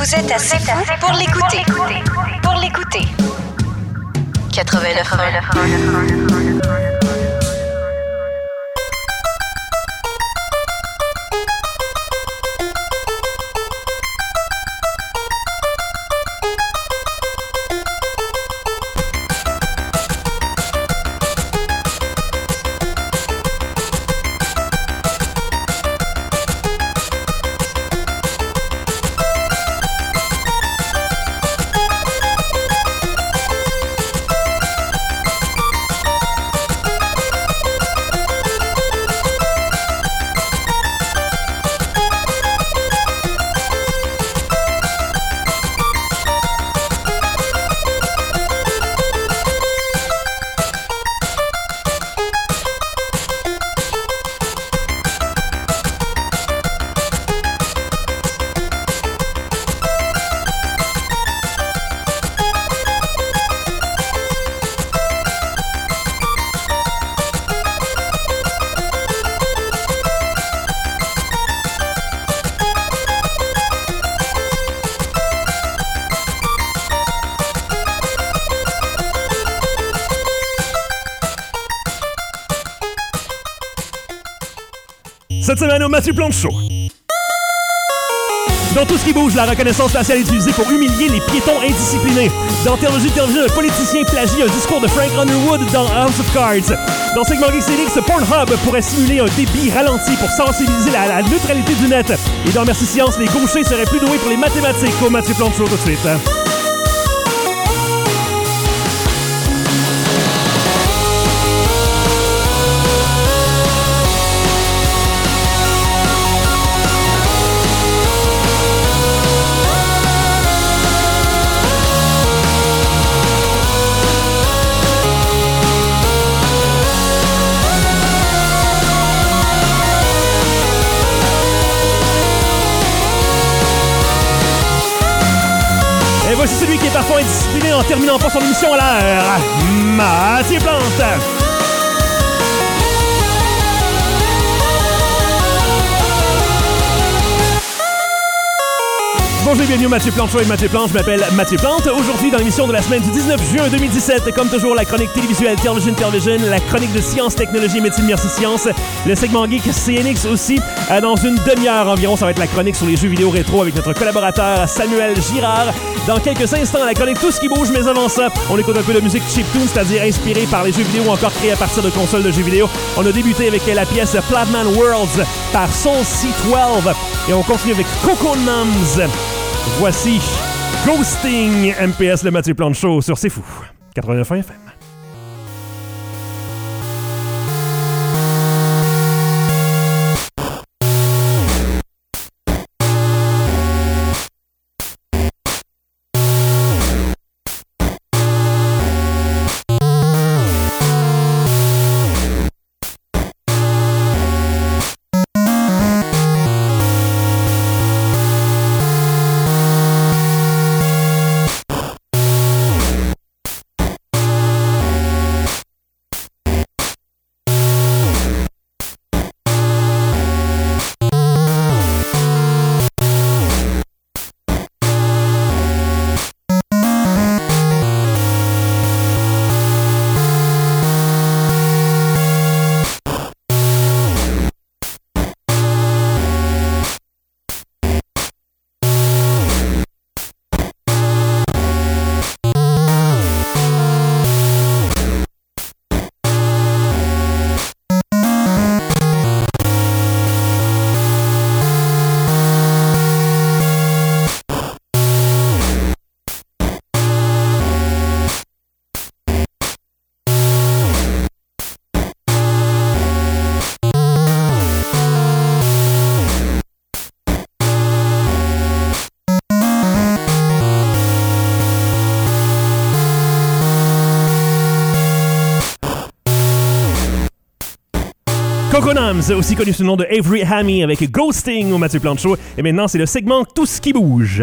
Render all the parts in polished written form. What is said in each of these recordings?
Vous êtes assez fou pour l'écouter. Pour l'écouter. 89.1. Cette semaine au Mathieu Plante Show. Dans Tout ce qui bouge, la reconnaissance faciale est utilisée pour humilier les piétons indisciplinés. Dans Théologie de télévision, un politicien plagie un discours de Frank Underwood dans House of Cards. Dans Segment Geeks, Pornhub pourrait simuler un débit ralenti pour sensibiliser à la neutralité du net. Et dans Merci Science, les gauchers seraient plus doués pour les mathématiques au Mathieu Plante Show tout de suite. Voici celui qui est parfois indiscipliné en terminant pas son émission à l'heure, Mathieu Plante. Bonjour et bienvenue au Mathieu Plante Show et Mathieu Plante. Je m'appelle Mathieu Plante. Aujourd'hui, dans l'émission de la semaine du 19 juin 2017, comme toujours, la chronique télévisuelle Television, la chronique de sciences, technologie, médecine, merci science, le segment geek CNX aussi. Dans une demi-heure environ, ça va être la chronique sur les jeux vidéo rétro avec notre collaborateur Samuel Girard. Dans quelques instants, la chronique Tout ce qui bouge, mais avant ça, on écoute un peu de musique chiptune, c'est-à-dire inspirée par les jeux vidéo ou encore créée à partir de consoles de jeux vidéo. On a débuté avec la pièce Flatman Worlds par Soul C12 et on continue avec Coconuts. Voici Ghosting, MPS, le Mathieu Plante Show sur C'est Fou, 89.1 FM. Coconuts, aussi connu sous le nom de Avery Hammy avec Ghosting au Mathieu Plante Show. Et maintenant, c'est le segment Tout ce qui bouge.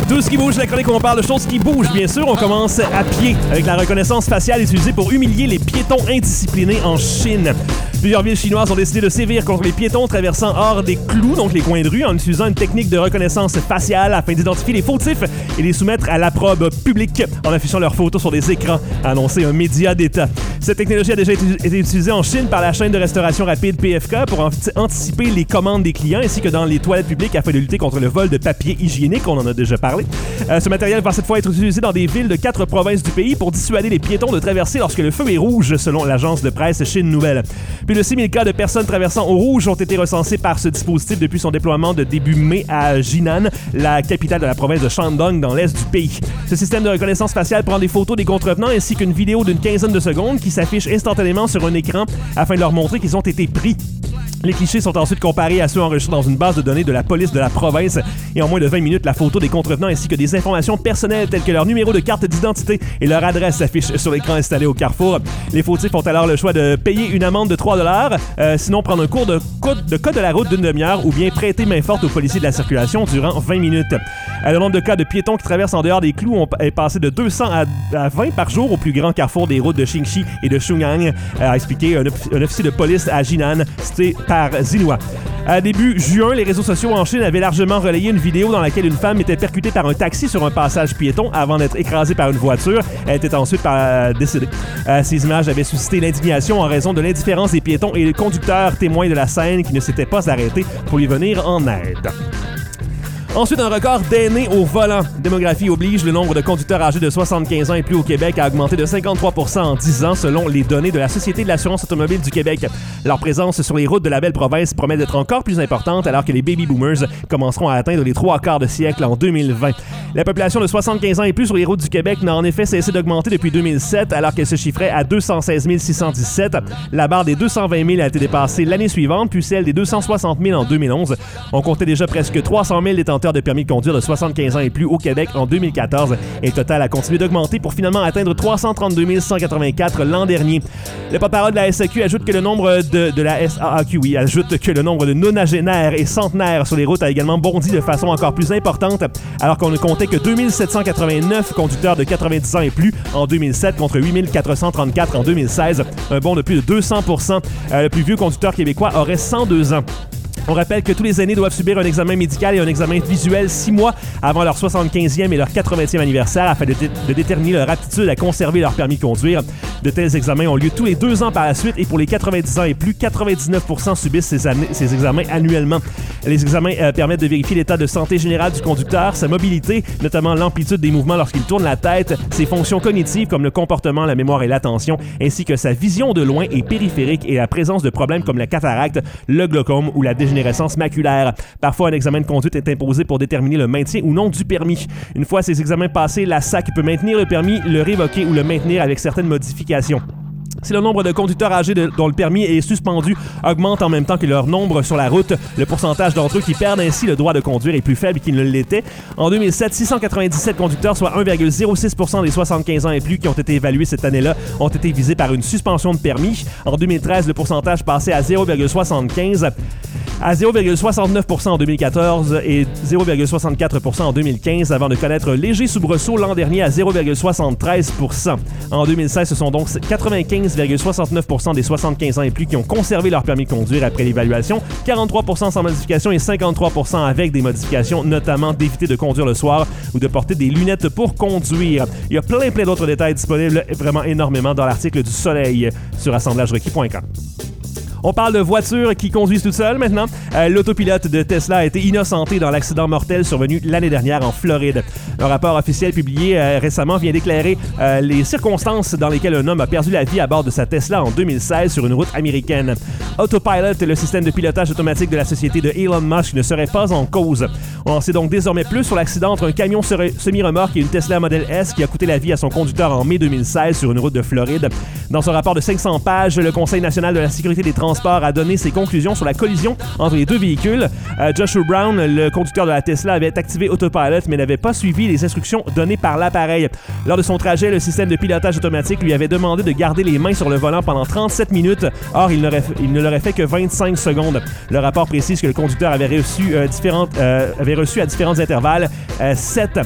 Tout ce qui bouge, la chronique où on parle de choses qui bougent, bien sûr. On commence à pied avec la reconnaissance faciale utilisée pour humilier les piétons indisciplinés en Chine. Plusieurs villes chinoises ont décidé de sévir contre les piétons traversant hors des clous, donc les coins de rue, en utilisant une technique de reconnaissance faciale afin d'identifier les fautifs et les soumettre à l'approbe publique en affichant leurs photos sur des écrans, a annoncé un média d'État. Cette technologie a déjà été utilisée en Chine par la chaîne de restauration rapide PFK pour anticiper les commandes des clients ainsi que dans les toilettes publiques afin de lutter contre le vol de papier hygiénique, on en a déjà parlé. Ce matériel va cette fois être utilisé dans des villes de 4 provinces du pays pour dissuader les piétons de traverser lorsque le feu est rouge, selon l'agence de presse Chine Nouvelle. Plus de 6000 cas de personnes traversant au rouge ont été recensés par ce dispositif depuis son déploiement de début mai à Jinan, la capitale de la province de Shandong, dans l'est du pays. Ce système de reconnaissance faciale prend des photos des contrevenants ainsi qu'une vidéo d'une quinzaine de secondes qui s'affiche instantanément sur un écran afin de leur montrer qu'ils ont été pris. Les clichés sont ensuite comparés à ceux enregistrés dans une base de données de la police de la province et en moins de 20 minutes, la photo des contrevenants ainsi que des informations personnelles telles que leur numéro de carte d'identité et leur adresse s'affichent sur l'écran installé au carrefour. Les fautifs ont alors le choix de payer une amende de 3$, sinon prendre un cours de code de la route d'une demi-heure ou bien prêter main forte aux policiers de la circulation durant 20 minutes. Le nombre de cas de piétons qui traversent en dehors des clous est passé de 200 à 20 par jour au plus grand carrefour des routes de Xinxi et de Chungang, a expliqué un officier de police à Jinan, cité par Xinhua. À début juin, les réseaux sociaux en Chine avaient largement relayé une vidéo dans laquelle une femme était percutée par un taxi sur un passage piéton avant d'être écrasée par une voiture. Elle était ensuite décédée. Ces images avaient suscité l'indignation en raison de l'indifférence des piétons et les conducteurs témoins de la scène qui ne s'étaient pas arrêtés pour lui venir en aide. Ensuite, un record d'aînés au volant. Démographie oblige, le nombre de conducteurs âgés de 75 ans et plus au Québec a augmenté de 53% en 10 ans selon les données de la Société de l'assurance automobile du Québec. Leur présence sur les routes de la belle province promet d'être encore plus importante alors que les baby boomers commenceront à atteindre les 3/4 de siècle en 2020. La population de 75 ans et plus sur les routes du Québec n'a en effet cessé d'augmenter depuis 2007 alors qu'elle se chiffrait à 216 617. La barre des 220 000 a été dépassée l'année suivante, puis celle des 260 000 en 2011. On comptait déjà presque 300 000 détenteurs de permis de conduire de 75 ans et plus au Québec en 2014 et le total a continué d'augmenter pour finalement atteindre 332 184 l'an dernier. Le porte-parole de la SAQ ajoute que le nombre de la SAAQ, ajoute que le nombre de nonagénaires et centenaires sur les routes a également bondi de façon encore plus importante alors qu'on ne comptait que 2789 conducteurs de 90 ans et plus en 2007 contre 8434 en 2016, un bond de plus de 200%. Le plus vieux conducteur québécois aurait 102 ans. On rappelle que tous les aînés doivent subir un examen médical et un examen visuel 6 mois avant leur 75e et leur 80e anniversaire afin de déterminer leur aptitude à conserver leur permis de conduire. De tels examens ont lieu tous les 2 ans par la suite et pour les 90 ans et plus, 99% subissent ces examens annuellement. Les examens permettent de vérifier l'état de santé générale du conducteur, sa mobilité, notamment l'amplitude des mouvements lorsqu'il tourne la tête, ses fonctions cognitives comme le comportement, la mémoire et l'attention, ainsi que sa vision de loin et périphérique et la présence de problèmes comme la cataracte, le glaucome ou la dégénérescence maculaire. Parfois, un examen de conduite est imposé pour déterminer le maintien ou non du permis. Une fois ces examens passés, la SAC peut maintenir le permis, le révoquer ou le maintenir avec certaines modifications. Si le nombre de conducteurs âgés dont le permis est suspendu augmente en même temps que leur nombre sur la route, le pourcentage d'entre eux qui perdent ainsi le droit de conduire est plus faible qu'il ne l'était. En 2007, 697 conducteurs, soit 1,06% des 75 ans et plus qui ont été évalués cette année-là, ont été visés par une suspension de permis. En 2013, le pourcentage passait à 0,75%, à 0,69% en 2014 et 0,64% en 2015 avant de connaître un léger soubresaut l'an dernier à 0,73%. En 2016, ce sont donc 95,69% des 75 ans et plus qui ont conservé leur permis de conduire après l'évaluation, 43% sans modification et 53% avec des modifications, notamment d'éviter de conduire le soir ou de porter des lunettes pour conduire. Il y a plein d'autres détails disponibles, vraiment énormément, dans l'article du Soleil sur assemblagerequis.com. On parle de voitures qui conduisent toutes seules maintenant. L'autopilote de Tesla a été innocenté dans l'accident mortel survenu l'année dernière en Floride. Un rapport officiel publié récemment vient d'éclairer les circonstances dans lesquelles un homme a perdu la vie à bord de sa Tesla en 2016 sur une route américaine. Autopilot, le système de pilotage automatique de la société de Elon Musk, ne serait pas en cause. On en sait donc désormais plus sur l'accident entre un camion semi-remorque et une Tesla Model S qui a coûté la vie à son conducteur en mai 2016 sur une route de Floride. Dans son rapport de 500 pages, le Conseil national de la sécurité des transports transport a donné ses conclusions sur la collision entre les deux véhicules. Joshua Brown, le conducteur de la Tesla, avait activé Autopilot mais n'avait pas suivi les instructions données par l'appareil. Lors de son trajet, le système de pilotage automatique lui avait demandé de garder les mains sur le volant pendant 37 minutes. Or, il ne l'aurait fait que 25 secondes. Le rapport précise que le conducteur avait reçu à différents intervalles 7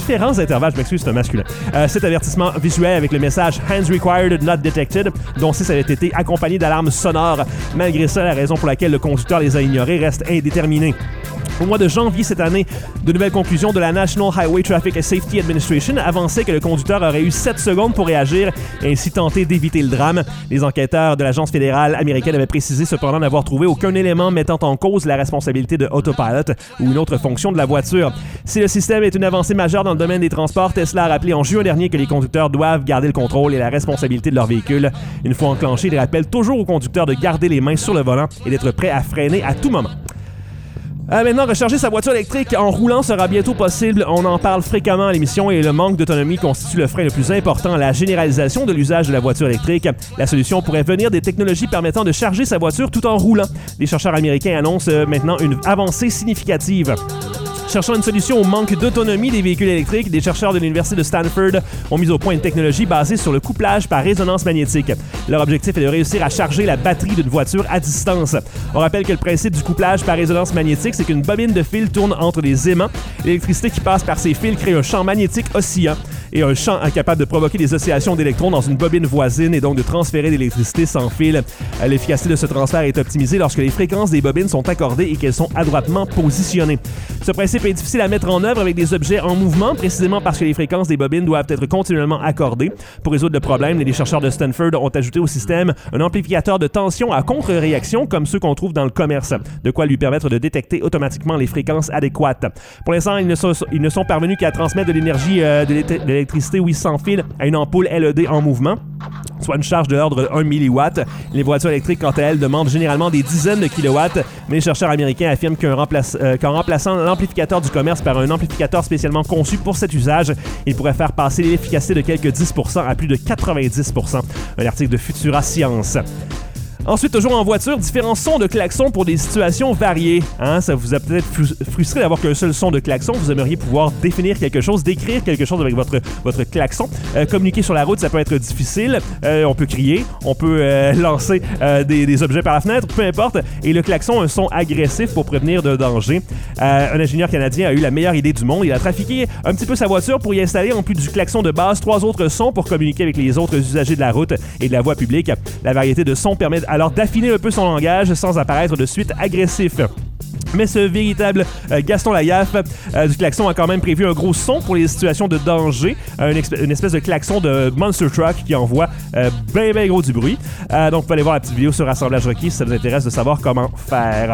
avertissements visuels avec le message « Hands required, not detected », dont 6 avaient été accompagnés d'alarmes sonores. Malgré ça, la raison pour laquelle le conducteur les a ignorés reste indéterminée. Au mois de janvier cette année, de nouvelles conclusions de la National Highway Traffic and Safety Administration avançaient que le conducteur aurait eu 7 secondes pour réagir et ainsi tenter d'éviter le drame. Les enquêteurs de l'agence fédérale américaine avaient précisé cependant n'avoir trouvé aucun élément mettant en cause la responsabilité de Autopilot ou une autre fonction de la voiture. Si le système est une avancée majeure dans le domaine des transports, Tesla a rappelé en juin dernier que les conducteurs doivent garder le contrôle et la responsabilité de leur véhicule. Une fois enclenché, il rappelle toujours aux conducteurs de garder les mains sur le volant et d'être prêt à freiner à tout moment. Maintenant, recharger sa voiture électrique en roulant sera bientôt possible. On en parle fréquemment à l'émission et le manque d'autonomie constitue le frein le plus important à la généralisation de l'usage de la voiture électrique. La solution pourrait venir des technologies permettant de charger sa voiture tout en roulant. Les chercheurs américains annoncent maintenant une avancée significative. Cherchant une solution au manque d'autonomie des véhicules électriques, des chercheurs de l'Université de Stanford ont mis au point une technologie basée sur le couplage par résonance magnétique. Leur objectif est de réussir à charger la batterie d'une voiture à distance. On rappelle que le principe du couplage par résonance magnétique, c'est qu'une bobine de fil tourne entre les aimants. L'électricité qui passe par ces fils crée un champ magnétique oscillant et un champ incapable de provoquer des oscillations d'électrons dans une bobine voisine et donc de transférer l'électricité sans fil. L'efficacité de ce transfert est optimisée lorsque les fréquences des bobines sont accordées et qu'elles sont adroitement positionnées. Ce principe est difficile à mettre en œuvre avec des objets en mouvement, précisément parce que les fréquences des bobines doivent être continuellement accordées. Pour résoudre le problème, les chercheurs de Stanford ont ajouté au système un amplificateur de tension à contre-réaction comme ceux qu'on trouve dans le commerce, de quoi lui permettre de détecter automatiquement les fréquences adéquates. Pour l'instant, ils ne sont parvenus qu'à transmettre de l'énergie de l'électricité sans fil à une ampoule LED en mouvement, soit une charge de l'ordre de 1 milliwatt. Les voitures électriques, quant à elles, demandent généralement des dizaines de kilowatts, mais les chercheurs américains affirment qu'en remplaçant l'amplificateur du commerce par un amplificateur spécialement conçu pour cet usage, il pourrait faire passer l'efficacité de quelques 10% à plus de 90%. Un article de Futura Science. Ensuite, toujours en voiture, différents sons de klaxon pour des situations variées. Ça vous a peut-être frustré d'avoir qu'un seul son de klaxon. Vous aimeriez pouvoir définir quelque chose, décrire quelque chose avec votre klaxon. Communiquer sur la route, ça peut être difficile. On peut crier, on peut lancer des objets par la fenêtre, peu importe. Et le klaxon, un son agressif pour prévenir de danger. Un ingénieur canadien a eu la meilleure idée du monde. Il a trafiqué un petit peu sa voiture pour y installer, en plus du klaxon de base, 3 autres sons pour communiquer avec les autres usagers de la route et de la voie publique. La variété de sons permet alors d'affiner un peu son langage sans apparaître de suite agressif. Mais ce véritable Gaston Lagaffe du klaxon a quand même prévu un gros son pour les situations de danger, une espèce de klaxon de Monster Truck qui envoie bien gros du bruit. Donc vous pouvez aller voir la petite vidéo sur Assemblage Requis si ça vous intéresse de savoir comment faire.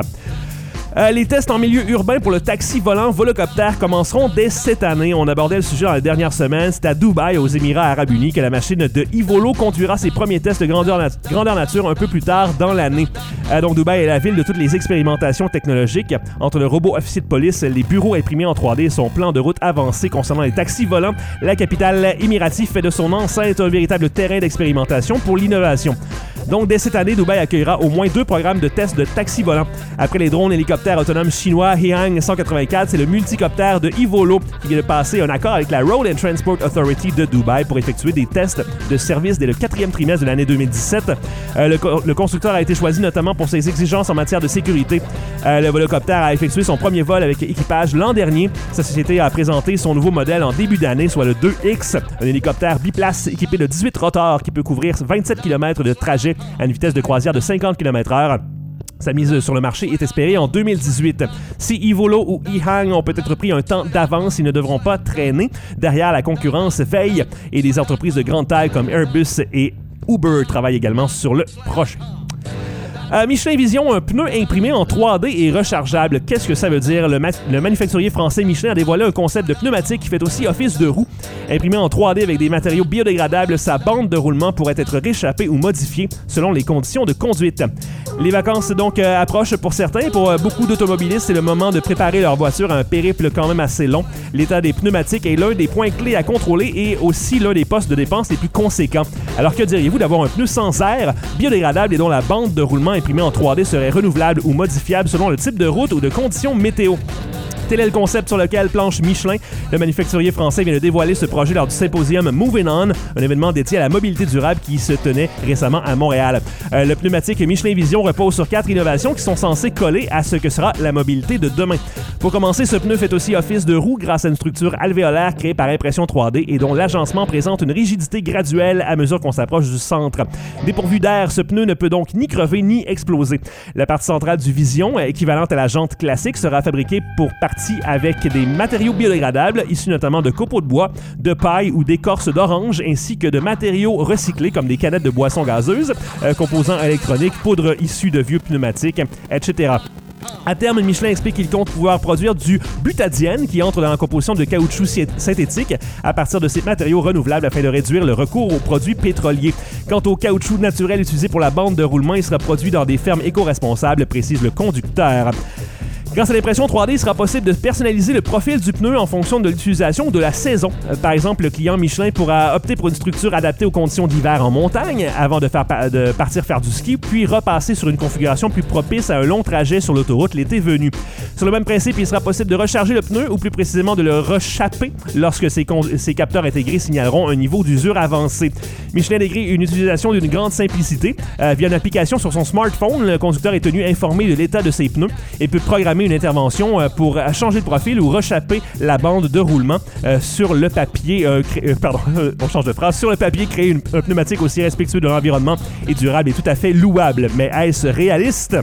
Les tests en milieu urbain pour le taxi volant Volocopter commenceront dès cette année. On abordait le sujet dans la dernière semaine. C'est à Dubaï, aux Émirats Arabes Unis, que la machine de Ivolo conduira ses premiers tests de grandeur nature un peu plus tard dans l'année. Donc Dubaï est la ville de toutes les expérimentations technologiques. Entre le robot officier de police, les bureaux imprimés en 3D et son plan de route avancé concernant les taxis volants, la capitale émirative fait de son enceinte un véritable terrain d'expérimentation pour l'innovation. Donc, dès cette année, Dubaï accueillera au moins 2 programmes de tests de taxi volants. Après les drones hélicoptères autonomes chinois Hihang 184, c'est le multicoptère de Ivolo qui vient de passer un accord avec la Road and Transport Authority de Dubaï pour effectuer des tests de service dès le 4e trimestre de l'année 2017. Le constructeur a été choisi notamment pour ses exigences en matière de sécurité. Le volocoptère a effectué son premier vol avec équipage l'an dernier. Sa société a présenté son nouveau modèle en début d'année, soit le 2X, un hélicoptère biplace équipé de 18 rotors qui peut couvrir 27 km de trajet à une vitesse de croisière de 50 km/h. Sa mise sur le marché est espérée en 2018. Si Ivolo ou Hihang ont peut-être pris un temps d'avance, ils ne devront pas traîner. Derrière, la concurrence veille et des entreprises de grande taille comme Airbus et Uber travaillent également sur le projet. Michelin Vision, un pneu imprimé en 3D et rechargeable. Qu'est-ce que ça veut dire? Le manufacturier français Michelin a dévoilé un concept de pneumatique qui fait aussi office de roue. Imprimé en 3D avec des matériaux biodégradables, sa bande de roulement pourrait être réchappée ou modifiée selon les conditions de conduite. Les vacances donc approchent pour certains. Pour beaucoup d'automobilistes, c'est le moment de préparer leur voiture à un périple quand même assez long. L'état des pneumatiques est l'un des points clés à contrôler et aussi l'un des postes de dépenses les plus conséquents. Alors que diriez-vous d'avoir un pneu sans air, biodégradable et dont la bande de roulement imprimés en 3D seraient renouvelables ou modifiables selon le type de route ou de conditions météo. Tel est le concept sur lequel planche Michelin. Le manufacturier français vient de dévoiler ce projet lors du symposium Moving On, un événement dédié à la mobilité durable qui se tenait récemment à Montréal. Le pneumatique Michelin Vision repose sur 4 innovations qui sont censées coller à ce que sera la mobilité de demain. Pour commencer, ce pneu fait aussi office de roue grâce à une structure alvéolaire créée par impression 3D et dont l'agencement présente une rigidité graduelle à mesure qu'on s'approche du centre. Dépourvu d'air, ce pneu ne peut donc ni crever ni exploser. La partie centrale du Vision, équivalente à la jante classique, sera fabriquée pour partie avec des matériaux biodégradables issus notamment de copeaux de bois, de paille ou d'écorce d'orange, ainsi que de matériaux recyclés comme des canettes de boissons gazeuses, composants électroniques, poudre issue de vieux pneumatiques, etc. À terme, Michelin explique qu'il compte pouvoir produire du butadiène qui entre dans la composition de caoutchouc synthétique à partir de ces matériaux renouvelables afin de réduire le recours aux produits pétroliers. Quant au caoutchouc naturel utilisé pour la bande de roulement, il sera produit dans des fermes éco-responsables, précise le conducteur. Grâce à l'impression 3D, il sera possible de personnaliser le profil du pneu en fonction de l'utilisation ou de la saison. Par exemple, le client Michelin pourra opter pour une structure adaptée aux conditions d'hiver en montagne avant de partir faire du ski, puis repasser sur une configuration plus propice à un long trajet sur l'autoroute l'été venu. Sur le même principe, il sera possible de recharger le pneu ou plus précisément de le rechapper lorsque ses capteurs intégrés signaleront un niveau d'usure avancé. Michelin décrit une utilisation d'une grande simplicité. Via une application sur son smartphone, le conducteur est tenu informé de l'état de ses pneus et peut programmer une intervention pour changer de profil ou rechapper la bande de roulement sur le papier. On change de phrase. Sur le papier, créer un pneumatique aussi respectueux de l'environnement et durable est tout à fait louable. Mais est-ce réaliste?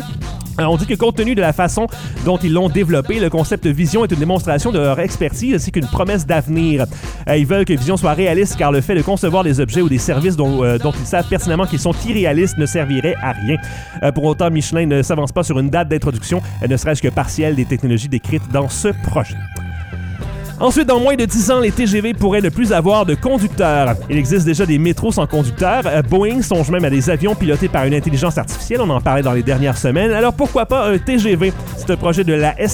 On dit que compte tenu de la façon dont ils l'ont développé, le concept Vision est une démonstration de leur expertise ainsi qu'une promesse d'avenir. Ils veulent que Vision soit réaliste car le fait de concevoir des objets ou des services dont ils savent pertinemment qu'ils sont irréalistes ne servirait à rien. Pour autant, Michelin ne s'avance pas sur une date d'introduction, ne serait-ce que partielle des technologies décrites dans ce projet. Ensuite, dans moins de 10 ans, les TGV pourraient ne plus avoir de conducteur. Il existe déjà des métros sans conducteur. Boeing songe même à des avions pilotés par une intelligence artificielle. On en parlait dans les dernières semaines. Alors pourquoi pas un TGV? C'est un projet de la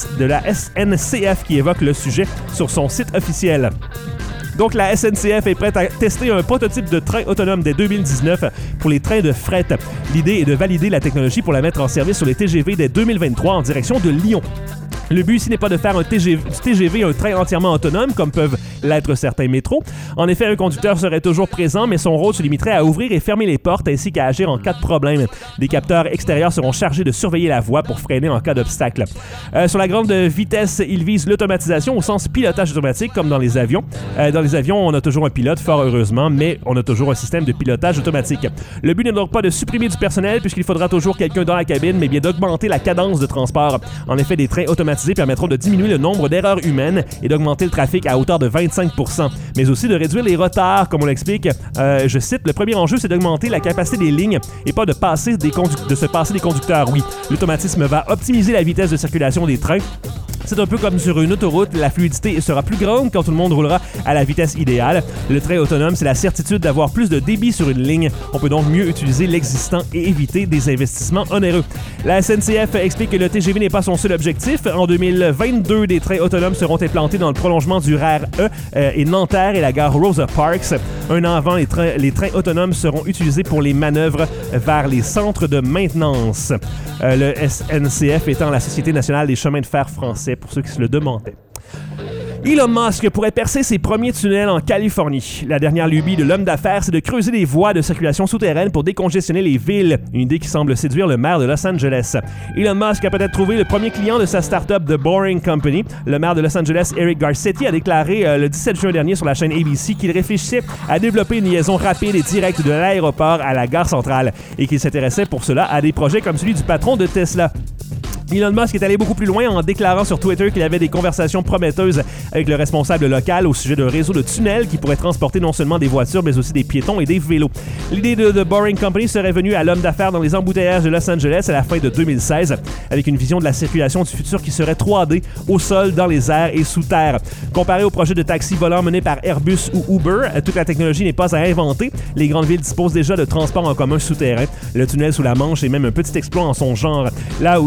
SNCF qui évoque le sujet sur son site officiel. Donc, la SNCF est prête à tester un prototype de train autonome dès 2019 pour les trains de fret. L'idée est de valider la technologie pour la mettre en service sur les TGV dès 2023 en direction de Lyon. Le but ici n'est pas de faire du TGV un train entièrement autonome, comme peuvent l'être certains métros. En effet, un conducteur serait toujours présent, mais son rôle se limiterait à ouvrir et fermer les portes ainsi qu'à agir en cas de problème. Des capteurs extérieurs seront chargés de surveiller la voie pour freiner en cas d'obstacle. Sur la grande vitesse, il vise l'automatisation au sens pilotage automatique, comme dans les avions. Dans les avions, on a toujours un pilote, fort heureusement, mais on a toujours un système de pilotage automatique. Le but n'est donc pas de supprimer du personnel, puisqu'il faudra toujours quelqu'un dans la cabine, mais bien d'augmenter la cadence de transport. En effet, des trains automatisés permettront de diminuer le nombre d'erreurs humaines et d'augmenter le trafic à hauteur de 25%, mais aussi de réduire les retards, comme on l'explique. Je cite, le premier enjeu, c'est d'augmenter la capacité des lignes et pas de se passer des conducteurs. Oui, l'automatisme va optimiser la vitesse de circulation des trains. C'est un peu comme sur une autoroute, la fluidité sera plus grande quand tout le monde roulera à la vitesse idéale. Le train autonome, c'est la certitude d'avoir plus de débit sur une ligne. On peut donc mieux utiliser l'existant et éviter des investissements onéreux. La SNCF explique que le TGV n'est pas son seul objectif. En 2022, des trains autonomes seront implantés dans le prolongement du RER E et Nanterre et la gare Rosa Parks. Un an avant, les trains autonomes seront utilisés pour les manœuvres vers les centres de maintenance. Le SNCF étant la Société nationale des chemins de fer français, pour ceux qui se le demandaient. Elon Musk pourrait percer ses premiers tunnels en Californie. La dernière lubie de l'homme d'affaires, c'est de creuser des voies de circulation souterraines pour décongestionner les villes, une idée qui semble séduire le maire de Los Angeles. Elon Musk a peut-être trouvé le premier client de sa start-up The Boring Company. Le maire de Los Angeles, Eric Garcetti, a déclaré le 17 juin dernier sur la chaîne ABC qu'il réfléchissait à développer une liaison rapide et directe de l'aéroport à la gare centrale et qu'il s'intéressait pour cela à des projets comme celui du patron de Tesla. Elon Musk est allé beaucoup plus loin en déclarant sur Twitter qu'il avait des conversations prometteuses avec le responsable local au sujet d'un réseau de tunnels qui pourrait transporter non seulement des voitures, mais aussi des piétons et des vélos. L'idée de The Boring Company serait venue à l'homme d'affaires dans les embouteillages de Los Angeles à la fin de 2016, avec une vision de la circulation du futur qui serait 3D, au sol, dans les airs et sous terre. Comparé au projet de taxi volant mené par Airbus ou Uber, toute la technologie n'est pas à inventer. Les grandes villes disposent déjà de transports en commun souterrains. Le tunnel sous la Manche est même un petit exploit en son genre. Là où Elon Musk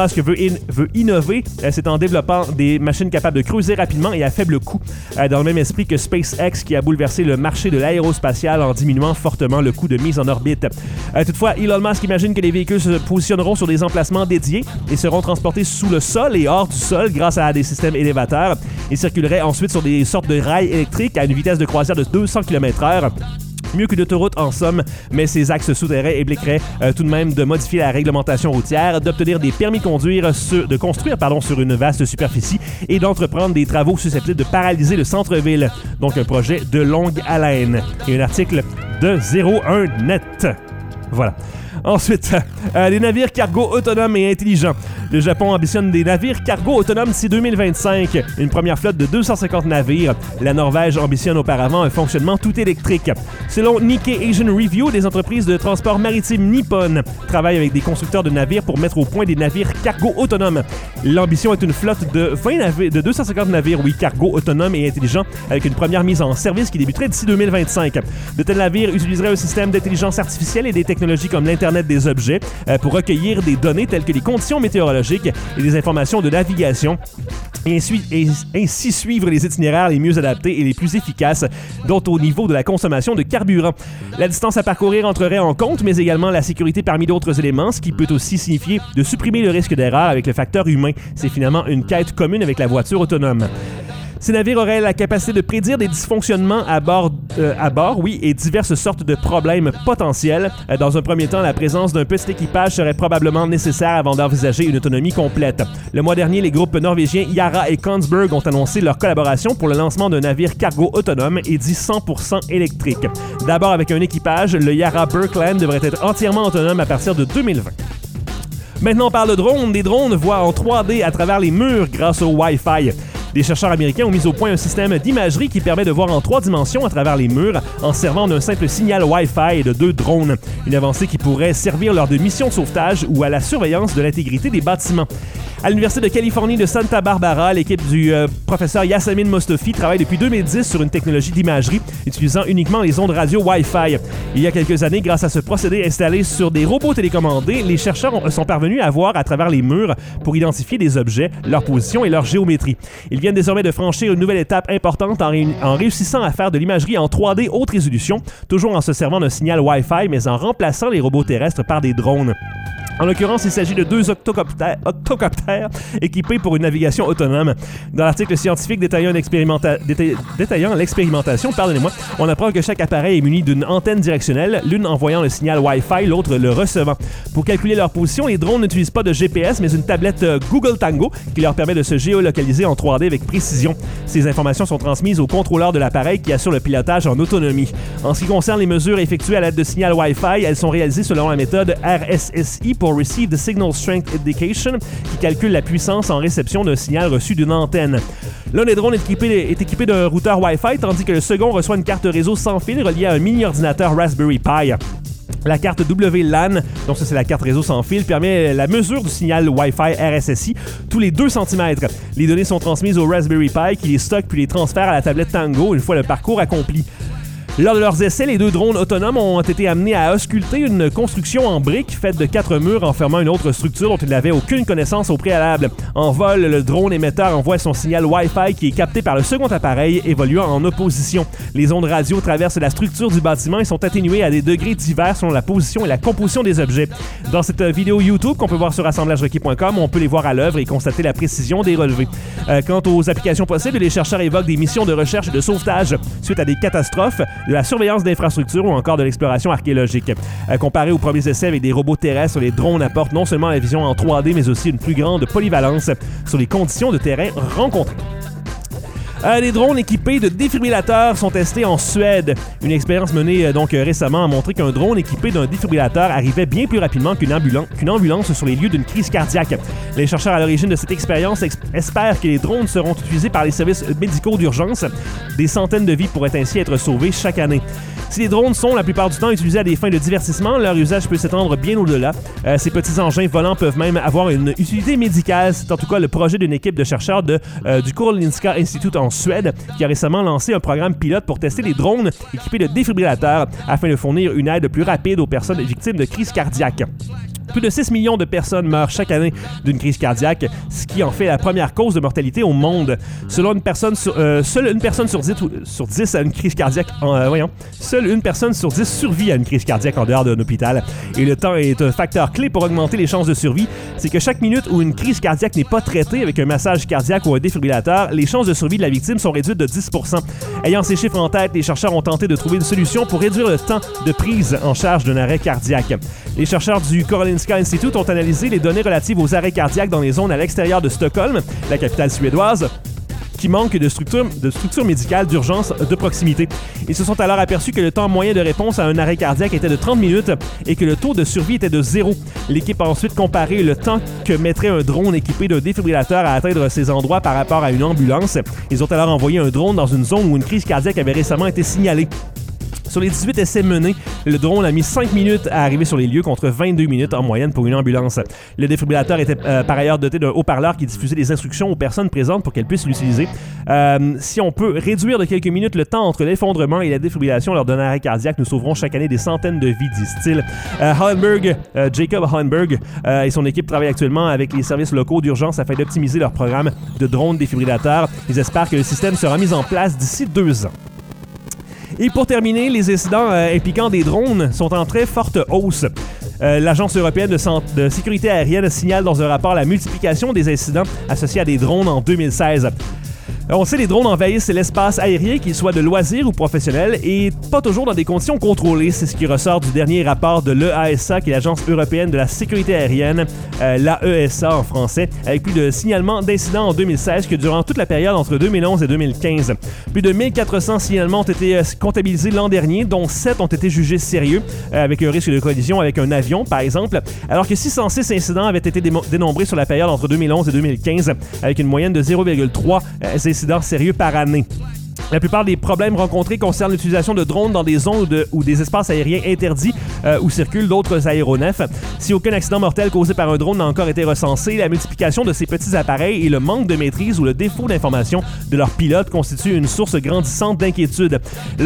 Musk veut innover, c'est en développant des machines capables de creuser rapidement et à faible coût, dans le même esprit que SpaceX qui a bouleversé le marché de l'aérospatial en diminuant fortement le coût de mise en orbite. Toutefois, Elon Musk imagine que les véhicules se positionneront sur des emplacements dédiés et seront transportés sous le sol et hors du sol grâce à des systèmes élévateurs. Ils circuleraient ensuite sur des sortes de rails électriques à une vitesse de croisière de 200 km/h. Mieux qu'une autoroute en somme, mais ces axes souterrains impliqueraient tout de même de modifier la réglementation routière, d'obtenir des permis de construire sur une vaste superficie et d'entreprendre des travaux susceptibles de paralyser le centre-ville. Donc un projet de longue haleine. Et un article de 01net. Voilà. Ensuite, les navires cargo autonomes et intelligents. Le Japon ambitionne des navires cargo autonomes d'ici 2025. Une première flotte de 250 navires. La Norvège ambitionne auparavant un fonctionnement tout électrique. Selon Nikkei Asian Review, des entreprises de transport maritime nippones travaillent avec des constructeurs de navires pour mettre au point des navires cargo autonomes. L'ambition est une flotte de 250 navires, cargo autonomes et intelligents, avec une première mise en service qui débuterait d'ici 2025. De tels navires utiliseraient un système d'intelligence artificielle et des technologies comme l'Internet des objets pour recueillir des données telles que les conditions météorologiques et des informations de navigation et ainsi suivre les itinéraires les mieux adaptés et les plus efficaces, dont au niveau de la consommation de carburant. La distance à parcourir entrerait en compte, mais également la sécurité parmi d'autres éléments, ce qui peut aussi signifier de supprimer le risque d'erreur avec le facteur humain. C'est finalement une quête commune avec la voiture autonome. Ces navires auraient la capacité de prédire des dysfonctionnements à bord, et diverses sortes de problèmes potentiels. Dans un premier temps, la présence d'un petit équipage serait probablement nécessaire avant d'envisager une autonomie complète. Le mois dernier, les groupes norvégiens Yara et Kongsberg ont annoncé leur collaboration pour le lancement d'un navire cargo autonome et dit 100% électrique. D'abord avec un équipage, le Yara Birkeland devrait être entièrement autonome à partir de 2020. Maintenant, on parle de drones. Des drones voient en 3D à travers les murs grâce au Wi-Fi. Des chercheurs américains ont mis au point un système d'imagerie qui permet de voir en 3 dimensions à travers les murs en servant d'un simple signal Wi-Fi de 2 drones. Une avancée qui pourrait servir lors de missions de sauvetage ou à la surveillance de l'intégrité des bâtiments. À l'Université de Californie de Santa Barbara, l'équipe du professeur Yasamin Mostofi travaille depuis 2010 sur une technologie d'imagerie utilisant uniquement les ondes radio Wi-Fi. Il y a quelques années, grâce à ce procédé installé sur des robots télécommandés, les chercheurs sont parvenus à voir à travers les murs pour identifier des objets, leur position et leur géométrie. Ils viennent désormais de franchir une nouvelle étape importante en réussissant à faire de l'imagerie en 3D haute résolution, toujours en se servant d'un signal Wi-Fi, mais en remplaçant les robots terrestres par des drones. En l'occurrence, il s'agit de 2 octocoptères équipés pour une navigation autonome. Dans l'article scientifique détaillant l'expérimentation, on apprend que chaque appareil est muni d'une antenne directionnelle, l'une envoyant le signal Wi-Fi, l'autre le recevant. Pour calculer leur position, les drones n'utilisent pas de GPS, mais une tablette Google Tango qui leur permet de se géolocaliser en 3D avec précision. Ces informations sont transmises au contrôleur de l'appareil qui assure le pilotage en autonomie. En ce qui concerne les mesures effectuées à l'aide de signal Wi-Fi, elles sont réalisées selon la méthode RSSI pour Receive the Signal Strength Indication, qui calcule la puissance en réception d'un signal reçu d'une antenne. L'un des drones est équipé d'un routeur Wi-Fi, tandis que le second reçoit une carte réseau sans fil reliée à un mini-ordinateur Raspberry Pi. La carte WLAN, donc ça c'est la carte réseau sans fil, permet la mesure du signal Wi-Fi RSSI tous les 2 cm. Les données sont transmises au Raspberry Pi qui les stocke puis les transfère à la tablette Tango une fois le parcours accompli. Lors de leurs essais, les 2 drones autonomes ont été amenés à ausculter une construction en briques faite de 4 murs enfermant une autre structure dont ils n'avaient aucune connaissance au préalable. En vol, le drone émetteur envoie son signal Wi-Fi qui est capté par le second appareil évoluant en opposition. Les ondes radio traversent la structure du bâtiment et sont atténuées à des degrés divers selon la position et la composition des objets. Dans cette vidéo YouTube qu'on peut voir sur assemblagerequis.com, on peut les voir à l'œuvre et constater la précision des relevés. Quant aux applications possibles, les chercheurs évoquent des missions de recherche et de sauvetage suite à des catastrophes, de la surveillance d'infrastructures ou encore de l'exploration archéologique. Comparé aux premiers essais avec des robots terrestres, les drones apportent non seulement la vision en 3D, mais aussi une plus grande polyvalence sur les conditions de terrain rencontrées. Les drones équipés de défibrillateurs sont testés en Suède. Une expérience menée récemment a montré qu'un drone équipé d'un défibrillateur arrivait bien plus rapidement qu'une ambulance sur les lieux d'une crise cardiaque. Les chercheurs à l'origine de cette expérience espèrent que les drones seront utilisés par les services médicaux d'urgence. Des centaines de vies pourraient ainsi être sauvées chaque année. Si les drones sont la plupart du temps utilisés à des fins de divertissement, leur usage peut s'étendre bien au-delà. Ces petits engins volants peuvent même avoir une utilité médicale. C'est en tout cas le projet d'une équipe de chercheurs du Karolinska Institute en Suède qui a récemment lancé un programme pilote pour tester des drones équipés de défibrillateurs afin de fournir une aide plus rapide aux personnes victimes de crises cardiaques. Plus de 6 millions de personnes meurent chaque année d'une crise cardiaque, ce qui en fait la première cause de mortalité au monde. Seule une personne sur 10 a une crise cardiaque. Seule une personne sur 10 survit à une crise cardiaque en dehors d'un hôpital. Et le temps est un facteur clé pour augmenter les chances de survie. C'est que chaque minute où une crise cardiaque n'est pas traitée avec un massage cardiaque ou un défibrillateur, les chances de survie de la victime sont réduites de 10%. Ayant ces chiffres en tête, les chercheurs ont tenté de trouver une solution pour réduire le temps de prise en charge d'un arrêt cardiaque. Les chercheurs du Karolinska Institute ont analysé les données relatives aux arrêts cardiaques dans les zones à l'extérieur de Stockholm, la capitale suédoise, qui manquent de structures médicales d'urgence de proximité. Ils se sont alors aperçus que le temps moyen de réponse à un arrêt cardiaque était de 30 minutes et que le taux de survie était de 0. L'équipe a ensuite comparé le temps que mettrait un drone équipé d'un défibrillateur à atteindre ces endroits par rapport à une ambulance. Ils ont alors envoyé un drone dans une zone où une crise cardiaque avait récemment été signalée. Sur les 18 essais menés, le drone a mis 5 minutes à arriver sur les lieux contre 22 minutes en moyenne pour une ambulance. Le défibrillateur était par ailleurs doté d'un haut-parleur qui diffusait des instructions aux personnes présentes pour qu'elles puissent l'utiliser. Si on peut réduire de quelques minutes le temps entre l'effondrement et la défibrillation lors d'un arrêt cardiaque, nous sauverons chaque année des centaines de vies, disent-ils. Jacob Hollenberg et son équipe travaillent actuellement avec les services locaux d'urgence afin d'optimiser leur programme de drone défibrillateur. Ils espèrent que le système sera mis en place d'ici 2 ans. Et pour terminer, les incidents impliquant des drones sont en très forte hausse. L'Agence européenne de sécurité aérienne signale dans un rapport la multiplication des incidents associés à des drones en 2016. On sait, les drones envahissent l'espace aérien, qu'il soit de loisirs ou professionnel, et pas toujours dans des conditions contrôlées. C'est ce qui ressort du dernier rapport de l'EASA, qui est l'Agence européenne de la sécurité aérienne, l'AESA en français, avec plus de signalements d'incidents en 2016 que durant toute la période entre 2011 et 2015. Plus de 1400 signalements ont été comptabilisés l'an dernier, dont 7 ont été jugés sérieux, avec un risque de collision avec un avion, par exemple, alors que 606 incidents avaient été dénombrés sur la période entre 2011 et 2015, avec une moyenne de 0,3 incidents sérieux par année. La plupart des problèmes rencontrés concernent l'utilisation de drones dans des zones ou des espaces aériens interdits où circulent d'autres aéronefs. Si aucun accident mortel causé par un drone n'a encore été recensé, la multiplication de ces petits appareils et le manque de maîtrise ou le défaut d'information de leurs pilotes constituent une source grandissante d'inquiétude.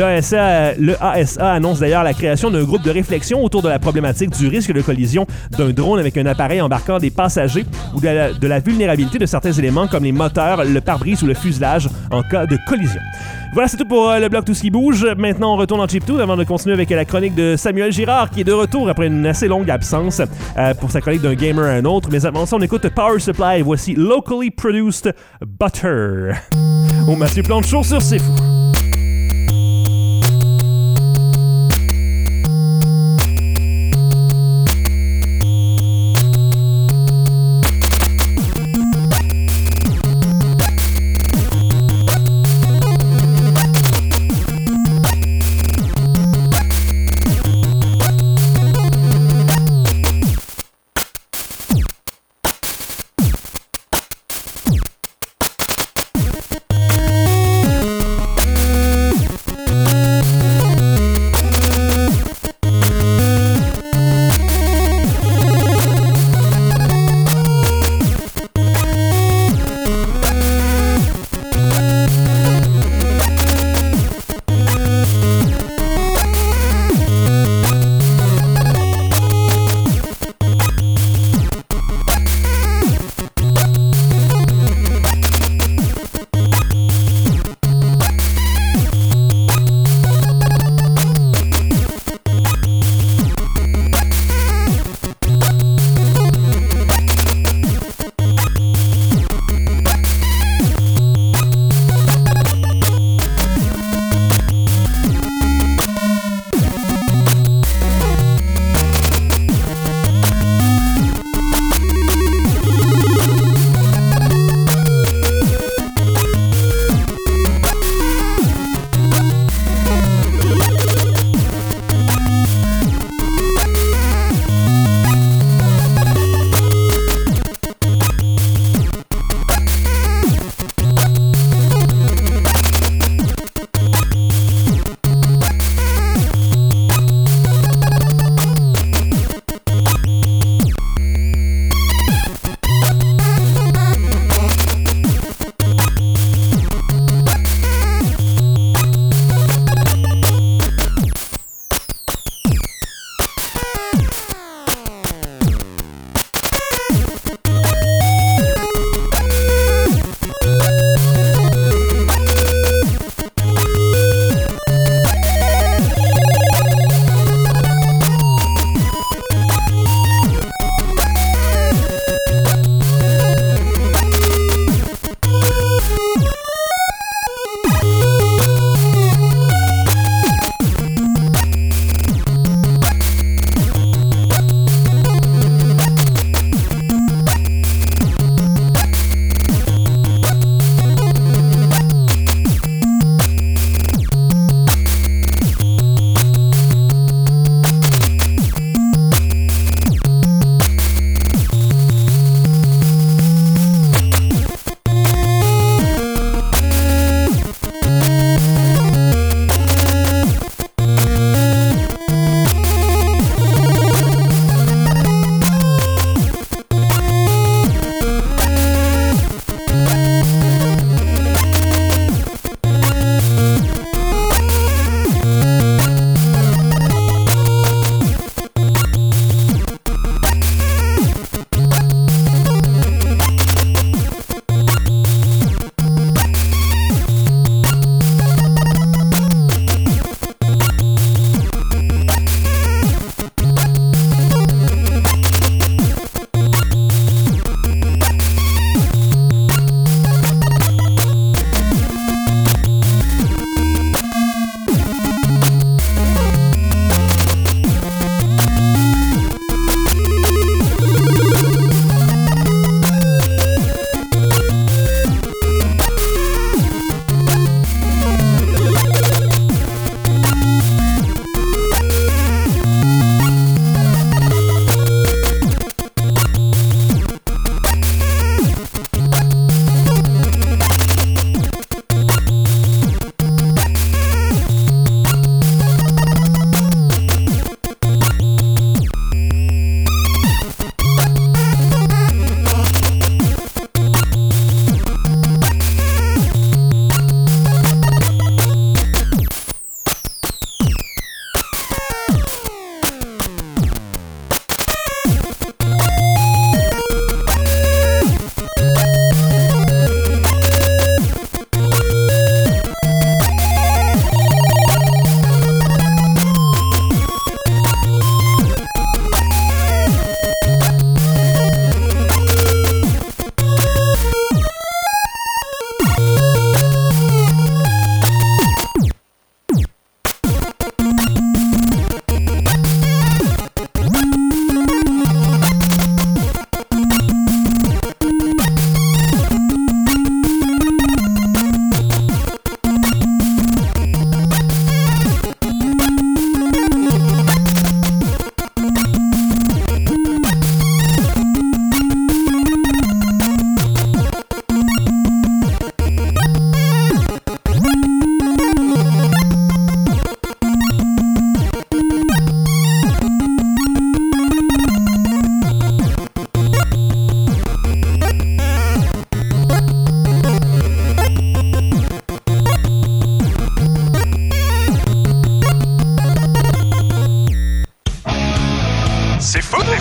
L'ASA annonce d'ailleurs la création d'un groupe de réflexion autour de la problématique du risque de collision d'un drone avec un appareil embarquant des passagers ou de la vulnérabilité de certains éléments comme les moteurs, le pare-brise ou le fuselage en cas de collision. Voilà, c'est tout pour le blog Tout ce qui bouge. Maintenant, on retourne en Chiptune avant de continuer avec la chronique de Samuel Girard, qui est de retour après une assez longue absence pour sa chronique d'un gamer à un autre. Mais avant ça, on écoute Power Supply. Voici Locally Produced Butter. Au Mathieu Plante Show sur C'est Fou.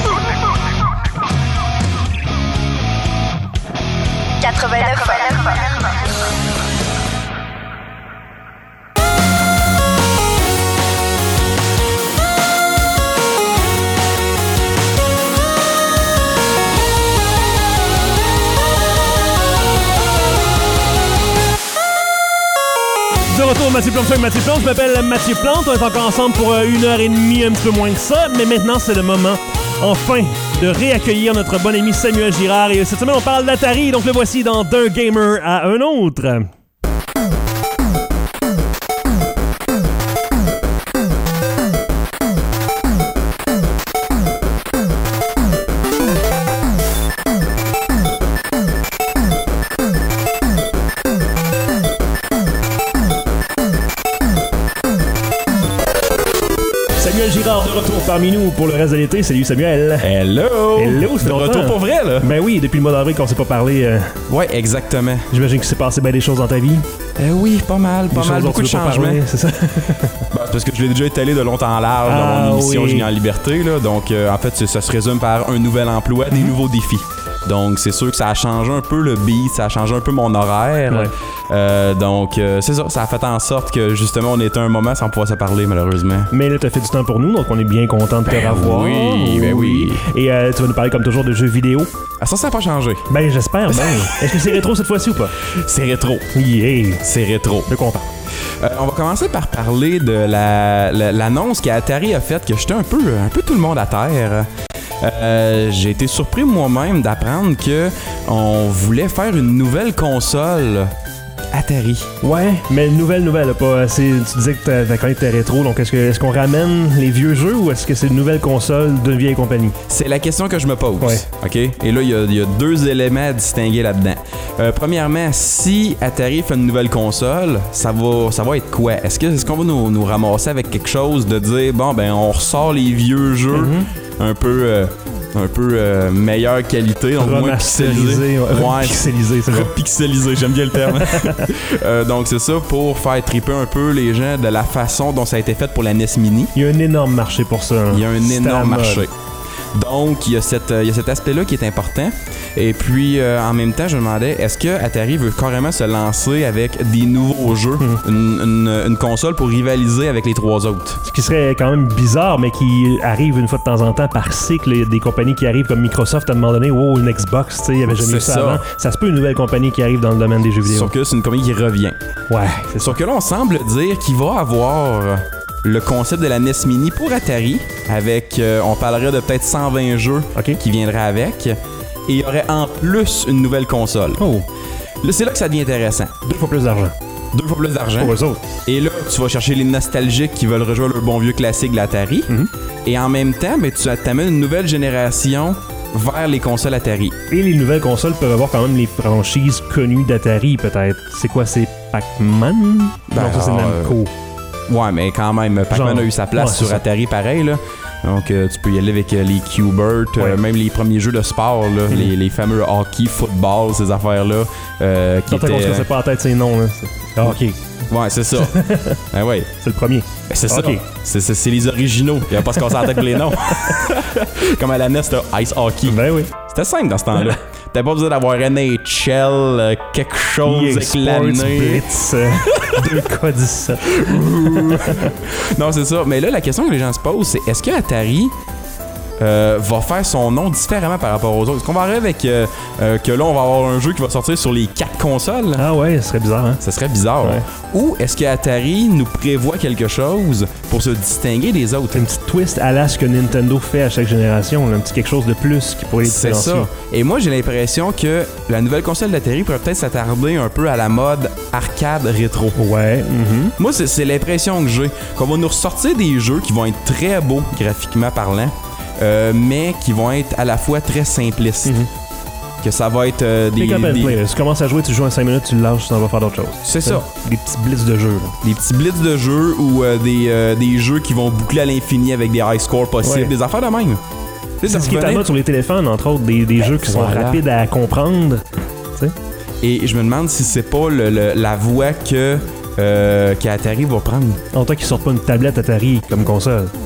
De retour, Mathieu Plante avec Mathieu Plante. Je m'appelle Mathieu Plante. On est encore ensemble pour 1h30, un petit peu moins que ça. Mais maintenant, c'est le moment, enfin, de réaccueillir notre bon ami Samuel Girard. Et cette semaine, on parle d'Atari. Donc le voici dans d'un gamer à un autre. Samuel Girard de retour parmi nous pour le reste de l'été. Salut Samuel. Hello! Hello, c'est de retour pour vrai, là? Ben oui, depuis le mois d'avril qu'on s'est pas parlé. Ouais, exactement. J'imagine qu'il s'est passé bien des choses dans ta vie. Oui, pas mal, beaucoup de changements. C'est ça? Parce que je l'ai déjà étalé de longtemps en large dans mon émission Génie en liberté, là. Donc, en fait, ça se résume par un nouvel emploi, des nouveaux défis. Donc, c'est sûr que ça a changé un peu le beat, ça a changé un peu mon horaire. Ouais. Donc, c'est ça. Ça a fait en sorte que, justement, on était un moment sans pouvoir se parler, malheureusement. Mais là, t'as fait du temps pour nous, donc on est bien content de te revoir. Oui, ben oui. Et tu vas nous parler, comme toujours, de jeux vidéo. Ah, ça n'a pas changé. Ben, j'espère. Ben. Est-ce que c'est rétro cette fois-ci ou pas? C'est rétro. Yeah. C'est rétro. De content. On va commencer par parler de l'annonce qu'Atari a faite, que j'étais un peu tout le monde à terre. J'ai été surpris moi-même d'apprendre que on voulait faire une nouvelle console Atari. Ouais, mais nouvelle, pas. Tu disais que ta chronique était rétro, donc est-ce qu'on ramène les vieux jeux ou est-ce que c'est une nouvelle console d'une vieille compagnie? C'est la question que je me pose. Ouais. OK? Et là, il y a deux éléments à distinguer là-dedans. Premièrement, si Atari fait une nouvelle console, ça va être quoi? Est-ce qu'on va nous ramasser avec quelque chose de dire, bon, ben, on ressort les vieux jeux un peu meilleure qualité, donc moins pixelisé. Repixelisé, c'est vrai. Repixelisé, j'aime bien le terme. Donc c'est ça, pour faire triper un peu les gens de la façon dont ça a été fait pour la NES Mini. Il y a un énorme marché pour ça. Il y a un énorme marché. Donc, il y a cet aspect-là qui est important. Et puis, en même temps, je me demandais, est-ce que Atari veut carrément se lancer avec des nouveaux jeux, une console pour rivaliser avec les trois autres? Ce qui serait quand même bizarre, mais qui arrive une fois de temps en temps par cycle. Il y a des compagnies qui arrivent comme Microsoft à un moment donné, une Xbox, tu sais, il y avait jamais eu ça avant. Ça se peut une nouvelle compagnie qui arrive dans le domaine des jeux vidéo. Sauf que c'est une compagnie qui revient. Ouais. Sauf que là, on semble dire qu'il va avoir le concept de la NES Mini pour Atari, avec, on parlerait de peut-être 120 jeux qui viendraient avec, et il y aurait en plus une nouvelle console. Oh. Là, c'est là que ça devient intéressant. 2 fois plus d'argent. 2 fois plus d'argent. Pour eux autres. Et là, tu vas chercher les nostalgiques qui veulent rejouer le bon vieux classique de l'Atari, et en même temps, ben, tu amènes une nouvelle génération vers les consoles Atari. Et les nouvelles consoles peuvent avoir quand même les franchises connues d'Atari, peut-être. C'est quoi, c'est Pac-Man? Ben, non, ça, c'est Namco. Ouais, mais quand même, Pac-Man a eu sa place sur Atari, pareil, là. Donc, tu peux y aller avec les Q-Bert, même les premiers jeux de sport, là, les fameux hockey, football, ces affaires-là. Qui étaient... qu'on se cassait pas en tête ces noms, là. Hockey. Ouais, c'est ça. Ben ouais. C'est le premier. Ben, c'est ça. C'est les originaux. Il va pas se casser la tête pour les noms. Comme à la NES, c'était Ice Hockey. Ben oui. C'était simple dans ce temps-là. T'as pas besoin d'avoir NHL, quelque chose avec l'année. Blitz, 2K17. Non, c'est ça. Mais là, la question que les gens se posent, c'est est-ce que Atari va faire son nom différemment par rapport aux autres? Est-ce qu'on va arriver avec que là, on va avoir un jeu qui va sortir sur les 4 consoles? Ah ouais, ce serait bizarre, hein? Ça serait bizarre. Ouais. Ou est-ce que Atari nous prévoit quelque chose pour se distinguer des autres? Un petit twist à la ce que Nintendo fait à chaque génération, là, un petit quelque chose de plus qui pourrait les différencier. C'est ça. Et moi, j'ai l'impression que la nouvelle console d'Atari pourrait peut-être s'attarder un peu à la mode arcade rétro. Ouais. Moi, c'est l'impression que j'ai. Qu'on va nous ressortir des jeux qui vont être très beaux graphiquement parlant, mais qui vont être à la fois très simplistes. Que ça va être des... Tu commences à jouer, tu joues en 5 minutes, tu le lâches, tu t'en vas faire d'autres choses. C'est ça. Des petits blitz de jeu. Là. Des petits blitz de jeu ou des jeux qui vont boucler à l'infini avec des high scores possibles, des affaires de même. C'est ce qui est à mode sur les téléphones, entre autres, des jeux qui sont rapides à comprendre. T'sais? Et je me demande si c'est pas la voie qu'Atari va prendre. En tant qu'ils sortent pas une tablette Atari comme console.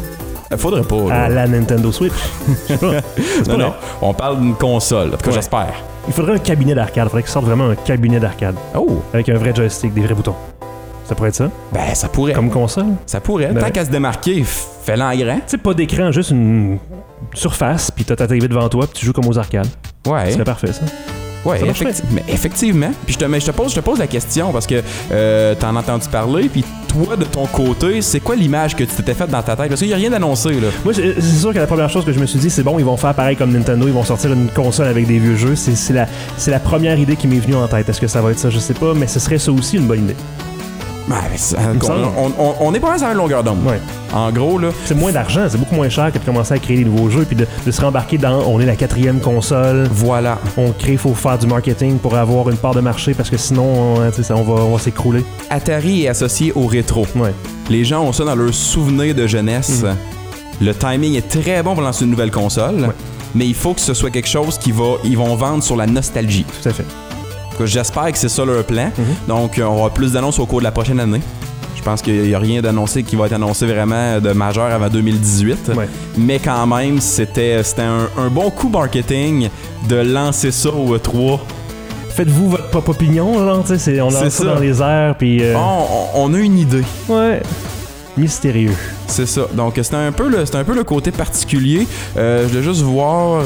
Faudrait pas, là. À la Nintendo Switch. Je sais pas. Non, on parle d'une console, en tout cas, j'espère. Il faudrait un cabinet d'arcade. Il faudrait qu'ils sortent vraiment un cabinet d'arcade. Oh! Avec un vrai joystick, des vrais boutons. Ça pourrait être ça? Ben, ça pourrait. Comme console? Ça pourrait. Ben Tant ouais. qu'à se démarquer, fais-la en grand. Tu sais, pas d'écran, juste une surface, puis t'as ta TV devant toi, puis tu joues comme aux arcades. Ouais. C'est parfait, ça. Ouais, Ça marcherait. mais effectivement. Puis je te pose la question parce que t'en as entendu parler, puis toi, de ton côté, c'est quoi l'image que tu t'étais faite dans ta tête? Parce qu'il n'y a rien d'annoncé, là. Moi, c'est sûr que la première chose que je me suis dit, c'est bon, ils vont faire pareil comme Nintendo, ils vont sortir une console avec des vieux jeux. C'est la première idée qui m'est venue en tête. Est-ce que ça va être ça? Je sais pas, mais ce serait ça aussi une bonne idée. Ouais, mais on est pas mal sur la même longueur d'onde. Ouais. En gros, là. C'est moins d'argent, c'est beaucoup moins cher que de commencer à créer des nouveaux jeux puis de se rembarquer dans on est la 4e console. Voilà. On crée, il faut faire du marketing pour avoir une part de marché parce que sinon, on va s'écrouler. Atari est associé au rétro. Ouais. Les gens ont ça dans leurs souvenirs de jeunesse. Le timing est très bon pour lancer une nouvelle console, mais il faut que ce soit quelque chose qu'ils vont vendre sur la nostalgie. Tout à fait. J'espère que c'est ça leur plan. Donc, on aura plus d'annonces au cours de la prochaine année. Je pense qu'il n'y a rien d'annoncé qui va être annoncé vraiment de majeur avant 2018. Ouais. Mais quand même, c'était un bon coup marketing de lancer ça au E3. Faites-vous votre propre opinion, là, tu sais, on lance ça dans les airs, puis... On a une idée. Ouais. Mystérieux. C'est ça. Donc, c'était un peu le côté particulier. Je voulais juste voir...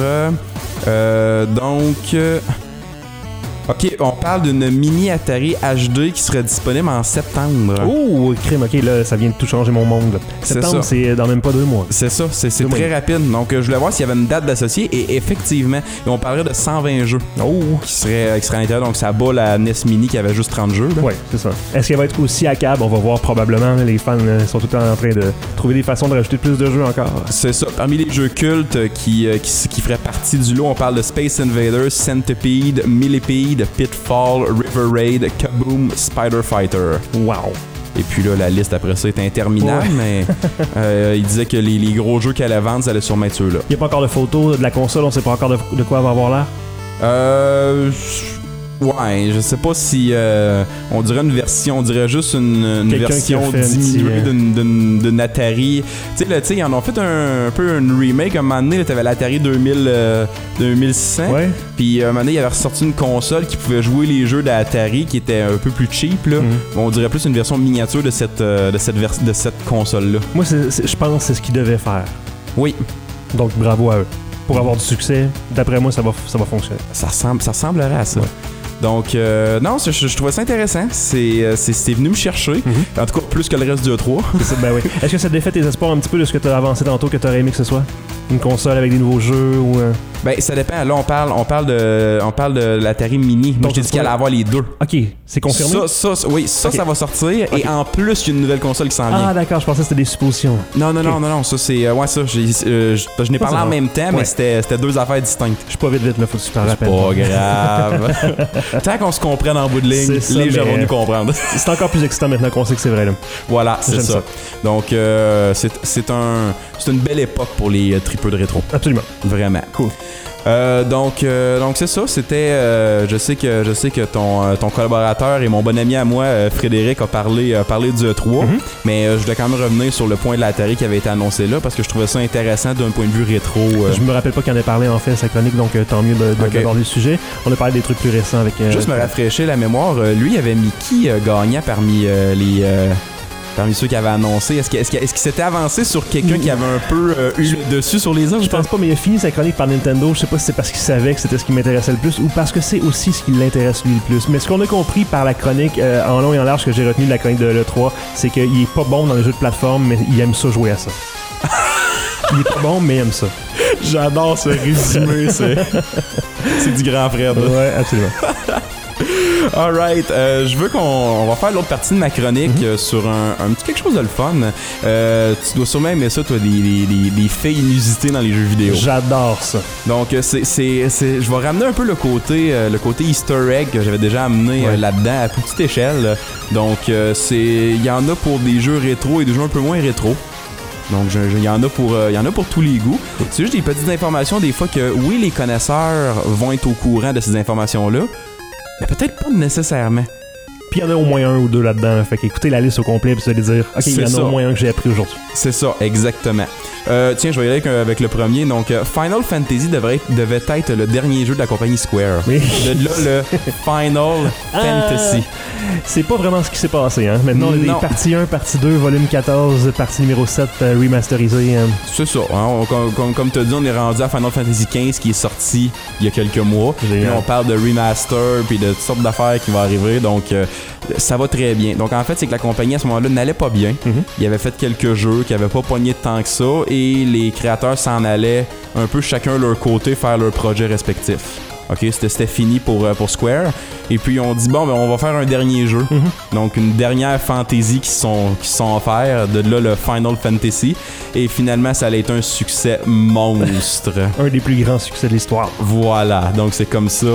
OK, on parle d'une mini Atari HD qui serait disponible en septembre. Oh, crime, OK, là, ça vient de tout changer mon monde. Là. Septembre, c'est dans même pas 2 mois. C'est ça, c'est très rapide. Donc, je voulais voir s'il y avait une date d'associé et effectivement, on parlerait de 120 jeux qui seraient à l'intérieur. Donc, ça bat la NES Mini qui avait juste 30 jeux. Oui, c'est ça. Est-ce qu'elle va être aussi à câble? On va voir probablement. Les fans sont tout le temps en train de trouver des façons de rajouter plus de jeux encore. C'est ça. Parmi les jeux cultes qui feraient partie du lot, on parle de Space Invaders, Centipede, Millipede, Pitfall, River Raid, Kaboom, Spider Fighter. Wow! Et puis là, la liste après ça est interminable, mais il disait que les gros jeux qu'elle allait vendre, ça allait sûrement être ceux-là. Il n'y a pas encore de photos de la console, on sait pas encore de quoi elle va avoir l'air? Ouais, je sais pas si on dirait une version, on dirait juste une version diminuée d'une Atari. Tu sais, ils en ont fait un peu un remake. À un moment donné, là, t'avais l'Atari 2600. Ouais. Puis à un moment donné, il avait ressorti une console qui pouvait jouer les jeux d'Atari qui était un peu plus cheap. Là. On dirait plus une version miniature de cette console-là. Moi, je pense que c'est ce qu'ils devaient faire. Oui. Donc, bravo à eux. Pour avoir du succès, d'après moi, ça va fonctionner. Ça ressemblerait à ça. Ouais. Donc, non, je trouvais ça intéressant. C'est venu me chercher. En tout cas, plus que le reste du E3. Ben oui. Est-ce que ça défait tes espoirs un petit peu de ce que tu as avancé tantôt, que tu aurais aimé que ce soit? Une console avec des nouveaux jeux ou... Ben, ça dépend. Là, on parle de l'Atari Mini. Moi, je t'ai dit qu'elle allait avoir les deux. OK. C'est confirmé? Oui, ça va sortir. Okay. Et en plus, il y a une nouvelle console qui s'en vient. Ah, d'accord. Je pensais que c'était des suppositions. Non. Ça, c'est... Ouais, ça, je n'ai parlé en même temps, mais c'était deux affaires distinctes. Je suis pas vite, là. Faut que tu t'en rappelles. C'est pas grave. Tant qu'on se comprenne en bout de ligne, les gens vont nous comprendre. C'est encore plus excitant maintenant qu'on sait que c'est vrai, là. Voilà, c'est ça. Donc, c'est une belle époque pour les tripeux de rétro. Absolument. Vraiment. Cool. Donc c'est ça. C'était, je sais que ton collaborateur et mon bon ami à moi, Frédéric, a parlé du E3, mais je voulais quand même revenir sur le point de l'Atari qui avait été annoncé là parce que je trouvais ça intéressant d'un point de vue rétro. Je me rappelle pas qu'il en ait parlé en fait sa chronique, donc tant mieux d'aborder le sujet. On a parlé des trucs plus récents avec. Juste me rafraîchir la mémoire. Lui, il avait mis qui gagnant parmi Parmi ceux qui avaient annoncé, est-ce qu'il s'était avancé sur quelqu'un qui avait un peu eu le dessus sur les autres? Je pense pas, mais il a fini sa chronique par Nintendo. Je sais pas si c'est parce qu'il savait que c'était ce qui m'intéressait le plus ou parce que c'est aussi ce qui l'intéresse lui le plus. Mais ce qu'on a compris par la chronique en long et en large que j'ai retenu de la chronique de l'E3, c'est qu'il est pas bon dans les jeux de plateforme, mais il aime ça jouer à ça. Il est pas bon, mais il aime ça. J'adore ce résumé, c'est du grand frère. Ouais, absolument. Alright, je veux qu'on va faire l'autre partie de ma chronique sur un petit quelque chose de le fun. Tu dois sûrement aimer ça, toi, des faits inusités dans les jeux vidéo. J'adore ça. Donc, je vais ramener un peu le côté Easter egg que j'avais déjà amené là-dedans à petite échelle. Donc, il y en a pour des jeux rétro et des jeux un peu moins rétro. Donc, il y en a pour tous les goûts. C'est juste des petites informations, des fois que, oui, les connaisseurs vont être au courant de ces informations-là, mais peut-être pas nécessairement. Puis il y en a au moins un ou deux là-dedans. Là. Fait qu'écoutez la liste au complet puis vous allez dire, OK, il y en a au moins un que j'ai appris aujourd'hui. C'est ça, exactement. Tiens, je vais y aller avec le premier. Donc, Final Fantasy devait être le dernier jeu de la compagnie Square. Oui. De là, le Final Fantasy. C'est pas vraiment ce qui s'est passé. Hein. Maintenant, on a des parties 1, partie 2, volume 14, partie numéro 7 remasterisée. Hein. C'est ça. Hein. Comme tu as dit, on est rendu à Final Fantasy XV qui est sorti il y a quelques mois. Puis on parle de remaster puis de toutes sortes d'affaires qui vont arriver. Donc, ça va très bien. Donc, en fait, c'est que la compagnie, à ce moment-là, n'allait pas bien. Ils avaient fait quelques jeux qui n'avaient pas pogné de tant que ça. Et les créateurs s'en allaient un peu chacun leur côté faire leurs projets respectifs. OK, c'était fini pour Square. Et puis, on dit, bon, ben, on va faire un dernier jeu. Donc, une dernière fantasy qui se sont offerts. De là, le Final Fantasy. Et finalement, ça allait être un succès monstre. Un des plus grands succès de l'histoire. Voilà. Donc, c'est comme ça.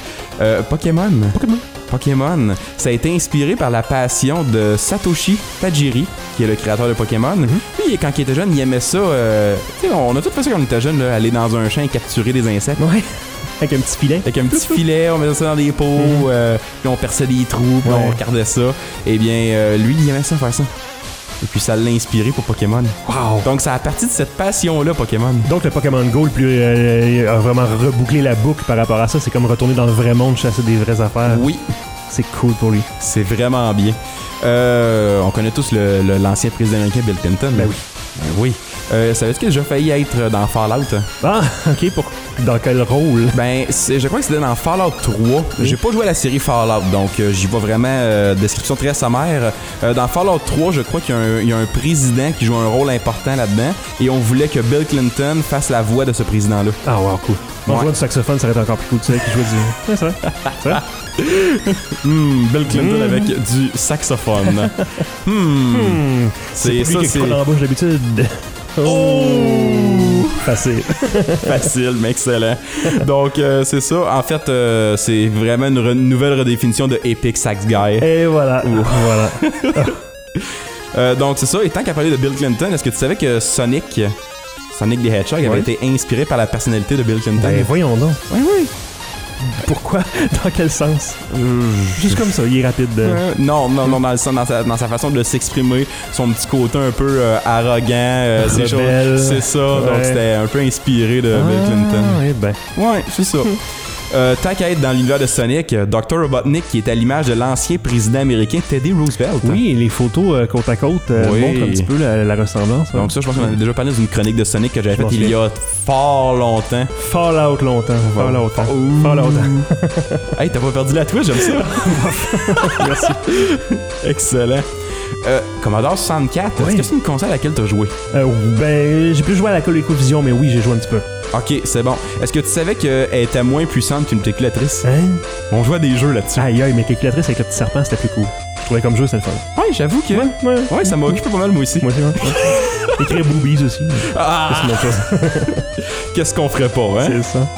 Pokémon, ça a été inspiré par la passion de Satoshi Tajiri, qui est le créateur de Pokémon. Lui, quand il était jeune, il aimait ça. On a tout fait ça quand on était jeune, là, aller dans un champ et capturer des insectes. Ouais. Avec un petit filet. Avec un petit filet, on mettait ça dans des pots, puis on perçait des trous, puis on regardait ça. Eh bien, lui, il aimait ça, faire ça. Et puis ça l'a inspiré pour Pokémon. Wow! Donc ça a parti de cette passion-là, Pokémon. Donc le Pokémon Go, a vraiment rebouclé la boucle par rapport à ça. C'est comme retourner dans le vrai monde, chasser des vraies affaires. Oui. C'est cool pour lui. C'est vraiment bien. On connaît tous l'ancien président américain Bill Clinton. Ben oui. Ben oui. Savais-tu qu'il a déjà failli être dans Fallout? Ah, ok. Dans quel rôle? Ben, je crois que c'était dans Fallout 3. J'ai pas joué à la série Fallout, donc j'y vois vraiment description très sommaire. Dans Fallout 3, je crois qu'il y a un président qui joue un rôle important là-dedans, et on voulait que Bill Clinton fasse la voix de ce président-là. Ah, wow, cool. On joue du saxophone, ça aurait été encore plus cool, tu sais, qui joue du... Ouais, c'est vrai. C'est vrai? Bill Clinton avec du saxophone. C'est ça, c'est... dans la bouche d'habitude. Oh! Facile. Facile, mais excellent. Donc, c'est ça. En fait, c'est vraiment une nouvelle redéfinition de Epic Sax Guy. Et voilà. Voilà. Donc, c'est ça. Et tant qu'à parler de Bill Clinton, est-ce que tu savais que Sonic the Hedgehog avait été inspiré par la personnalité de Bill Clinton? Ben, voyons donc. Oui. Pourquoi? Dans quel sens? Juste comme ça, il est rapide. Non, dans sa façon de s'exprimer, son petit côté un peu arrogant, c'est ça. Ouais. Donc c'était un peu inspiré de Bill Clinton. Oui, ben. Ouais, c'est ça. Tant qu'à être dans l'univers de Sonic, Dr. Robotnik, qui est à l'image de l'ancien président américain Teddy Roosevelt. Oui, les photos côte à côte montrent un petit peu la ressemblance. Hein. Donc ça, je pense qu'on a déjà parlé d'une chronique de Sonic que j'avais faite il y a fort longtemps. Fallout. Hey, t'as pas perdu la Twitch, j'aime ça. Merci. Excellent. Commodore 64, est-ce que c'est une console à laquelle t'as joué? Ben, j'ai plus joué à la ColecoVision, mais oui, j'ai joué un petit peu. Ok, c'est bon. Est-ce que tu savais qu'elle était moins puissante qu'une calculatrice? Hein? On jouait à des jeux là-dessus. Aïe, mais calculatrice avec le petit serpent, c'était plus cool. Je trouvais comme jeu, c'était le fun. Ouais, j'avoue que... Ouais, ça m'a occupé pas mal, moi aussi. Moi aussi, ouais. Écrire Boobies aussi. Ah! C'est une autre chose. Qu'est-ce qu'on ferait pas, hein? C'est ça.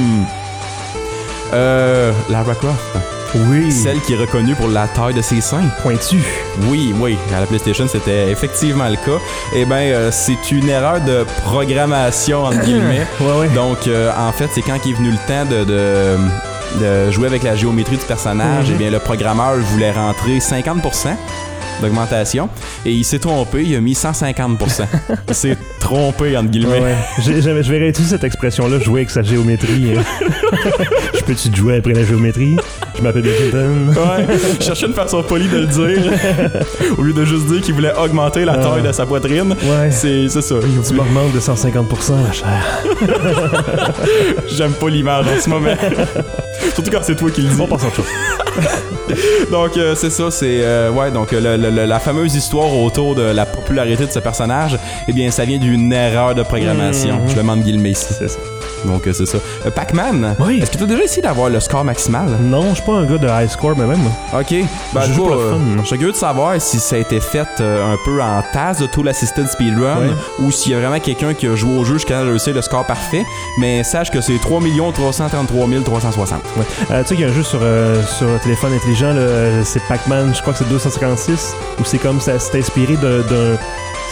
Lara Croft. Oui. Celle qui est reconnue pour la taille de ses seins. Pointu. Oui. À la PlayStation, c'était effectivement le cas. Eh bien, c'est une erreur de programmation, entre guillemets. Ouais. Donc, en fait, c'est quand il est venu le temps de jouer avec la géométrie du personnage, eh bien, le programmeur voulait rentrer 50% d'augmentation et il s'est trompé, il a mis 150%. Il s'est trompé, entre guillemets. Ouais. Je vais réutiliser cette expression-là, jouer avec sa géométrie. Je peux-tu te jouer après la géométrie? Je m'appelle Bill Clinton. Ouais, je cherchais une façon polie de le dire. Au lieu de juste dire qu'il voulait augmenter la taille de sa poitrine. Ouais. C'est ça. Tu m'augmentes de 150%, ma chère. J'aime pas l'image en ce moment. Surtout quand c'est toi qui le dis. On passe à autre chose. Donc, c'est ça, donc la fameuse histoire autour de la popularité de ce personnage, eh bien, ça vient d'une erreur de programmation. Je le demande guillemets ici. C'est ça. Donc, c'est ça. Pac-Man, oui. Est-ce que tu as déjà essayé d'avoir le score maximal? Non, je suis pas un gars de high score, mais même. Ok. Ben, je suis curieux de savoir si ça a été fait un peu en tasse de Tool Assisted Speedrun ou s'il y a vraiment quelqu'un qui a joué au jeu jusqu'à réussir le score parfait. Mais sache que c'est 3 333 360. Ouais. Tu sais qu'il y a un jeu sur téléphone intelligent, là, c'est Pac-Man, je crois que c'est 256, où c'est comme ça, c'est inspiré d'un. C'est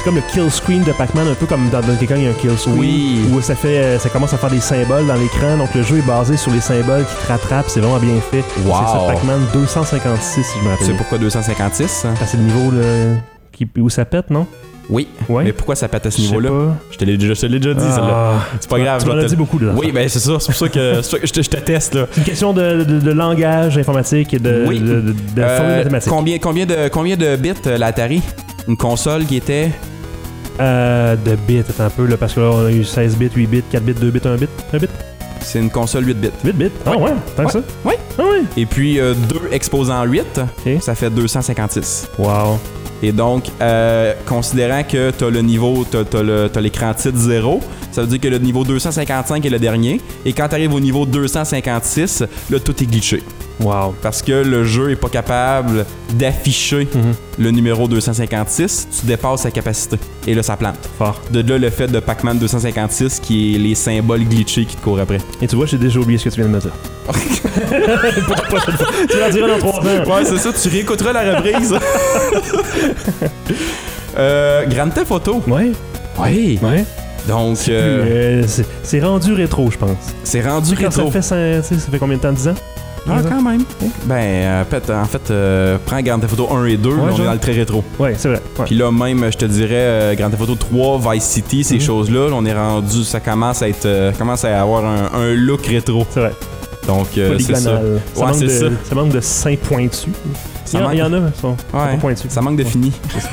c'est comme le kill screen de Pac-Man, un peu comme dans Donkey Kong, il y a un kill screen. Oui. Où ça commence à faire des symboles dans l'écran, donc le jeu est basé sur les symboles qui te rattrapent, c'est vraiment bien fait. Wow. C'est ça, Pac-Man 256, si je me rappelle. Tu sais pourquoi 256? C'est le niveau là, où ça pète, non? Oui. Ouais. Mais pourquoi ça pète à ce Je sais niveau-là? pas. Je te l'ai déjà dit, celle-là. C'est pas grave. Tu m'en as dit beaucoup, là. Oui, ben c'est ça. C'est pour ça que je te teste, là. C'est une question de langage informatique et de formule mathématique. Combien de bits l'Atari? Une console qui était... De bits, attends un peu, là, parce que là, on a eu 16 bits, 8 bits, 4 bits, 2 bits, 1 bit. 1 bit? C'est une console 8 bits. 8 bits? Ah ouais, tant que ça? Oui. Ah ouais. Et puis 2 exposant 8, Ok. ça fait 256. Wow. Et donc, considérant que t'as le niveau, t'as l'écran titre 0, ça veut dire que le niveau 255 est le dernier. Et quand t'arrives au niveau 256, là, tout est glitché. Wow. Parce que le jeu est pas capable d'afficher le numéro 256, tu dépasses sa capacité. Et là, ça plante. Fort. De là, le fait de Pac-Man 256 qui est les symboles glitchés qui te courent après. Et tu vois, j'ai déjà oublié ce que tu viens de me dire. Tu vas en dire dans 3 ans. Ouais, c'est ça, tu réécouteras la reprise. Grand Theft Auto. Ouais. Oui. Ouais. Donc, c'est rendu rétro, je pense. c'est rendu Quand rétro. ça fait combien de temps? 10 ans? Ah, quand même. Ben, en fait, prends Grand Theft Auto 1 et 2, là, on est dans le très rétro. Ouais, c'est vrai. Ouais. Puis là, même, je te dirais, Grand Theft Auto 3, Vice City, ces choses-là, on est rendu, ça commence à avoir un look rétro. C'est vrai. Donc, c'est ça. Ouais, c'est ça. Ça manque de seins pointus. Il y en a, ils sont pas pointus. Ça manque de fini.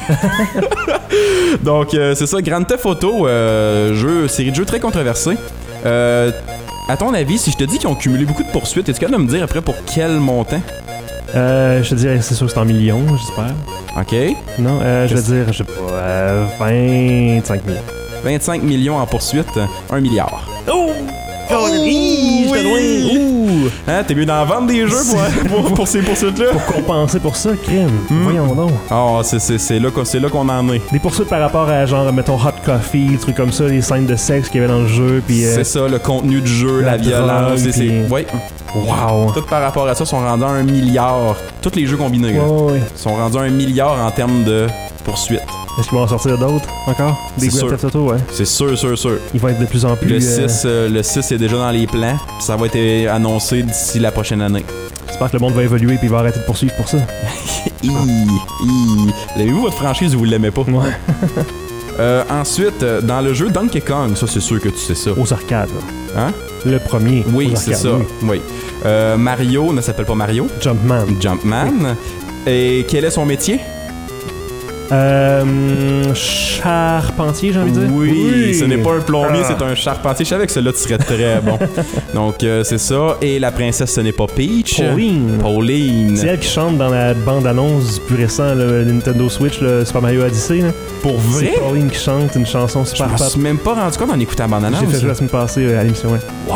Donc, c'est ça. Grand Theft Auto, série de jeux très controversée. À ton avis, si je te dis qu'ils ont cumulé beaucoup de poursuites, est-ce que tu vas me dire après pour quel montant? Je te dirais, c'est sûr que c'est en millions, j'espère. OK. Non, je vais dire, je sais pas, 25 millions. 25 millions en poursuite, 1 milliard. Oh! J'étais loin! Ouh! Hein, t'es mieux d'en vendre des jeux pour ces poursuites-là? Pour compenser pour ça, crime. Voyons donc. Oh, c'est là qu'on en est. Des poursuites par rapport à, genre, mettons, Hot Coffee, des trucs comme ça, les scènes de sexe qu'il y avait dans le jeu, puis... C'est ça, le contenu du jeu, la violence, Oui. Wow! Tout par rapport à ça, sont rendus à 1 milliard. Tous les jeux combinés, Ouais. sont rendus à 1 milliard en termes de poursuites. Est-ce qu'ils vont en sortir d'autres, encore? Des C'est Grand sûr. Theft Auto, ouais. C'est sûr. Ils vont être de plus en plus... Le 6 est déjà dans les plans. Puis ça va être annoncé d'ici la prochaine année. J'espère que le monde va évoluer puis il va arrêter de poursuivre pour ça. L'avez-vous votre franchise ou vous l'aimez pas? Ouais. Ensuite, dans le jeu Donkey Kong, ça c'est sûr que tu sais ça. Aux arcades, là. Hein? Le premier. Oui, aux c'est arcades, ça. Oui. Mario ne s'appelle pas Mario. Jumpman. Jumpman. Et quel est son métier? Charpentier, j'ai envie de dire. Oui, ce n'est pas un plombier, Ah. c'est un charpentier. Je savais que celui-là, tu serais très bon. Donc, c'est ça. Et la princesse, ce n'est pas Peach. Pauline. C'est elle qui chante dans la bande-annonce du plus récent, le Nintendo Switch, le Super Mario Odyssey. Là. Pour vrai? C'est Pauline qui chante une chanson Je super me pop. suis même pas rendu compte en écoutant la bande-annonce. J'ai fait jouer la semaine passée à l'émission, ouais.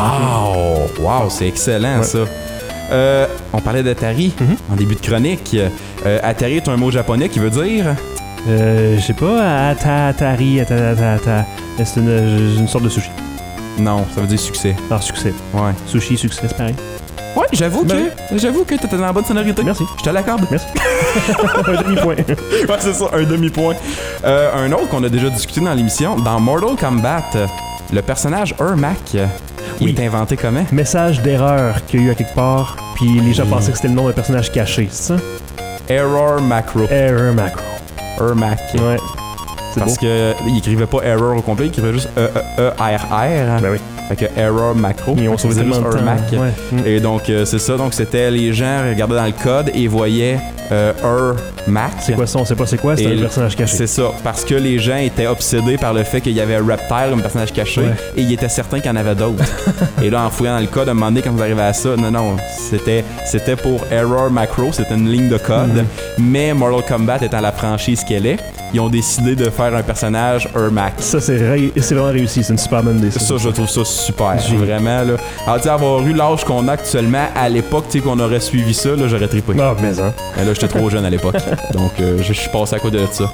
Wow, c'est excellent, Ouais. ça. On parlait d'Atari en début de chronique. Atari est un mot japonais qui veut dire... Je sais pas, Atari, c'est une sorte de sushi. Non, ça veut dire succès. Alors, succès. Ouais. Sushi, succès, c'est pareil. Ouais, j'avoue que t'étais dans la bonne sonorité. Merci. Je te l'accorde. Merci. Un demi-point. Ouais, c'est ça, un demi-point. Un autre qu'on a déjà discuté dans l'émission, dans Mortal Kombat, le personnage Ermac, il est inventé comment? Message d'erreur qu'il y a eu à quelque part, puis les gens pensaient que c'était le nom d'un personnage caché, c'est ça? Error Macro. Error Macro. Ermac. Ouais. C'est Parce beau. qu'il écrivait pas error au complet, il écrivait juste E-E-R-R. Ben oui. Fait que error macro. Ils ont Fait que sauvé c'est tellement de juste temps. Ermac. Ouais. Et donc, c'est ça. Donc, c'était les gens regardaient dans le code et voyaient Ermac. C'est quoi ça? On sait pas c'est quoi, c'est Et un personnage caché. C'est ça, parce que les gens étaient obsédés par le fait qu'il y avait Reptile, un personnage caché, Ouais. et ils étaient certains qu'il y en avait d'autres. Et là, en fouillant dans le code, à un moment donné, quand vous arrivez à ça, non, c'était pour Error Macro, c'était une ligne de code, mais Mortal Kombat étant la franchise qu'elle est, ils ont décidé de faire un personnage Ermac. Ça, c'est vraiment réussi. C'est une super bonne idée. Ça, je trouve ça super. J'ai- Vraiment, là. Alors, tu sais, avoir eu l'âge qu'on a actuellement, à l'époque, tu sais, qu'on aurait suivi ça, là, j'aurais trippé. Ah, mais hein. Mais là, j'étais trop jeune à l'époque. Donc, je suis passé à côté de ça.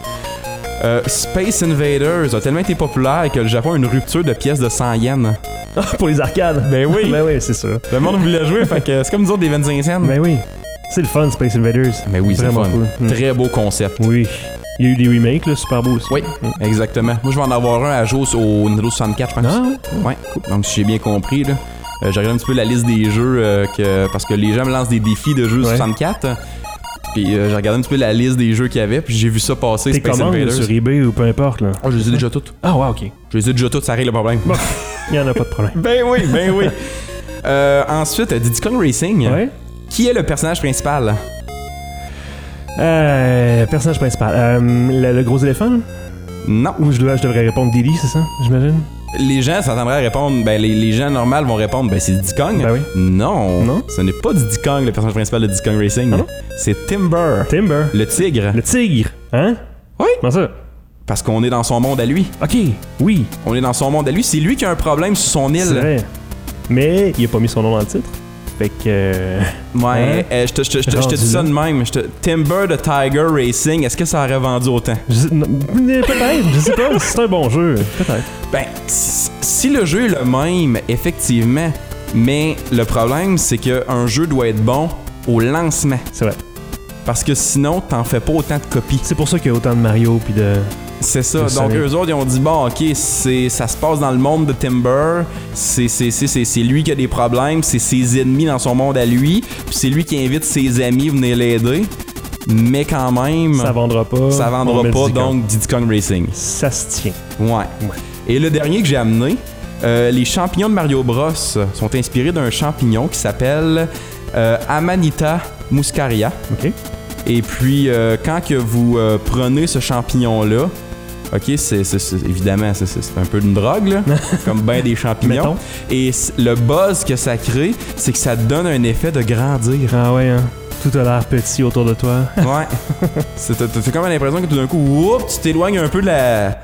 Space Invaders a tellement été populaire que le Japon a une rupture de pièces de 100 yens. Pour les arcades. Ben oui. Ben oui, c'est ça. Le monde voulait jouer, fait que c'est comme nous autres des 25 cents. Ben oui. C'est le fun, Space Invaders. Mais oui, c'est vraiment fun. cool. Très beau concept. Oui. Il y a eu des remakes, là, super beaux aussi. Oui, exactement. Moi, je vais en avoir un à jouer au Nintendo 64, je pense. Ah ouais? Ouais. Donc, si j'ai bien compris, là. J'ai regardé un petit peu la liste des jeux parce que les gens me lancent des défis de jeux 64. Puis j'ai regardé un petit peu la liste des jeux qu'il y avait, puis j'ai vu ça passer. T'es commandes sur eBay ou peu importe, là? Oh, je les ai déjà toutes. Ah ouais, ok. Je les ai déjà toutes, ça règle le problème. Bon, il y en a pas de problème. Ben oui. Ensuite, Diddy Kong Racing. Ouais. Qui est le personnage principal? Personnage principal. Le gros éléphant, là? Non. Ou je devrais répondre Diddy, c'est ça? J'imagine? Les gens s'attendraient à répondre, les gens normaux vont répondre, c'est Diddy Kong. Ben oui. Non, ce n'est pas Diddy Kong, le personnage principal de Diddy Kong Racing. Ah non? C'est Timber. Timber. Le tigre. Le tigre, hein? Oui. Comment ça? Parce qu'on est dans son monde à lui. Ok, oui. On est dans son monde à lui. C'est lui qui a un problème sur son île. C'est vrai. Mais il a pas mis son nom dans le titre. Fait que... Ouais, je te dis ça de même. Timber de Tiger Racing, est-ce que ça aurait vendu autant? Peut-être, je sais pas. C'est un bon jeu. Peut-être. Ben, si le jeu est le même, effectivement. Mais le problème, c'est qu'un jeu doit être bon au lancement. C'est vrai. Parce que sinon, t'en fais pas autant de copies. C'est pour ça qu'il y a autant de Mario puis de... C'est ça. Donc, eux autres, ils ont dit, bon, OK, ça se passe dans le monde de Timber. C'est lui qui a des problèmes. C'est ses ennemis dans son monde à lui. Puis c'est lui qui invite ses amis à venir l'aider. Mais quand même... Ça vendra pas. Ça vendra pas, donc Diddy Kong Racing. Ça se tient. Ouais. Et le dernier que j'ai amené, les champignons de Mario Bros sont inspirés d'un champignon qui s'appelle Amanita muscaria. OK. Et puis, quand que vous prenez ce champignon-là, OK, évidemment, c'est un peu une drogue, là, comme bien des champignons. Mettons. Et le buzz que ça crée, c'est que ça te donne un effet de grandir. Ah ouais, hein? Tout a l'air petit autour de toi. Ouais. T'as comme l'impression que tout d'un coup, tu t'éloignes un peu de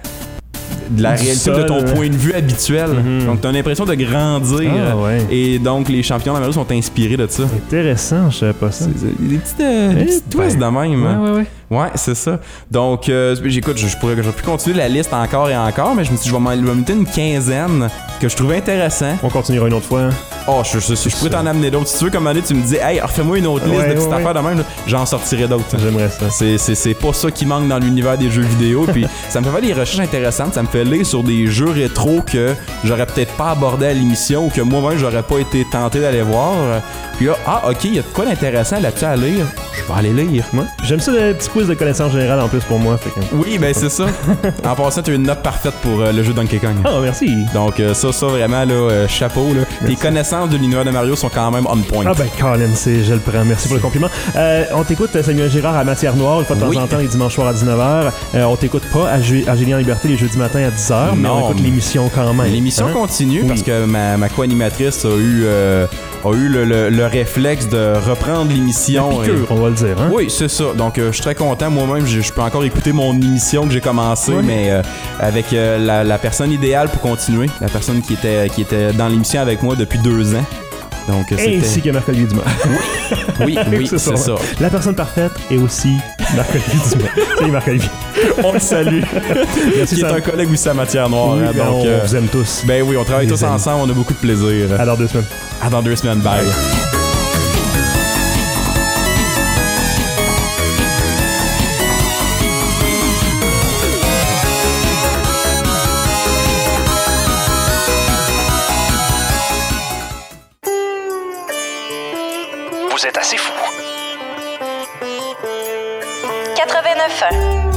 la réalité sol, de ton point de vue habituel. Donc, t'as l'impression de grandir. Ah, ouais. Et donc, les champignons de Mario sont inspirés de ça. Intéressant, je savais pas ça. C'est des petites twists de même. Ouais. Ouais, c'est ça. Donc, j'écoute, j'aurais pu continuer la liste encore et encore, mais je me suis dit, je vais m'en mettre une quinzaine que je trouvais intéressant. On continuera une autre fois. Hein? Oh, je pourrais t'en amener d'autres. Si tu veux, comme année, tu me dis, hey, refais-moi une autre liste de petites affaires de même, là, j'en sortirai d'autres. J'aimerais ça. C'est pas ça qui manque dans l'univers des jeux vidéo. Puis ça me fait faire des recherches intéressantes. Ça me fait lire sur des jeux rétro que j'aurais peut-être pas abordé à l'émission ou que moi-même, j'aurais pas été tenté d'aller voir. Puis là, OK, il y a de quoi d'intéressant là-dessus à lire. Je vais aller lire. Ouais. J'aime ça, le petit quiz de connaissances générales en plus pour moi. Fait que... Oui, ben c'est ça. En passant, tu as une note parfaite pour le jeu Donkey Kong. Ah, merci. Donc ça vraiment, là, chapeau. Là. Tes connaissances de l'univers de Mario sont quand même on point. Ah ben Colin, je le prends. Merci pour le compliment. On t'écoute, Samuel Girard, à Matière Noire, une fois de temps en temps, les dimanches soirs à 19h. On t'écoute pas à Génie en Liberté les jeudis matins à 10h, mais on écoute l'émission quand même. L'émission continue parce que ma co-animatrice a eu le réflexe de reprendre l'émission. On va le dire. Hein? Oui, c'est ça. Donc, je suis très content. Moi-même, je peux encore écouter mon émission que j'ai commencée, mais avec la personne idéale pour continuer. La personne qui était dans l'émission avec moi depuis 2 ans. Donc, ainsi que Marc-Olivier Dumas. Oui, c'est ça. La personne parfaite est aussi Marc-Olivier Dumas. Salut Marc-Olivier. On le salue. Merci, qui est un collègue aussi à Matière Noire. Oui, hein, donc, on vous aime tous. Ben oui, on travaille tous ensemble. On a beaucoup de plaisir. À dans 2 semaines. À dans 2 semaines. Bye. Vous êtes assez fou. 89.1.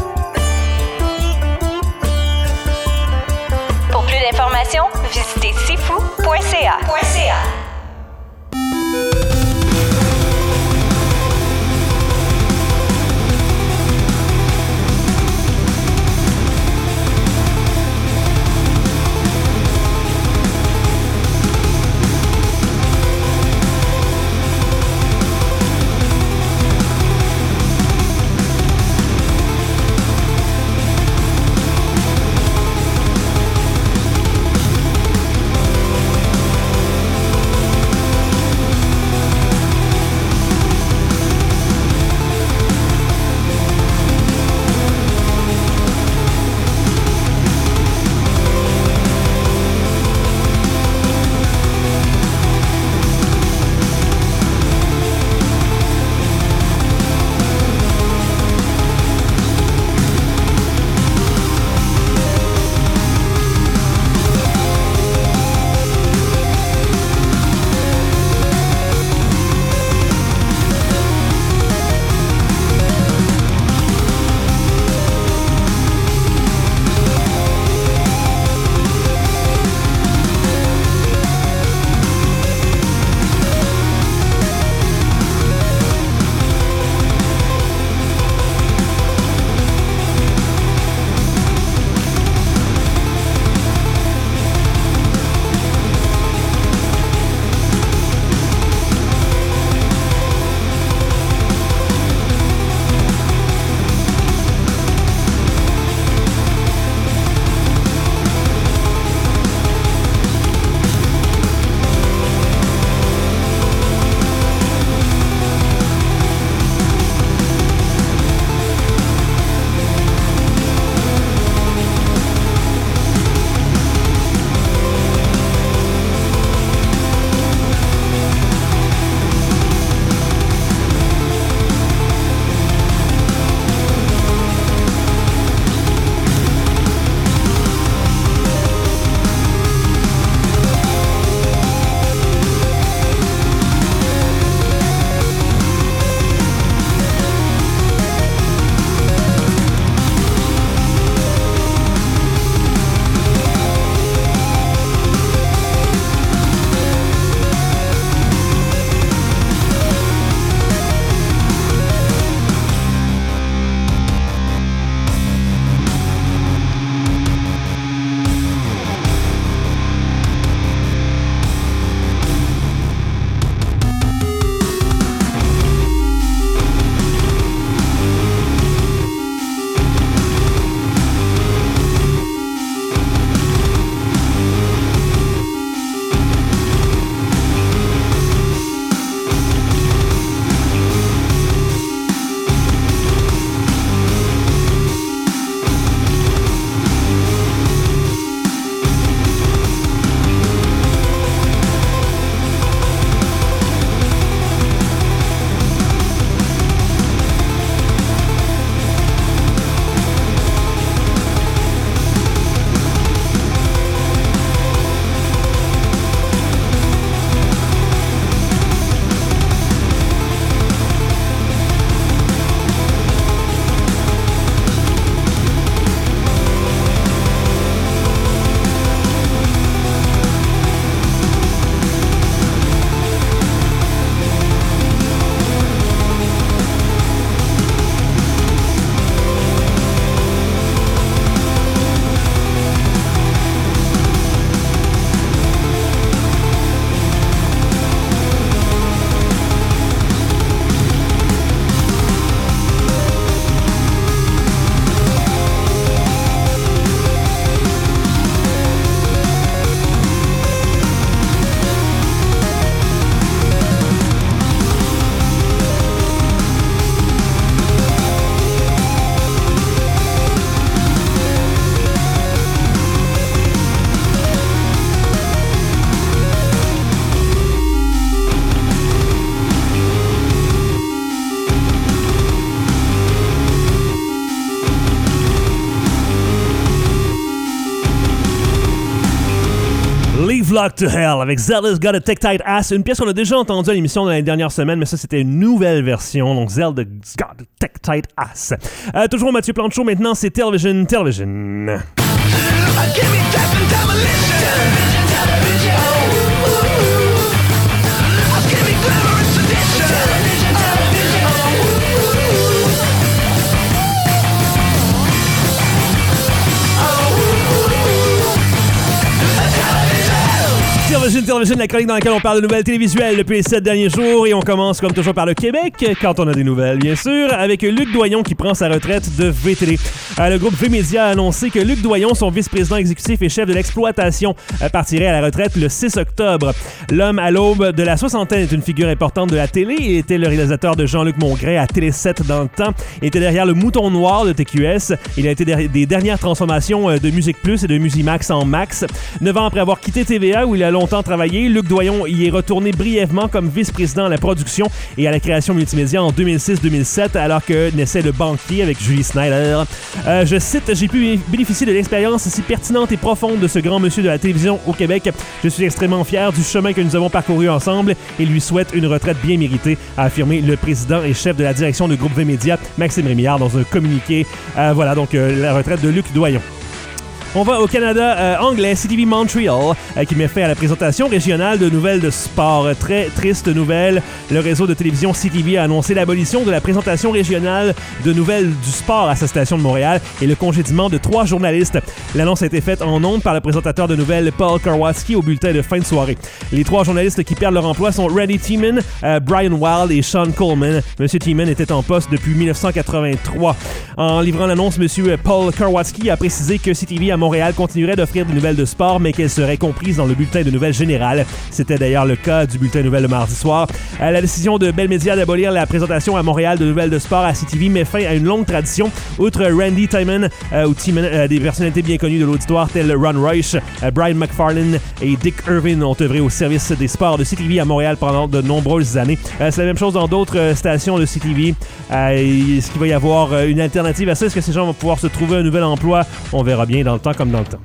Pour plus d'informations, visitez sifou.ca. Locked to Hell avec Zelda's Got a Tech Tight Ass, une pièce qu'on a déjà entendue à l'émission de l'année dernière semaine, mais ça c'était une nouvelle version, donc Zelda's Got a Tech Tight Ass. Toujours Mathieu Plante Show, maintenant c'est Television. Television, la chronique dans laquelle on parle de nouvelles télévisuelles depuis les 7 derniers jours, et on commence comme toujours par le Québec, quand on a des nouvelles bien sûr, avec Luc Doyon qui prend sa retraite de VTL. Le groupe V-Média a annoncé que Luc Doyon, son vice-président exécutif et chef de l'exploitation, partirait à la retraite le 6 octobre. L'homme à l'aube de la soixantaine est une figure importante de la télé. Il était le réalisateur de Jean-Luc Mongrain à Télé 7 dans le temps. Il était derrière le Mouton Noir de TQS. Il a été des dernières transformations de Musique Plus et de Musimax en Max. 9 ans après avoir quitté TVA où il a longtemps travaillé, Luc Doyon y est retourné brièvement comme vice-président à la production et à la création multimédia en 2006-2007 alors que naissait Le Banquier avec Julie Snyder. Je cite, « J'ai pu bénéficier de l'expérience si pertinente et profonde de ce grand monsieur de la télévision au Québec. Je suis extrêmement fier du chemin que nous avons parcouru ensemble et lui souhaite une retraite bien méritée », a affirmé le président et chef de la direction de groupe V-Média, Maxime Rémillard, dans un communiqué. Voilà donc la retraite de Luc Doyon. On va au Canada anglais, CTV Montreal, qui met fin à la présentation régionale de nouvelles de sport. Très triste nouvelle. Le réseau de télévision CTV a annoncé l'abolition de la présentation régionale de nouvelles du sport à sa station de Montréal et le congédiement de 3 journalistes. L'annonce a été faite en ondes par le présentateur de nouvelles Paul Karwatski au bulletin de fin de soirée. Les 3 journalistes qui perdent leur emploi sont Randy Tiemann, Brian Wild et Sean Coleman. Monsieur Tiemann était en poste depuis 1983. En livrant l'annonce, Monsieur Paul Karwatski a précisé que CTV à Montréal continuerait d'offrir des nouvelles de sport, mais qu'elles seraient comprises dans le bulletin de nouvelles générales. C'était d'ailleurs le cas du bulletin de nouvelles de mardi soir. La décision de Bell Media d'abolir la présentation à Montréal de nouvelles de sport à CTV met fin à une longue tradition. Outre Randy Tiemann, des personnalités bien connues de l'auditoire telles Ron Royce, Brian McFarlane et Dick Irvin ont œuvré au service des sports de CTV à Montréal pendant de nombreuses années. C'est la même chose dans d'autres stations de CTV. Est-ce qu'il va y avoir une alternative à ça? Est-ce que ces gens vont pouvoir se trouver un nouvel emploi? On verra bien dans le temps comme dans le temps.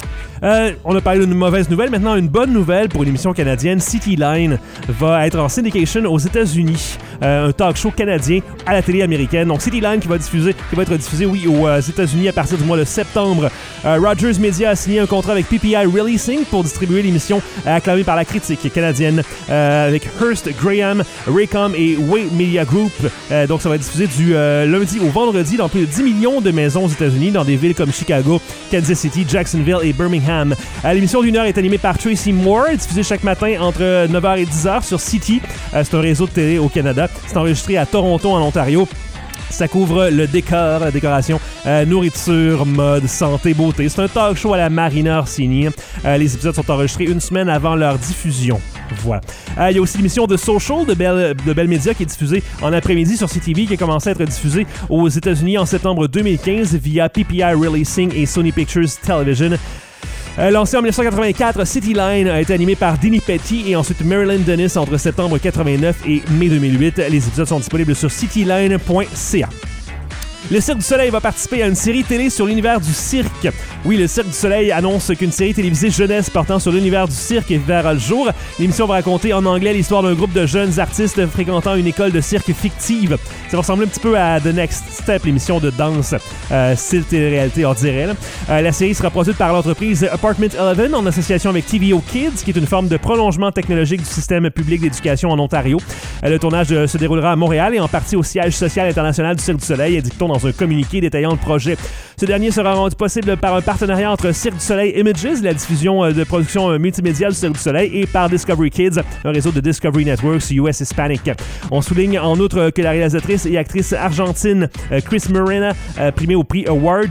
On a parlé d'une mauvaise nouvelle, maintenant une bonne nouvelle pour une émission canadienne. Cityline va être en syndication aux États-Unis, un talk show canadien à la télé américaine. Donc Cityline qui va être diffusé aux États-Unis à partir du mois de septembre. Rogers Media a signé un contrat avec PPI Releasing pour distribuer l'émission acclamée par la critique canadienne avec Hearst Graham, Raycom et Way Media Group. Donc ça va être diffusé du lundi au vendredi dans plus de 10 millions de maisons aux États-Unis, dans des villes comme Chicago, Kansas City, Jacksonville et Birmingham. L'émission d'1 heure est animée par Tracy Moore, diffusée chaque matin entre 9h et 10h sur City. C'est un réseau de télé au Canada. C'est enregistré à Toronto, en Ontario. Ça couvre le décor, la décoration, nourriture, mode, santé, beauté. C'est un talk show à la Marina Orsini. Les épisodes sont enregistrés une semaine avant leur diffusion. Voilà. Il y a aussi l'émission de Social de Bell Media qui est diffusée en après-midi sur CTV, qui a commencé à être diffusée aux États-Unis en septembre 2015 via PPI Releasing et Sony Pictures Television. Lancé en 1984, Cityline a été animé par Denis Petty et ensuite Marilyn Dennis entre septembre 89 et mai 2008. Les épisodes sont disponibles sur cityline.ca. Le Cirque du Soleil va participer à une série télé sur l'univers du cirque. Oui, le Cirque du Soleil annonce qu'une série télévisée jeunesse portant sur l'univers du cirque verra le jour. L'émission va raconter en anglais l'histoire d'un groupe de jeunes artistes fréquentant une école de cirque fictive. Ça va ressembler un petit peu à The Next Step, l'émission de danse, style télé-réalité, on dirait. La série sera produite par l'entreprise Apartment 11 en association avec TVO Kids, qui est une forme de prolongement technologique du système public d'éducation en Ontario. Le tournage se déroulera à Montréal et en partie au siège social international du Cirque du Soleil, dit-on dans un communiqué détaillant le projet. Ce dernier sera rendu possible par un partenariat entre Cirque du Soleil Images, la diffusion de production multimédia du Cirque du Soleil, et par Discovery Kids, un réseau de Discovery Networks US Hispanic. On souligne en outre que la réalisatrice et actrice argentine Chris Morena, primée au Prix Award,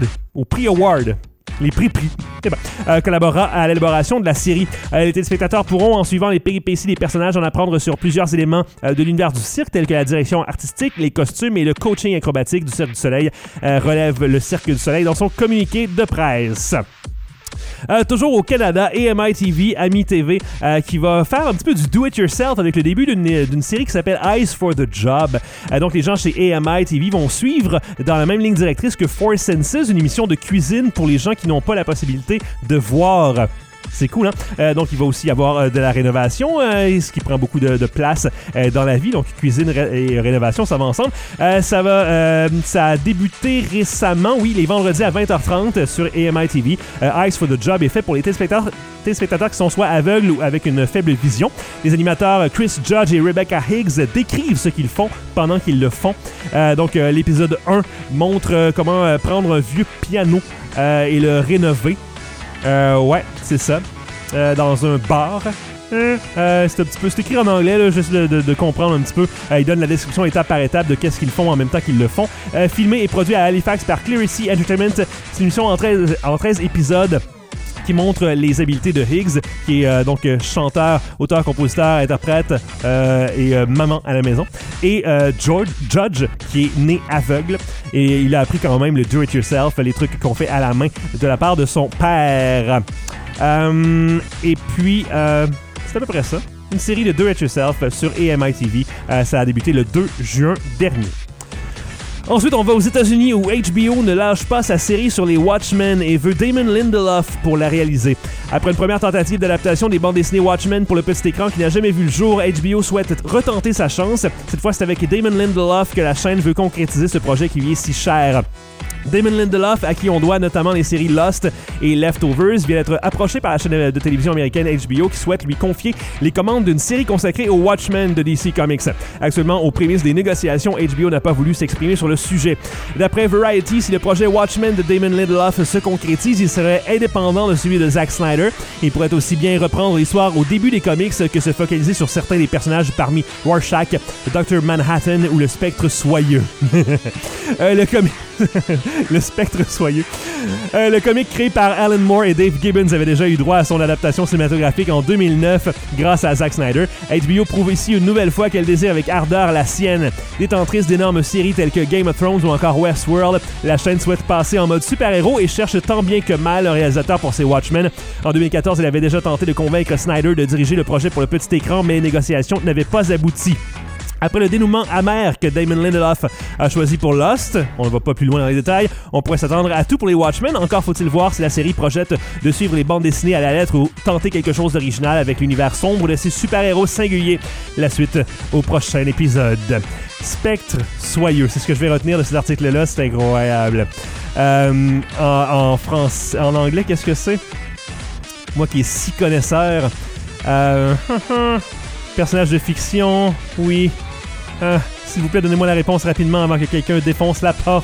les prix, collabora à l'élaboration de la série. Les téléspectateurs pourront, en suivant les péripéties des personnages, en apprendre sur plusieurs éléments de l'univers du cirque, tels que la direction artistique, les costumes et le coaching acrobatique du Cirque du Soleil, relève le Cirque du Soleil dans son communiqué de presse. Toujours au Canada, AMI TV, Ami TV, qui va faire un petit peu du do-it-yourself avec le début d'une série qui s'appelle Eyes for the Job. Donc les gens chez AMI TV vont suivre dans la même ligne directrice que Four Senses, une émission de cuisine pour les gens qui n'ont pas la possibilité de voir. C'est cool, hein? Donc, il va aussi y avoir de la rénovation, ce qui prend beaucoup de place dans la vie. Donc, cuisine et rénovation, ça va ensemble. Ça a débuté récemment, oui, les vendredis à 20h30 sur AMI TV. Eyes for the Job est fait pour les téléspectateurs qui sont soit aveugles ou avec une faible vision. Les animateurs Chris Judge et Rebecca Higgs décrivent ce qu'ils font pendant qu'ils le font. Donc, l'épisode 1 montre comment prendre un vieux piano et le rénover. Ouais, c'est ça. Dans un bar. C'est écrit en anglais, là, juste de comprendre un petit peu. Ils donnent la description étape par étape de qu'est-ce qu'ils font en même temps qu'ils le font. Filmé et produit à Halifax par Clarity Entertainment. C'est une émission en 13 épisodes qui montre les habiletés de Higgs, qui est donc chanteur, auteur, compositeur, interprète et maman à la maison. Et Judge, qui est né aveugle. Et il a appris quand même le do-it-yourself, les trucs qu'on fait à la main de la part de son père. Et puis, c'est à peu près ça. Une série de do-it-yourself sur AMI TV. Ça a débuté le 2 juin dernier. Ensuite, on va aux États-Unis où HBO ne lâche pas sa série sur les Watchmen et veut Damon Lindelof pour la réaliser. Après une première tentative d'adaptation des bandes dessinées Watchmen pour le petit écran qui n'a jamais vu le jour, HBO souhaite retenter sa chance. Cette fois, c'est avec Damon Lindelof que la chaîne veut concrétiser ce projet qui lui est si cher. Damon Lindelof, à qui on doit notamment les séries Lost et Leftovers, vient d'être approché par la chaîne de télévision américaine HBO qui souhaite lui confier les commandes d'une série consacrée aux Watchmen de DC Comics. Actuellement, aux prémices des négociations, HBO n'a pas voulu s'exprimer sur le sujet. D'après Variety, si le projet Watchmen de Damon Lindelof se concrétise, il serait indépendant de celui de Zack Snyder. Il pourrait aussi bien reprendre l'histoire au début des comics que se focaliser sur certains des personnages parmi Rorschach, Dr. Manhattan ou le Spectre Soyeux. Le Spectre Soyeux. Le comic créé par Alan Moore et Dave Gibbons avait déjà eu droit à son adaptation cinématographique en 2009 grâce à Zack Snyder. HBO prouve ici une nouvelle fois qu'elle désire avec ardeur la sienne. Détentrice d'énormes séries telles que Game of Thrones ou encore Westworld, la chaîne souhaite passer en mode super-héros et cherche tant bien que mal un réalisateur pour ses Watchmen. En 2014, elle avait déjà tenté de convaincre Snyder de diriger le projet pour le petit écran, mais les négociations n'avaient pas abouti. Après le dénouement amer que Damon Lindelof a choisi pour Lost, on ne va pas plus loin dans les détails, on pourrait s'attendre à tout pour les Watchmen. Encore faut-il voir si la série projette de suivre les bandes dessinées à la lettre ou tenter quelque chose d'original avec l'univers sombre de ces super-héros singuliers. La suite au prochain épisode. Spectre Soyeux, c'est ce que je vais retenir de cet article-là, c'est incroyable. En anglais, qu'est-ce que c'est? Moi qui est si connaisseur. Personnage de fiction, oui. S'il vous plaît, donnez-moi la réponse rapidement avant que quelqu'un défonce la porte.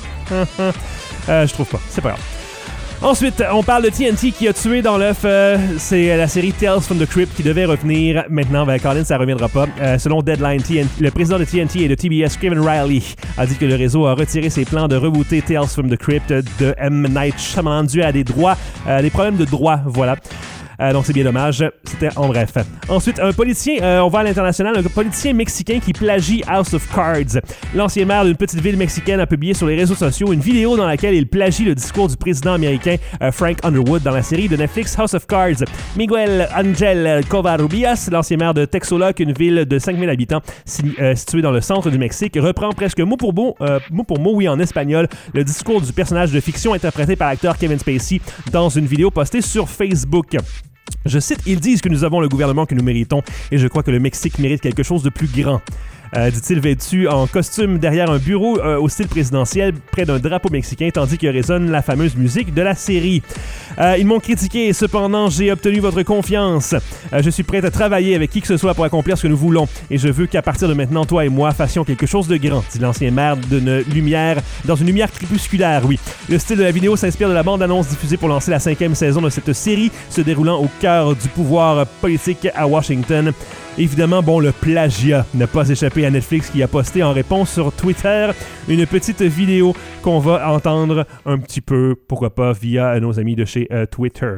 Je trouve pas, c'est pas grave. Ensuite, on parle de TNT qui a tué dans l'œuf. C'est la série Tales from the Crypt qui devait revenir. Maintenant, Colin, ça reviendra pas. Selon Deadline, le président de TNT et de TBS, Kevin Riley, a dit que le réseau a retiré ses plans de rebooter Tales from the Crypt de M. Night Shyamalan dû à des problèmes de droit, voilà. Donc c'est bien dommage. C'était en bref. Ensuite, un politicien, on va à l'international, un politicien mexicain qui plagie House of Cards. L'ancien maire d'une petite ville mexicaine a publié sur les réseaux sociaux une vidéo dans laquelle il plagie le discours du président américain Frank Underwood dans la série de Netflix House of Cards. Miguel Ángel Covarrubias, l'ancien maire de Texoloc, une ville de 5000 habitants située dans le centre du Mexique, reprend presque mot pour mot, oui, en espagnol, le discours du personnage de fiction interprété par l'acteur Kevin Spacey dans une vidéo postée sur Facebook. Je cite, ils disent que nous avons le gouvernement que nous méritons et je crois que le Mexique mérite quelque chose de plus grand. Dit-il vêtu en costume derrière un bureau au style présidentiel près d'un drapeau mexicain tandis que résonne la fameuse musique de la série. Ils m'ont critiqué, cependant j'ai obtenu votre confiance. Je suis prêt à travailler avec qui que ce soit pour accomplir ce que nous voulons et je veux qu'à partir de maintenant, toi et moi fassions quelque chose de grand, dit l'ancien maire dans une lumière crépusculaire, oui. Le style de la vidéo s'inspire de la bande-annonce diffusée pour lancer la 5e saison de cette série se déroulant au cœur du pouvoir politique à Washington. Évidemment, le plagiat n'a pas échappé à Netflix qui a posté en réponse sur Twitter une petite vidéo qu'on va entendre un petit peu, pourquoi pas, via nos amis de chez Twitter.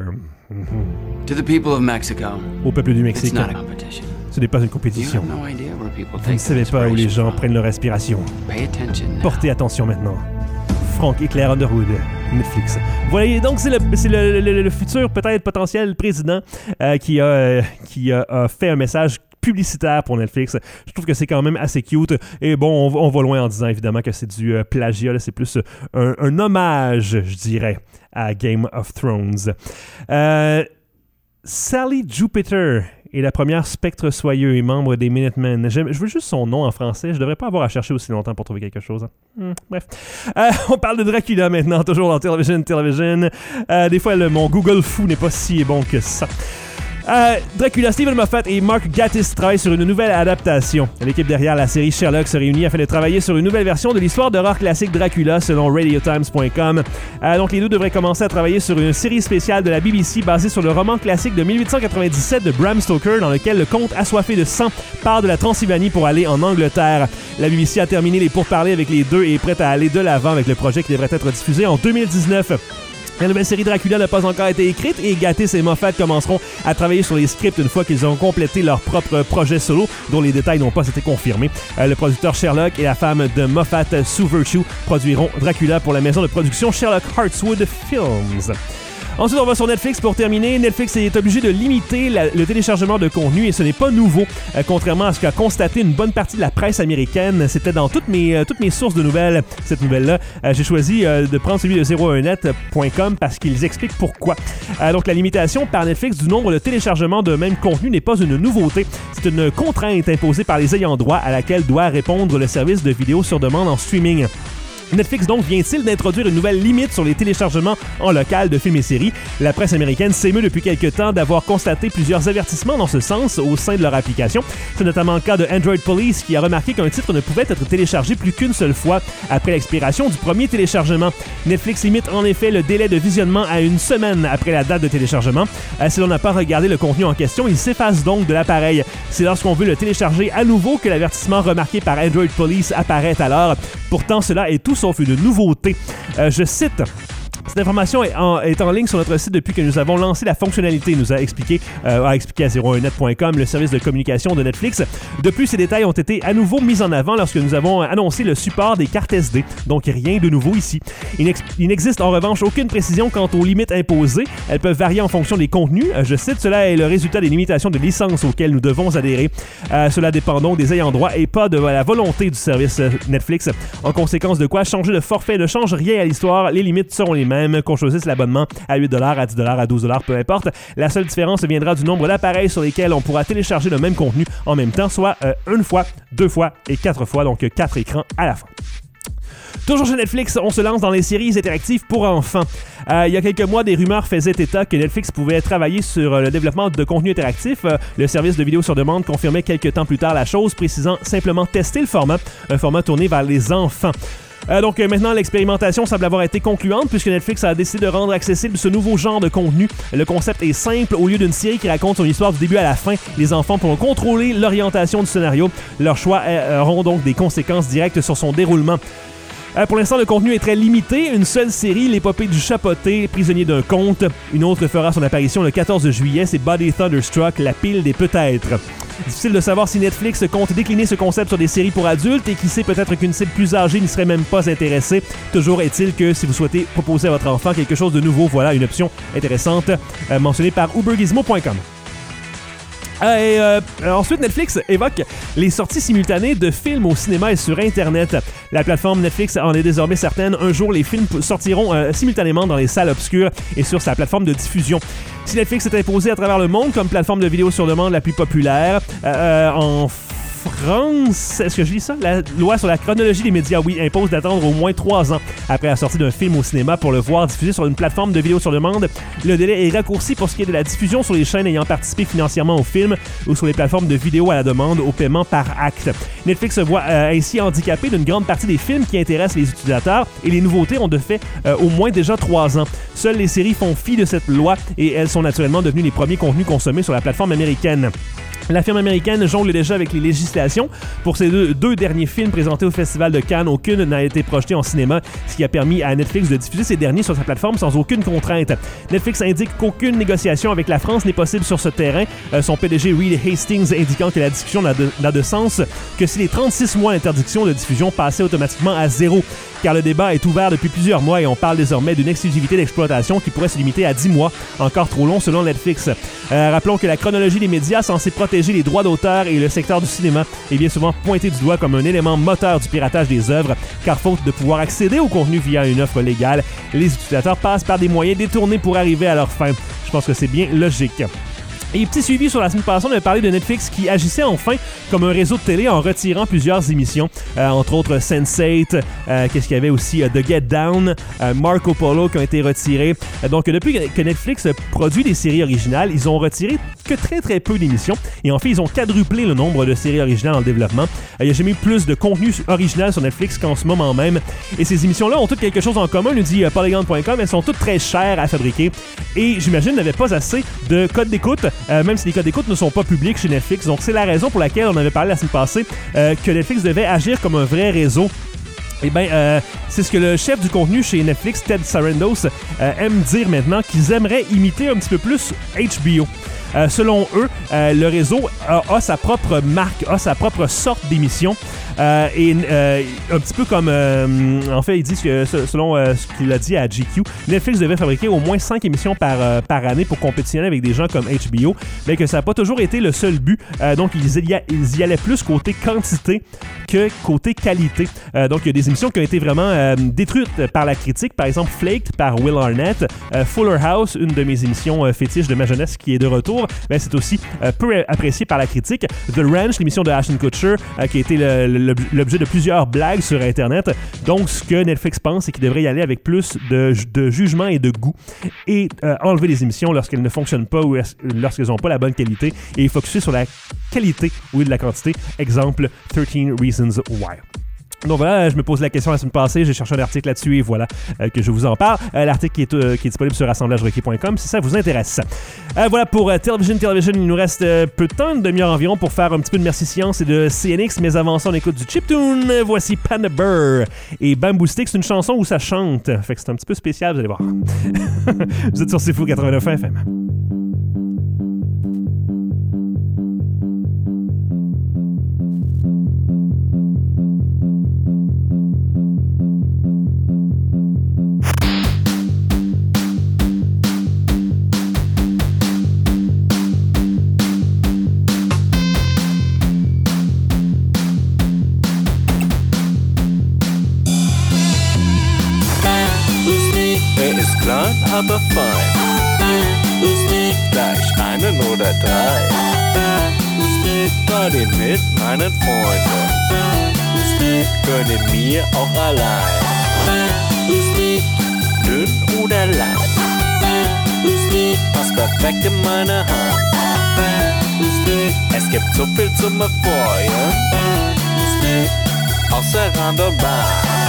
To the people of Mexico, au peuple du Mexique, ce n'est pas une compétition. Vous ne savez pas où les gens prennent leur respiration. Portez attention maintenant. Frank Éclair Underwood, Netflix. Voilà, donc c'est le futur, peut-être potentiel président qui a fait un message publicitaire pour Netflix. Je trouve que c'est quand même assez cute. Et bon, on va loin en disant évidemment que c'est du plagiat. Là, c'est plus un hommage, je dirais, à Game of Thrones. Sally Jupiter est la première spectre soyeux et membre des Minutemen. Je veux juste son nom en français. Je devrais pas avoir à chercher aussi longtemps pour trouver quelque chose. Bref. On parle de Dracula maintenant, toujours dans Television. Des fois, mon Google fou n'est pas si bon que ça. Dracula, Stephen Moffat et Mark Gatiss travaillent sur une nouvelle adaptation. L'équipe derrière la série Sherlock se réunit afin de travailler sur une nouvelle version de l'histoire d'horreur classique Dracula selon RadioTimes.com. Donc les deux devraient commencer à travailler sur une série spéciale de la BBC basée sur le roman classique de 1897 de Bram Stoker dans lequel le comte assoiffé de sang part de la Transylvanie pour aller en Angleterre. La BBC a terminé les pourparlers avec les deux et est prête à aller de l'avant avec le projet qui devrait être diffusé en 2019. La nouvelle série Dracula n'a pas encore été écrite et Gatiss et Moffat commenceront à travailler sur les scripts une fois qu'ils auront complété leur propre projet solo, dont les détails n'ont pas été confirmés. Le producteur Sherlock et la femme de Moffat, Sue Virtue, produiront Dracula pour la maison de production Sherlock Hartswood Films. Ensuite, on va sur Netflix pour terminer. Netflix est obligé de limiter le téléchargement de contenu et ce n'est pas nouveau. Contrairement à ce qu'a constaté une bonne partie de la presse américaine, c'était dans toutes mes sources de nouvelles, cette nouvelle-là. J'ai choisi de prendre celui de 01net.com parce qu'ils expliquent pourquoi. Donc, la limitation par Netflix du nombre de téléchargements de même contenu n'est pas une nouveauté. C'est une contrainte imposée par les ayants droit à laquelle doit répondre le service de vidéo sur demande en streaming. Netflix donc vient-il d'introduire une nouvelle limite sur les téléchargements en local de films et séries? La presse américaine s'émeut depuis quelques temps d'avoir constaté plusieurs avertissements dans ce sens au sein de leur application. C'est notamment le cas de Android Police qui a remarqué qu'un titre ne pouvait être téléchargé plus qu'une seule fois après l'expiration du premier téléchargement. Netflix limite en effet le délai de visionnement à une semaine après la date de téléchargement. Si l'on n'a pas regardé le contenu en question, il s'efface donc de l'appareil. C'est lorsqu'on veut le télécharger à nouveau que l'avertissement remarqué par Android Police apparaît alors. Pourtant, cela est tout sauf une nouveauté. Je cite... Cette information est en ligne sur notre site depuis que nous avons lancé la fonctionnalité, nous a expliqué à 01net.com, le service de communication de Netflix. De plus, ces détails ont été à nouveau mis en avant lorsque nous avons annoncé le support des cartes SD, donc rien de nouveau ici. Il n'existe en revanche aucune précision quant aux limites imposées. Elles peuvent varier en fonction des contenus. Je cite, cela est le résultat des limitations de licence auxquelles nous devons adhérer. Cela dépend donc des ayants droit et pas de la volonté du service Netflix. En conséquence de quoi, changer de forfait ne change rien à l'histoire. Les limites seront les mêmes. Qu'on choisisse l'abonnement à 8$, à 10$, à 12$, peu importe. La seule différence viendra du nombre d'appareils sur lesquels on pourra télécharger le même contenu en même temps, soit une fois, 2 fois et 4 fois, donc 4 écrans à la fin. Toujours chez Netflix, on se lance dans les séries interactives pour enfants. Il y a quelques mois, des rumeurs faisaient état que Netflix pouvait travailler sur le développement de contenu interactif. Le service de vidéo sur demande confirmait quelques temps plus tard la chose, précisant simplement tester le format, un format tourné vers les enfants. Donc maintenant, l'expérimentation semble avoir été concluante puisque Netflix a décidé de rendre accessible ce nouveau genre de contenu. Le concept est simple. Au lieu d'une série qui raconte son histoire du début à la fin, les enfants pourront contrôler l'orientation du scénario. Leurs choix auront donc des conséquences directes sur son déroulement. Pour l'instant, le contenu est très limité. Une seule série, l'épopée du chapoté, prisonnier d'un conte. Une autre fera son apparition le 14 juillet, c'est Body Thunderstruck, la pile des peut-être. Difficile de savoir si Netflix compte décliner ce concept sur des séries pour adultes et qui sait peut-être qu'une cible plus âgée n'y serait même pas intéressée. Toujours est-il que si vous souhaitez proposer à votre enfant quelque chose de nouveau, voilà une option intéressante mentionnée par ubergizmo.com. Ensuite, Netflix évoque les sorties simultanées de films au cinéma et sur Internet. La plateforme Netflix en est désormais certaine. Un jour, les films sortiront simultanément dans les salles obscures et sur sa plateforme de diffusion. Si Netflix est imposé à travers le monde comme plateforme de vidéo sur demande la plus populaire, en France, est-ce que je lis ça? La loi sur la chronologie des médias, oui, impose d'attendre au moins 3 ans après la sortie d'un film au cinéma pour le voir diffusé sur une plateforme de vidéo sur demande. Le délai est raccourci pour ce qui est de la diffusion sur les chaînes ayant participé financièrement au film ou sur les plateformes de vidéo à la demande au paiement par acte. Netflix se voit ainsi handicapé d'une grande partie des films qui intéressent les utilisateurs et les nouveautés ont de fait au moins déjà 3 ans. Seules les séries font fi de cette loi et elles sont naturellement devenues les premiers contenus consommés sur la plateforme américaine. La firme américaine jongle déjà avec les législations. Pour ces deux derniers films présentés au Festival de Cannes, aucune n'a été projetée en cinéma, ce qui a permis à Netflix de diffuser ces derniers sur sa plateforme sans aucune contrainte. Netflix indique qu'aucune négociation avec la France n'est possible sur ce terrain. Son PDG Reed Hastings indiquant que la discussion n'a de sens que si les 36 mois d'interdiction de diffusion passaient automatiquement à 0, car le débat est ouvert depuis plusieurs mois et on parle désormais d'une exclusivité d'exploitation qui pourrait se limiter à 10 mois, encore trop long selon Netflix. Rappelons que la chronologie des médias censée protéger les droits d'auteur et le secteur du cinéma est bien souvent pointé du doigt comme un élément moteur du piratage des œuvres, car faute de pouvoir accéder au contenu via une offre légale, les utilisateurs passent par des moyens détournés pour arriver à leur fin. Je pense que c'est bien logique. Et petit suivi sur la semaine passée, on avait parlé de Netflix qui agissait enfin comme un réseau de télé en retirant plusieurs émissions, entre autres Sense8, qu'est-ce qu'il y avait aussi, The Get Down, Marco Polo qui ont été retirés. Donc depuis que Netflix produit des séries originales, ils ont retiré que très très peu d'émissions et en fait ils ont quadruplé le nombre de séries originales en développement. Il n'y a jamais eu plus de contenu original sur Netflix qu'en ce moment même et ces émissions-là ont toutes quelque chose en commun, nous dit Polygon.com, elles sont toutes très chères à fabriquer et j'imagine n'avaient pas assez de codes d'écoute, même si les codes d'écoute ne sont pas publics chez Netflix. Donc c'est la raison pour laquelle on avait parlé la semaine passée que Netflix devait agir comme un vrai réseau. Eh bien, c'est ce que le chef du contenu chez Netflix, Ted Sarandos, aime dire maintenant, qu'ils aimeraient imiter un petit peu plus HBO. Selon eux, le réseau a sa propre marque, a sa propre sorte d'émission. Et un petit peu comme... en fait, ils disent que selon ce qu'il a dit à GQ, Netflix devait fabriquer au moins 5 émissions par année pour compétitionner avec des gens comme HBO, mais que ça n'a pas toujours été le seul but. Donc, ils y allaient plus côté quantité que côté qualité. Donc, il y a des émissions qui ont été vraiment détruites par la critique. Par exemple, Flaked par Will Arnett. Fuller House, une de mes émissions fétiches de ma jeunesse qui est de retour, mais c'est aussi peu apprécié par la critique. The Ranch, l'émission de Ashton Kutcher, qui a été l'objet de plusieurs blagues sur Internet. Donc, ce que Netflix pense, c'est qu'il devrait y aller avec plus de jugement et de goût et enlever les émissions lorsqu'elles ne fonctionnent pas ou lorsqu'elles n'ont pas la bonne qualité et focuser sur la qualité ou de la quantité. Exemple, 13 Reasons Why. Donc voilà, je me pose la question la semaine passée, j'ai cherché un article là-dessus et voilà que je vous en parle. L'article qui est disponible sur assemblagerequis.com si ça vous intéresse. Voilà pour Television. Il nous reste peu de temps, une demi-heure environ pour faire un petit peu de Merci Science et de CNX, mais avant ça on écoute du chiptune. Voici Panda Bear et Bamboo Stick, c'est une chanson où ça chante, fait que c'est un petit peu spécial, vous allez voir. Vous êtes sur C'est Fou 89 FM. Aber fein. Gleich einen oder 3. Party mit meinen Freunden. Gönne mir auch allein. Dünn oder lang. Passt perfekt in meine Hand. Es gibt so viel zum Erfreuen. Außer Rand und Bahn.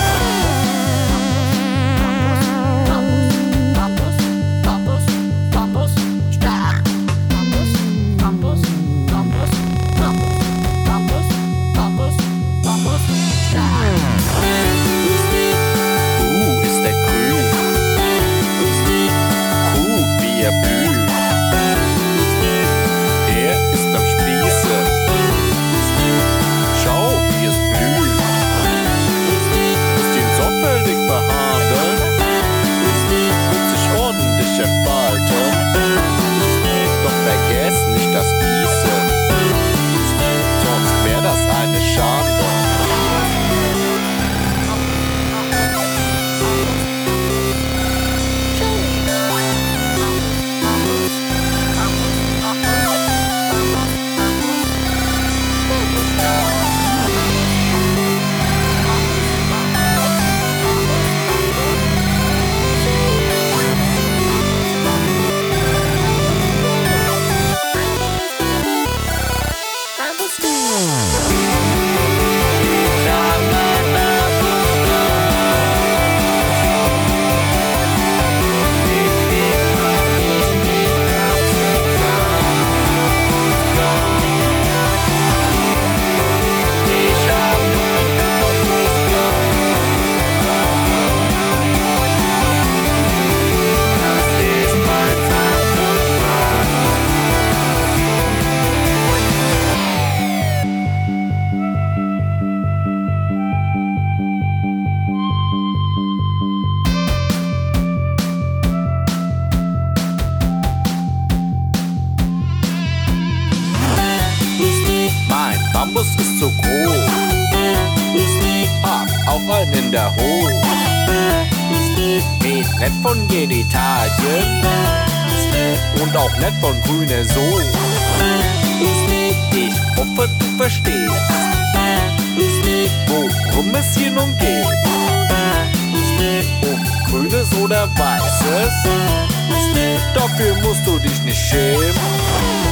Bambus ist so groß, auch einen in der Hose. Geht nicht von Genitalien, und auch nicht von grüner Sohn. Ich hoffe, du verstehst, worum es hier nun geht. Um grünes oder weißes, dafür musst du dich nicht schämen.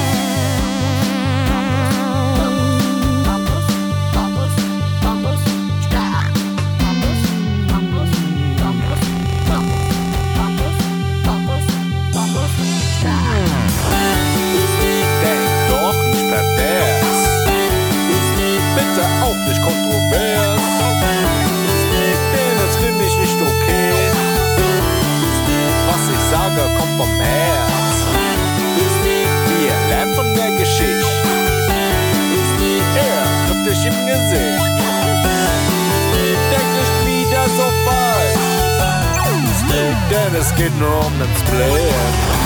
Kommt vom Herz. Wir lernen von der Geschichte. Er trifft dich im Gesicht. Denk nicht wieder so falsch, denn es geht nur um den Split.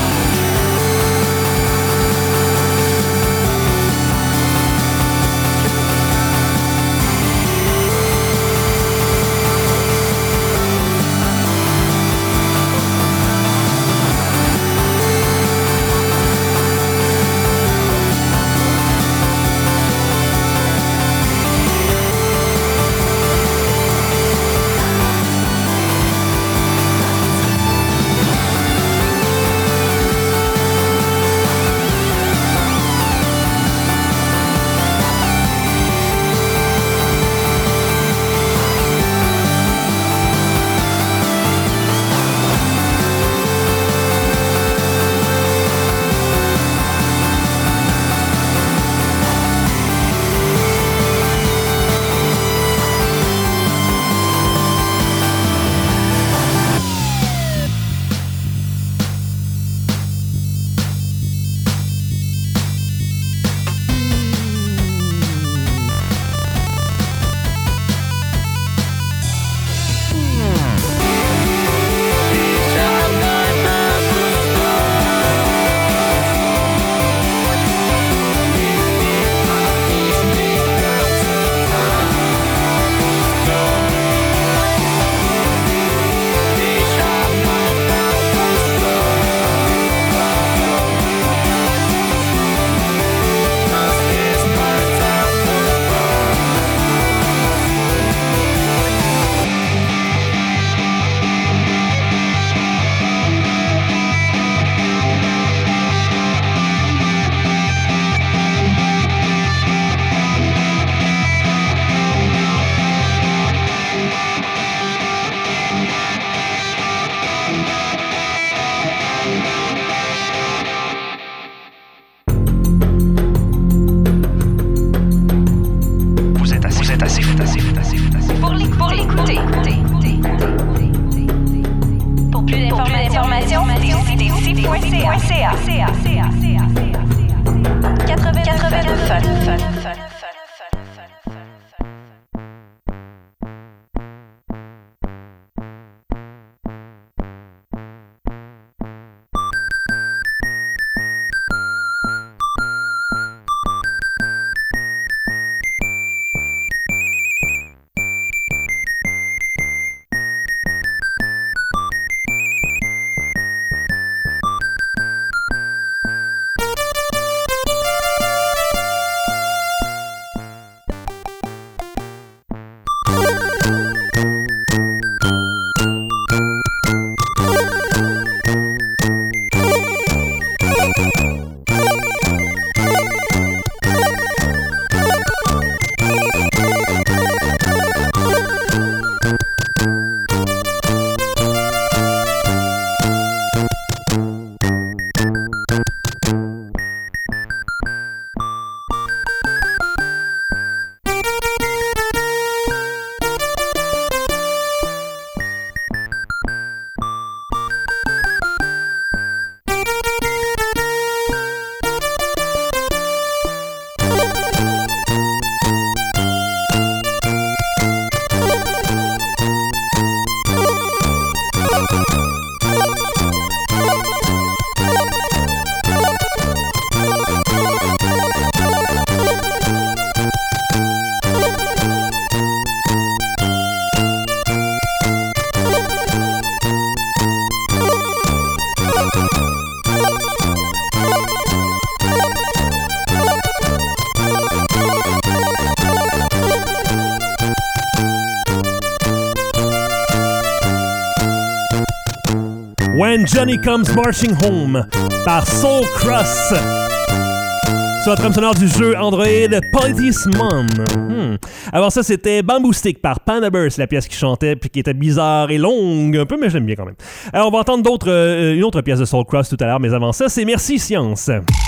When Johnny Comes Marching Home par Soul Cross. Sur la trame sonore du jeu Android Policeman. Avant ça, c'était Bamboo Stick par Panda Burst, la pièce qui chantait puis qui était bizarre et longue un peu, mais je l'aime bien quand même. Alors, on va entendre une autre pièce de Soul Cross tout à l'heure, mais avant ça, c'est Merci Science.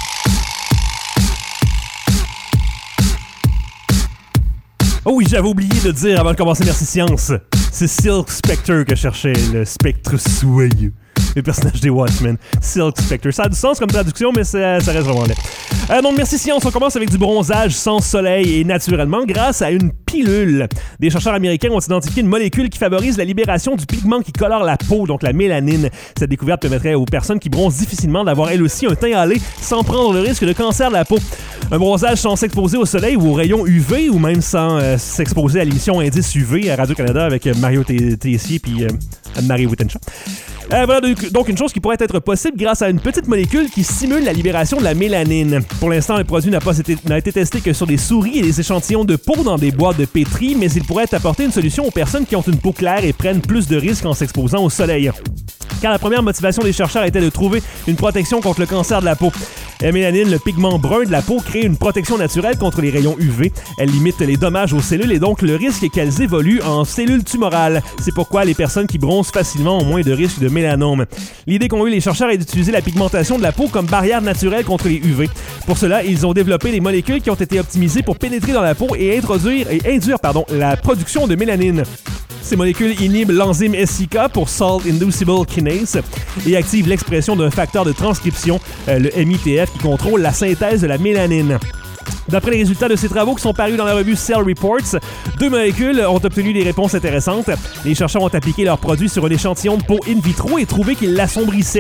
Oh oui, j'avais oublié de dire avant de commencer Merci Science. C'est Silk Spectre que je cherchais, le spectre soyeux. Le personnage des Watchmen, Silk Spectre. Ça a du sens comme traduction, mais ça reste vraiment laid. Donc, Merci Science, on commence avec du bronzage sans soleil et naturellement grâce à une pilule. Des chercheurs américains ont identifié une molécule qui favorise la libération du pigment qui colore la peau, donc la mélanine. Cette découverte permettrait aux personnes qui bronzent difficilement d'avoir elles aussi un teint hâlé sans prendre le risque de cancer de la peau. Un bronzage sans s'exposer au soleil ou aux rayons UV ou même sans s'exposer à l'émission Indice UV à Radio-Canada avec Mario Tessier puis Anne-Marie Wittenshaw. Voilà donc une chose qui pourrait être possible grâce à une petite molécule qui stimule la libération de la mélanine. Pour l'instant, le produit n'a été testé que sur des souris et des échantillons de peau dans des boîtes de pétri, mais il pourrait apporter une solution aux personnes qui ont une peau claire et prennent plus de risques en s'exposant au soleil. Car la première motivation des chercheurs était de trouver une protection contre le cancer de la peau. La mélanine, le pigment brun de la peau, crée une protection naturelle contre les rayons UV. Elle limite les dommages aux cellules et donc le risque qu'elles évoluent en cellules tumorales. C'est pourquoi les personnes qui bronzent facilement ont moins de risques de mélanome. L'idée qu'ont eu les chercheurs est d'utiliser la pigmentation de la peau comme barrière naturelle contre les UV. Pour cela, ils ont développé des molécules qui ont été optimisées pour pénétrer dans la peau et induire la production de mélanine. Ces molécules inhibent l'enzyme SIK pour Salt Inducible Kinase et activent l'expression d'un facteur de transcription, le MITF, qui contrôle la synthèse de la mélanine. D'après les résultats de ces travaux qui sont parus dans la revue Cell Reports, 2 molécules ont obtenu des réponses intéressantes. Les chercheurs ont appliqué leur produit sur un échantillon de peau in vitro et trouvé qu'il l'assombrissait.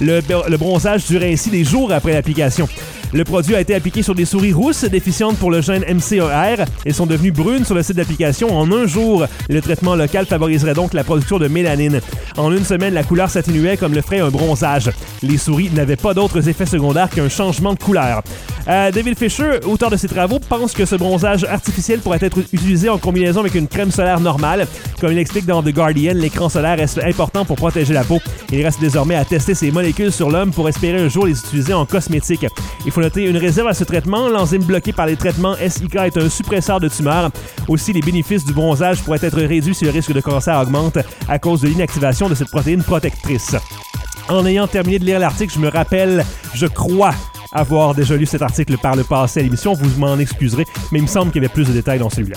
Le bronzage durait ainsi des jours après l'application. Le produit a été appliqué sur des souris rousses déficientes pour le gène MC1R. Elles sont devenues brunes sur le site d'application en 1 jour. Le traitement local favoriserait donc la production de mélanine. En 1 semaine, la couleur s'atténuait comme le ferait un bronzage. Les souris n'avaient pas d'autres effets secondaires qu'un changement de couleur. David Fisher, auteur de ces travaux, pense que ce bronzage artificiel pourrait être utilisé en combinaison avec une crème solaire normale. Comme il explique dans The Guardian, l'écran solaire reste important pour protéger la peau. Il reste désormais à tester ces molécules sur l'homme pour espérer un jour les utiliser en cosmétique. Il faut noter une réserve à ce traitement. L'enzyme bloquée par les traitements SIK est un suppresseur de tumeurs. Aussi, les bénéfices du bronzage pourraient être réduits si le risque de cancer augmente à cause de l'inactivation de cette protéine protectrice. En ayant terminé de lire l'article, je me rappelle, je crois avoir déjà lu cet article par le passé à l'émission, vous m'en excuserez, mais il me semble qu'il y avait plus de détails dans celui-là.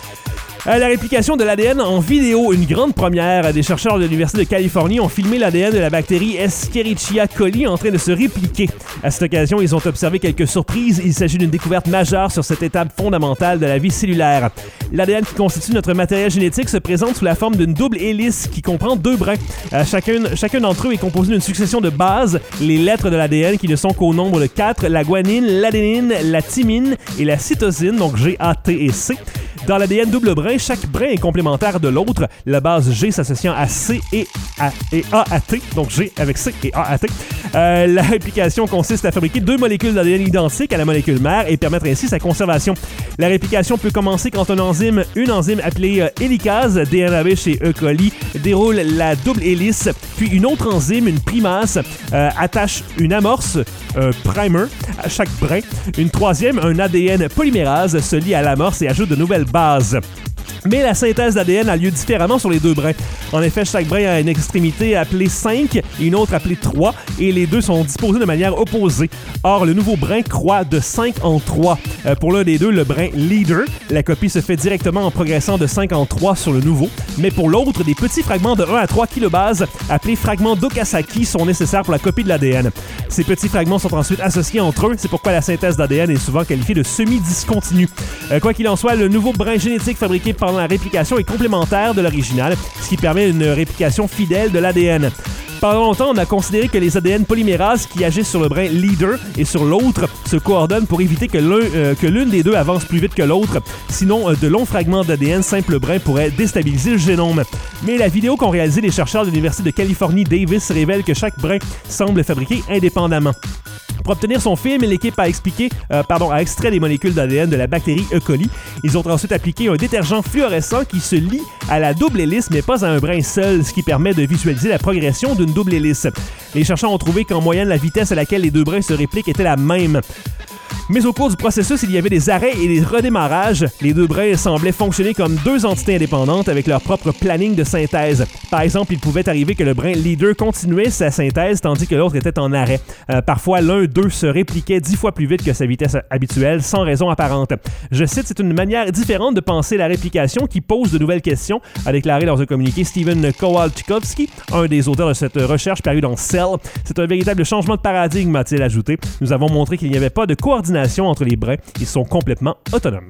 La réplication de l'ADN en vidéo, une grande première. Des chercheurs de l'Université de Californie ont filmé l'ADN de la bactérie Escherichia coli en train de se répliquer. À cette occasion, ils ont observé quelques surprises. Il s'agit d'une découverte majeure sur cette étape fondamentale de la vie cellulaire. L'ADN qui constitue notre matériel génétique se présente sous la forme d'une double hélice qui comprend 2 brins. Chacun d'entre eux est composé d'une succession de bases, les lettres de l'ADN qui ne sont qu'au nombre de 4, la guanine, l'adénine, la thymine et la cytosine, donc G, A, T et C. Dans l'ADN double brin, chaque brin est complémentaire de l'autre, la base G s'associant à C et A à T, donc G avec C et A à T. La réplication consiste à fabriquer 2 molécules d'ADN identiques à la molécule mère et permettre ainsi sa conservation. La réplication peut commencer quand une enzyme appelée hélicase, DNAB chez E. coli, déroule la double hélice, puis une autre enzyme, une primase, attache une amorce, un primer, à chaque brin. Une troisième, un ADN polymérase, se lie à l'amorce et ajoute de nouvelles bases. Mais la synthèse d'ADN a lieu différemment sur les 2 brins. En effet, chaque brin a une extrémité appelée 5 et une autre appelée 3, et les 2 sont disposés de manière opposée. Or, le nouveau brin croît de 5 en 3. Pour l'un des 2, le brin leader, la copie se fait directement en progressant de 5 en 3 sur le nouveau. Mais pour l'autre, des petits fragments de 1 à 3 kilobases, appelés fragments d'Okazaki, sont nécessaires pour la copie de l'ADN. Ces petits fragments sont ensuite associés entre eux, c'est pourquoi la synthèse d'ADN est souvent qualifiée de semi-discontinue. Quoi qu'il en soit, le nouveau brin génétique fabriqué pendant la réplication est complémentaire de l'original, ce qui permet une réplication fidèle de l'ADN. Pendant longtemps, on a considéré que les ADN polymérases qui agissent sur le brin leader et sur l'autre se coordonnent pour éviter que l'une des 2 avance plus vite que l'autre. Sinon, de longs fragments d'ADN simple brin pourraient déstabiliser le génome. Mais la vidéo qu'ont réalisée les chercheurs de l'Université de Californie Davis révèle que chaque brin semble fabriqué indépendamment. Pour obtenir son film, l'équipe a extrait les molécules d'ADN de la bactérie E. coli. Ils ont ensuite appliqué un détergent fluorescent qui se lie à la double hélice, mais pas à un brin seul, ce qui permet de visualiser la progression d'une double hélice. Les chercheurs ont trouvé qu'en moyenne, la vitesse à laquelle les deux brins se répliquent était la même. Mais au cours du processus, il y avait des arrêts et des redémarrages. Les deux brins semblaient fonctionner comme deux entités indépendantes avec leur propre planning de synthèse. Par exemple, il pouvait arriver que le brin leader continuait sa synthèse tandis que l'autre était en arrêt. Parfois, l'un d'eux se répliquait 10 fois plus vite que sa vitesse habituelle, sans raison apparente. Je cite, c'est une manière différente de penser la réplication qui pose de nouvelles questions, a déclaré dans un communiqué Steven Kowalczyk, un des auteurs de cette recherche parue dans Cell. C'est un véritable changement de paradigme, a-t-il ajouté. Nous avons montré qu'il n'y avait pas de coordination entre les brins. Ils sont complètement autonomes.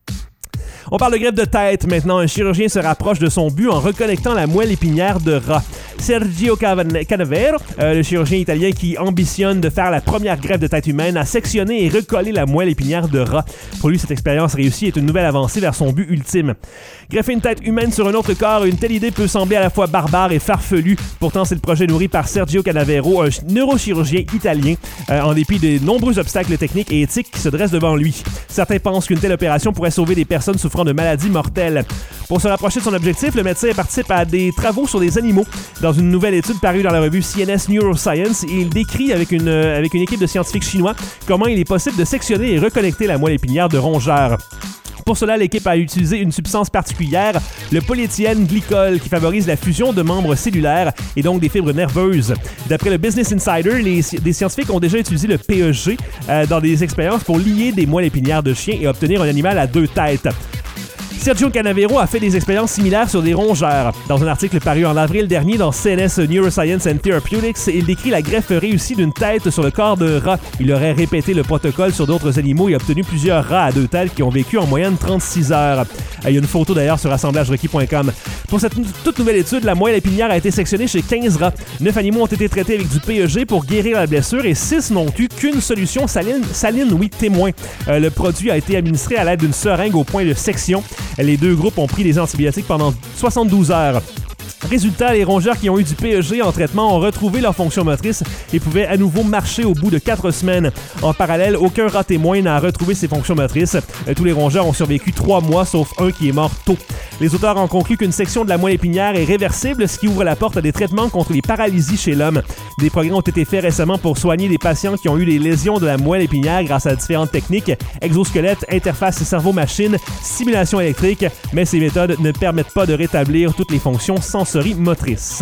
On parle de greffe de tête maintenant. Un chirurgien se rapproche de son but en reconnectant la moelle épinière de rat. Sergio Canavero, le chirurgien italien qui ambitionne de faire la première greffe de tête humaine, a sectionné et recollé la moelle épinière de rat. Pour lui, cette expérience réussie est une nouvelle avancée vers son but ultime. Greffer une tête humaine sur un autre corps, une telle idée peut sembler à la fois barbare et farfelue. Pourtant, c'est le projet nourri par Sergio Canavero, un neurochirurgien italien, en dépit des nombreux obstacles techniques et éthiques qui se dressent devant lui. Certains pensent qu'une telle opération pourrait sauver des personnes souffrant de maladies mortelles. Pour se rapprocher de son objectif, le médecin participe à des travaux sur des animaux. Dans une nouvelle étude parue dans la revue CNS Neuroscience, il décrit avec une équipe de scientifiques chinois comment il est possible de sectionner et reconnecter la moelle épinière de rongeurs. Pour cela, l'équipe a utilisé une substance particulière, le polyéthylène glycol, qui favorise la fusion de membres cellulaires et donc des fibres nerveuses. D'après le Business Insider, des scientifiques ont déjà utilisé le PEG dans des expériences pour lier des moelles épinières de chiens et obtenir un animal à deux têtes. Sergio Canavero a fait des expériences similaires sur des rongeurs. Dans un article paru en avril dernier dans CNS Neuroscience and Therapeutics, il décrit la greffe réussie d'une tête sur le corps d'un rat. Il aurait répété le protocole sur d'autres animaux et obtenu plusieurs rats à deux têtes qui ont vécu en moyenne 36 heures. Il y a une photo d'ailleurs sur assemblagerequis.com. Pour cette toute nouvelle étude, la moelle épinière a été sectionnée chez 15 rats. 9 animaux ont été traités avec du PEG pour guérir la blessure et 6 n'ont eu qu'une solution saline, témoin. Le produit a été administré à l'aide d'une seringue au point de section. Les deux groupes ont pris des antibiotiques pendant 72 heures. Résultat, les rongeurs qui ont eu du PEG en traitement ont retrouvé leur fonction motrice et pouvaient à nouveau marcher au bout de 4 semaines. En parallèle, aucun rat témoin n'a retrouvé ses fonctions motrices. Tous les rongeurs ont survécu 3 mois, sauf un qui est mort tôt. Les auteurs ont conclu qu'une section de la moelle épinière est réversible, ce qui ouvre la porte à des traitements contre les paralysies chez l'homme. Des progrès ont été faits récemment pour soigner des patients qui ont eu des lésions de la moelle épinière grâce à différentes techniques, exosquelette, interface cerveau-machine, stimulation électrique, mais ces méthodes ne permettent pas de rétablir toutes les fonctions sensorimotrices.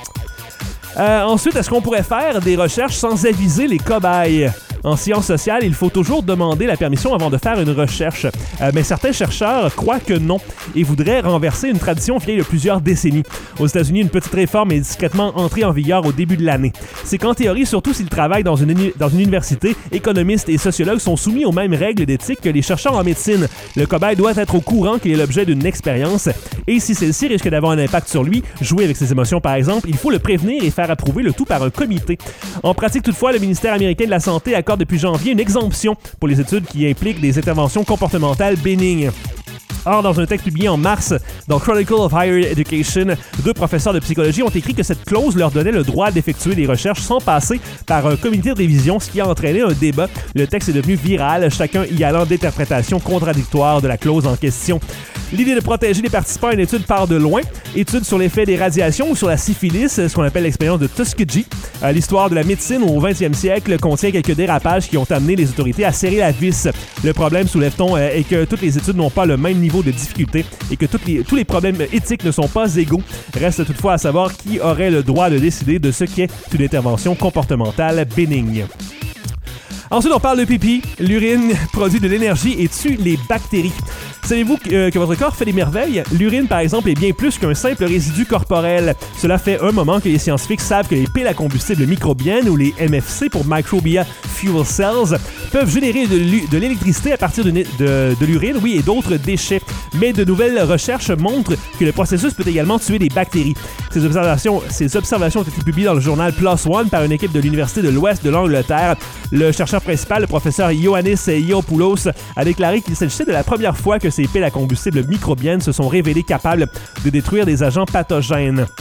Ensuite, est-ce qu'on pourrait faire des recherches sans aviser les cobayes? En sciences sociales, il faut toujours demander la permission avant de faire une recherche. Mais certains chercheurs croient que non et voudraient renverser une tradition vieille de plusieurs décennies. Aux États-Unis, une petite réforme est discrètement entrée en vigueur au début de l'année. C'est qu'en théorie, surtout s'ils travaillent dans une université, économistes et sociologues sont soumis aux mêmes règles d'éthique que les chercheurs en médecine. Le cobaye doit être au courant qu'il est l'objet d'une expérience et si celle-ci risque d'avoir un impact sur lui, jouer avec ses émotions par exemple, il faut le prévenir et faire approuver le tout par un comité. En pratique toutefois, le ministère américain de la Santé accorde depuis janvier une exemption pour les études qui impliquent des interventions comportementales bénignes. Or, dans un texte publié en mars dans Chronicle of Higher Education, 2 professeurs de psychologie ont écrit que cette clause leur donnait le droit d'effectuer des recherches sans passer par un comité de révision, ce qui a entraîné un débat. Le texte est devenu viral, chacun y allant d'interprétations contradictoires de la clause en question. L'idée de protéger les participants à une étude part de loin. Étude sur l'effet des radiations ou sur la syphilis, ce qu'on appelle l'expérience de Tuskegee. L'histoire de la médecine au 20e siècle contient quelques dérapages qui ont amené les autorités à serrer la vis. Le problème, soulève-t-on, est que toutes les études n'ont pas le même niveau de difficulté et que tous les problèmes éthiques ne sont pas égaux. Reste toutefois à savoir qui aurait le droit de décider de ce qu'est une intervention comportementale bénigne. Ensuite, on parle de pipi. L'urine produit de l'énergie et tue les bactéries. Savez-vous que votre corps fait des merveilles? L'urine, par exemple, est bien plus qu'un simple résidu corporel. Cela fait un moment que les scientifiques savent que les piles à combustible microbiennes, ou les MFC pour Microbia Fuel Cells, peuvent générer de l'électricité à partir de l'urine, oui, et d'autres déchets. Mais de nouvelles recherches montrent que le processus peut également tuer des bactéries. Ces observations ont été publiées dans le journal PLOS ONE par une équipe de l'Université de l'Ouest de l'Angleterre. Le chercheur principal, le professeur Ioannis Iopoulos, a déclaré qu'il s'agissait de la première fois que ces piles à combustible microbiennes se sont révélées capables de détruire des agents pathogènes.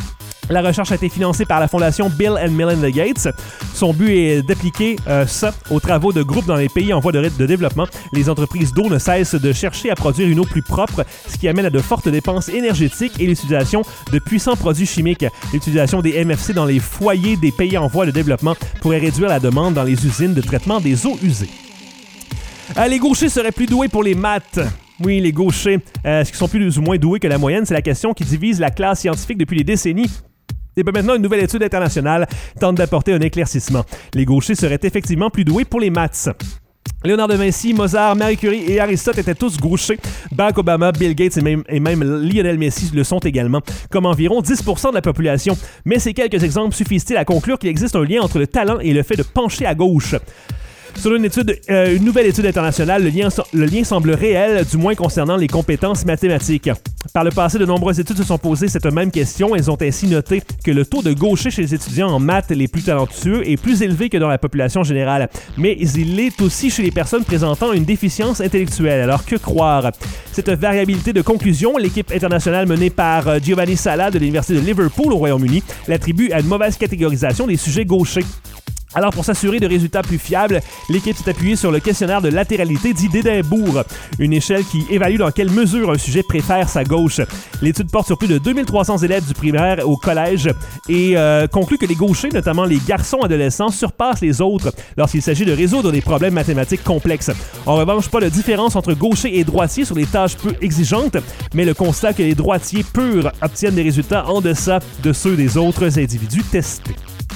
La recherche a été financée par la fondation Bill and Melinda Gates. Son but est d'appliquer ça aux travaux de groupes dans les pays en voie de développement. Les entreprises d'eau ne cessent de chercher à produire une eau plus propre, ce qui amène à de fortes dépenses énergétiques et l'utilisation de puissants produits chimiques. L'utilisation des MFC dans les foyers des pays en voie de développement pourrait réduire la demande dans les usines de traitement des eaux usées. Les gauchers seraient plus doués pour les maths. Oui, les gauchers, est-ce qu'ils sont plus ou moins doués que la moyenne? C'est la question qui divise la classe scientifique depuis des décennies. Et bien maintenant, une nouvelle étude internationale tente d'apporter un éclaircissement. Les gauchers seraient effectivement plus doués pour les maths. Léonard de Vinci, Mozart, Marie Curie et Aristote étaient tous gauchers. Barack Obama, Bill Gates et même Lionel Messi le sont également, comme environ 10% de la population. Mais ces quelques exemples suffisent-ils à conclure qu'il existe un lien entre le talent et le fait de pencher à gauche? Selon une nouvelle étude internationale, le lien semble réel, du moins concernant les compétences mathématiques. Par le passé, de nombreuses études se sont posées cette même question. Elles ont ainsi noté que le taux de gaucher chez les étudiants en maths les plus talentueux est plus élevé que dans la population générale. Mais il l'est aussi chez les personnes présentant une déficience intellectuelle. Alors que croire? Cette variabilité de conclusion, l'équipe internationale menée par Giovanni Sala de l'Université de Liverpool au Royaume-Uni l'attribue à une mauvaise catégorisation des sujets gauchers. Alors, pour s'assurer de résultats plus fiables, l'équipe s'est appuyée sur le questionnaire de latéralité dit d'Édimbourg, une échelle qui évalue dans quelle mesure un sujet préfère sa gauche. L'étude porte sur plus de 2300 élèves du primaire au collège et conclut que les gauchers, notamment les garçons adolescents, surpassent les autres lorsqu'il s'agit de résoudre des problèmes mathématiques complexes. En revanche, pas de différence entre gauchers et droitiers sur les tâches peu exigeantes, mais le constat que les droitiers purs obtiennent des résultats en deçà de ceux des autres individus testés.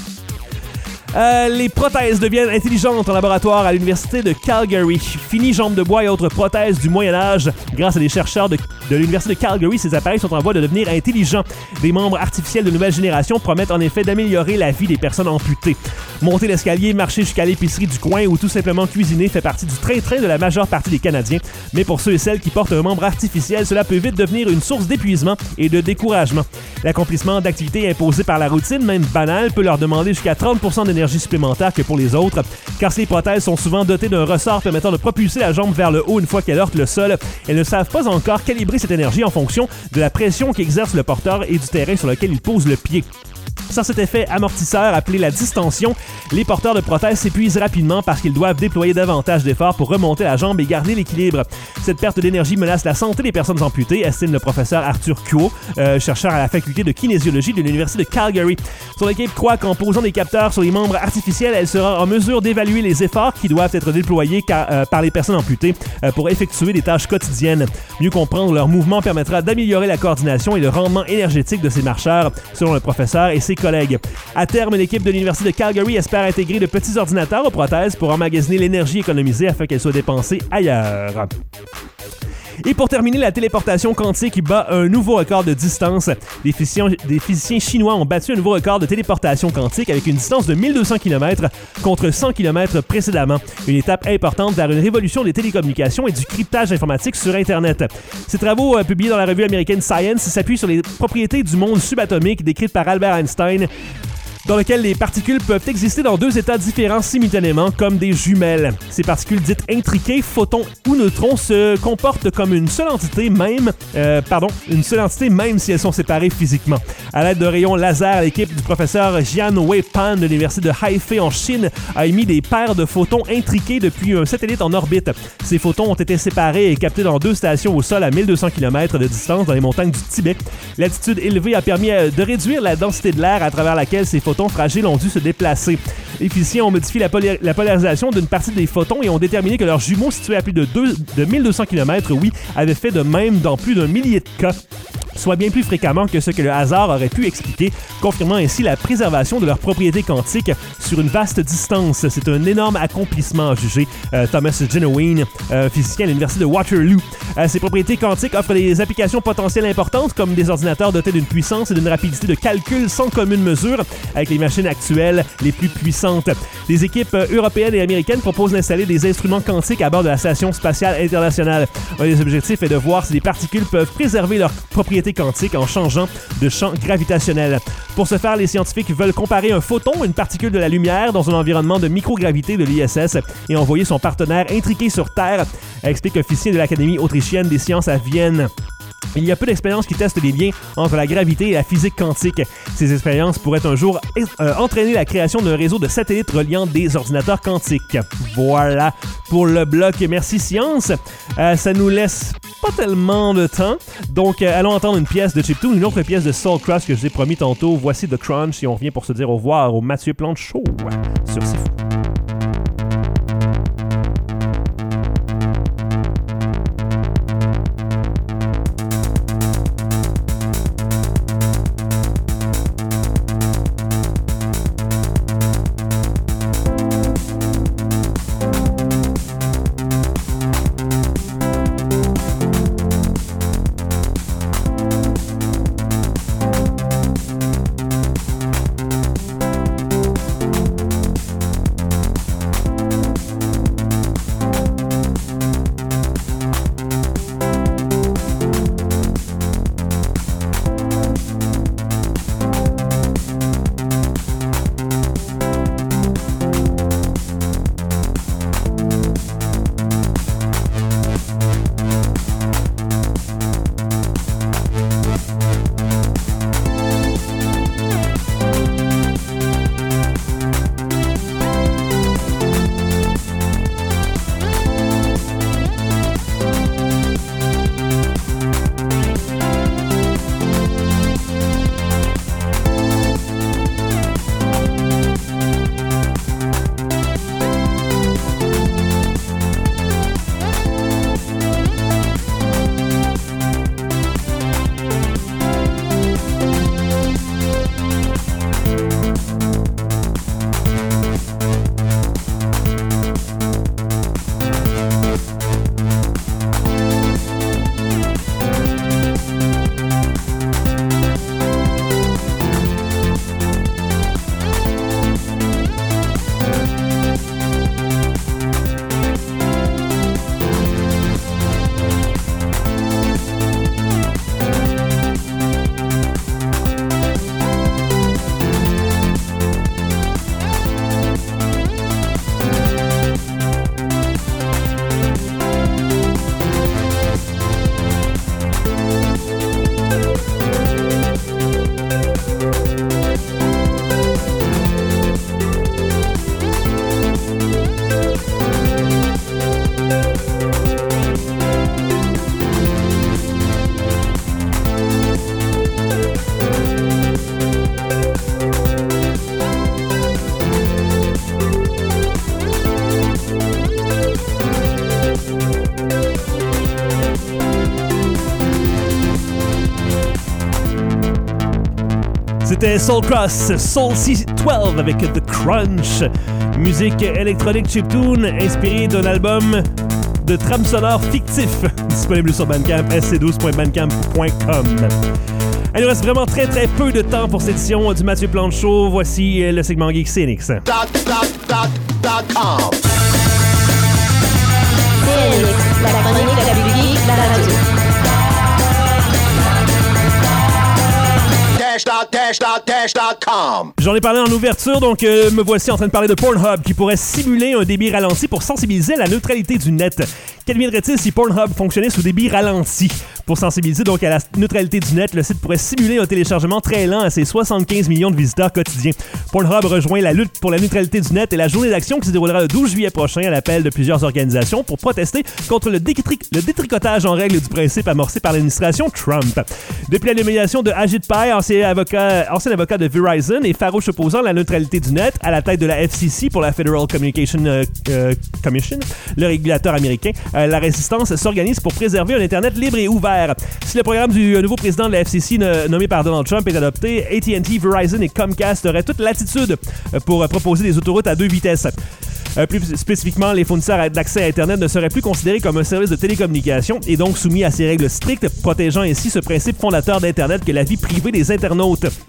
Les prothèses deviennent intelligentes en laboratoire à l'université de Calgary. Fini jambes de bois et autres prothèses du Moyen-Âge. Grâce à des chercheurs de l'université de Calgary, ces appareils sont en voie de devenir intelligents. Des membres artificiels de nouvelle génération promettent en effet d'améliorer la vie des personnes amputées. Monter l'escalier, marcher jusqu'à l'épicerie du coin ou tout simplement cuisiner fait partie du train-train de la majeure partie des Canadiens. Mais pour ceux et celles qui portent un membre artificiel, cela peut vite devenir une source d'épuisement et de découragement. L'accomplissement d'activités imposées par la routine, même banale, peut leur demander jusqu'à 30% d'énergie supplémentaire que pour les autres, car ces prothèses sont souvent dotées d'un ressort permettant de propulser la jambe vers le haut une fois qu'elle heurte le sol. Elles ne savent pas encore calibrer cette énergie en fonction de la pression qu'exerce le porteur et du terrain sur lequel il pose le pied. Sans cet effet amortisseur appelé la distension, les porteurs de prothèses s'épuisent rapidement parce qu'ils doivent déployer davantage d'efforts pour remonter la jambe et garder l'équilibre. Cette perte d'énergie menace la santé des personnes amputées, estime le professeur Arthur Kuo, chercheur à la faculté de kinésiologie de l'Université de Calgary. Son équipe croit qu'en posant des capteurs sur les membres artificiels, elle sera en mesure d'évaluer les efforts qui doivent être déployés par les personnes amputées pour effectuer des tâches quotidiennes. Mieux comprendre leurs mouvements permettra d'améliorer la coordination et le rendement énergétique de ces marcheurs, selon le professeur et ses collègues. À terme, l'équipe de l'Université de Calgary espère intégrer de petits ordinateurs aux prothèses pour emmagasiner l'énergie économisée afin qu'elle soit dépensée ailleurs. Et pour terminer, la téléportation quantique bat un nouveau record de distance. Des physiciens chinois ont battu un nouveau record de téléportation quantique avec une distance de 1200 km contre 100 km précédemment. Une étape importante vers une révolution des télécommunications et du cryptage informatique sur Internet. Ces travaux, publiés dans la revue américaine Science, s'appuient sur les propriétés du monde subatomique décrites par Albert Einstein, dans lequel les particules peuvent exister dans deux états différents simultanément, comme des jumelles. Ces particules dites intriquées, photons ou neutrons, se comportent comme une seule entité même si elles sont séparées physiquement. À l'aide de rayons laser, l'équipe du professeur Jian Wei Pan de l'université de Hefei en Chine a émis des paires de photons intriqués depuis un satellite en orbite. Ces photons ont été séparés et captés dans deux stations au sol à 1200 km de distance dans les montagnes du Tibet. L'altitude élevée a permis de réduire la densité de l'air à travers laquelle ces photons fragiles ont dû se déplacer. Les physiciens ont modifié la polarisation d'une partie des photons et ont déterminé que leurs jumeaux situés à plus de 1200 km, avaient fait de même dans plus d'un millier de cas, soit bien plus fréquemment que ce que le hasard aurait pu expliquer, confirmant ainsi la préservation de leurs propriétés quantiques sur une vaste distance. C'est un énorme accomplissement, a jugé Thomas Genowine, physicien à l'université de Waterloo. Ces propriétés quantiques offrent des applications potentielles importantes, comme des ordinateurs dotés d'une puissance et d'une rapidité de calcul sans commune mesure avec les machines actuelles les plus puissantes. Des équipes européennes et américaines proposent d'installer des instruments quantiques à bord de la Station spatiale internationale. Un des objectifs est de voir si les particules peuvent préserver leurs propriétés quantiques en changeant de champ gravitationnel. Pour ce faire, les scientifiques veulent comparer un photon, une particule de la lumière, dans un environnement de microgravité de l'ISS et envoyer son partenaire intriqué sur Terre, explique un physicien de l'Académie autrichienne des sciences à Vienne. Il y a peu d'expériences qui testent les liens entre la gravité et la physique quantique. Ces expériences pourraient un jour entraîner la création d'un réseau de satellites reliant des ordinateurs quantiques. Voilà pour le bloc Merci Science. Ça nous laisse pas tellement de temps. Donc, allons entendre une pièce de Chiptune, une autre pièce de Soul Crush que je vous ai promis tantôt. Voici The Crunch et on revient pour se dire au revoir au Mathieu Plante Show sur C'est Fou. C'était Soul Cross, Soul C12 avec The Crunch. Musique électronique chiptune inspirée d'un album de trame sonore fictif disponible sur Bandcamp, sc12.bandcamp.com. Il nous reste vraiment très peu de temps pour cette édition du Mathieu Plante Show. Voici le segment Geek CNX. CNX, la chronique la plus geek de la radio. J'en ai parlé en ouverture, donc me voici en train de parler de Pornhub qui pourrait simuler un débit ralenti pour sensibiliser à la neutralité du net. Qu'adviendrait-il si Pornhub fonctionnait sous débit ralenti? Pour sensibiliser donc à la neutralité du net, le site pourrait simuler un téléchargement très lent à ses 75 millions de visiteurs quotidiens. Pornhub rejoint la lutte pour la neutralité du net et la journée d'action qui se déroulera le 12 juillet prochain à l'appel de plusieurs organisations pour protester contre le détricotage en règle du principe amorcé par l'administration Trump. Depuis la nomination de Ajit Pai, ancien avocat de Verizon et farouche opposant à la neutralité du net, à la tête de la FCC pour la Federal Communication Commission, le régulateur américain, la résistance s'organise pour préserver un Internet libre et ouvert. Si le programme du nouveau président de la FCC nommé par Donald Trump est adopté, AT&T, Verizon et Comcast auraient toute latitude pour proposer des autoroutes à 2 vitesses. Plus spécifiquement, les fournisseurs d'accès à Internet ne seraient plus considérés comme un service de télécommunication et donc soumis à ces règles strictes, protégeant ainsi ce principe fondateur d'Internet que la vie privée des internautes.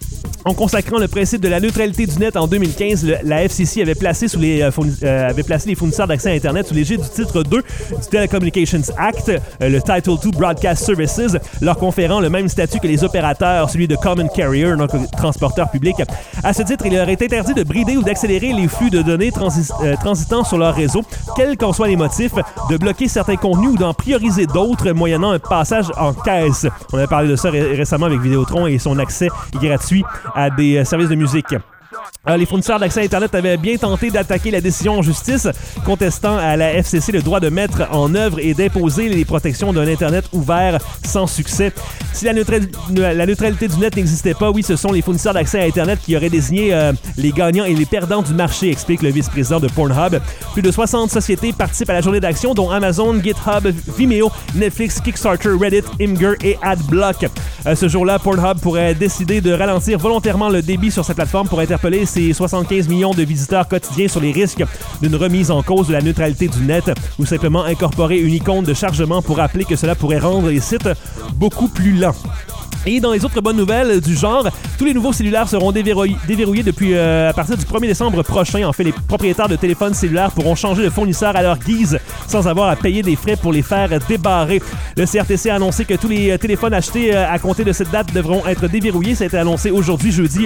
En consacrant le principe de la neutralité du net en 2015, la FCC avait placé les fournisseurs d'accès à Internet sous l'égide du titre 2 du Telecommunications Act, le Title II Broadcast Services, leur conférant le même statut que les opérateurs, celui de Common Carrier, donc transporteur public. À ce titre, il leur est interdit de brider ou d'accélérer les flux de données transitant sur leur réseau, quels qu'en soient les motifs, de bloquer certains contenus ou d'en prioriser d'autres, moyennant un passage en caisse. On avait parlé de ça récemment avec Vidéotron et son accès gratuit à des services de musique. Les fournisseurs d'accès à Internet avaient bien tenté d'attaquer la décision en justice, contestant à la FCC le droit de mettre en œuvre et d'imposer les protections d'un Internet ouvert sans succès. Si la neutralité du net n'existait pas, oui, ce sont les fournisseurs d'accès à Internet qui auraient désigné les gagnants et les perdants du marché, explique le vice-président de Pornhub. Plus de 60 sociétés participent à la journée d'action, dont Amazon, GitHub, Vimeo, Netflix, Kickstarter, Reddit, Imgur et AdBlock. Ce jour-là, Pornhub pourrait décider de ralentir volontairement le débit sur sa plateforme pour interpeller ses 75 millions de visiteurs quotidiens sur les risques d'une remise en cause de la neutralité du net, ou simplement incorporer une icône de chargement pour rappeler que cela pourrait rendre les sites beaucoup plus lents. Et dans les autres bonnes nouvelles du genre, tous les nouveaux cellulaires seront déverrouillés depuis à partir du 1er décembre prochain. En fait, les propriétaires de téléphones cellulaires pourront changer de fournisseur à leur guise sans avoir à payer des frais pour les faire débarrer. Le CRTC a annoncé que tous les téléphones achetés à compter de cette date devront être déverrouillés. Ça a été annoncé aujourd'hui, jeudi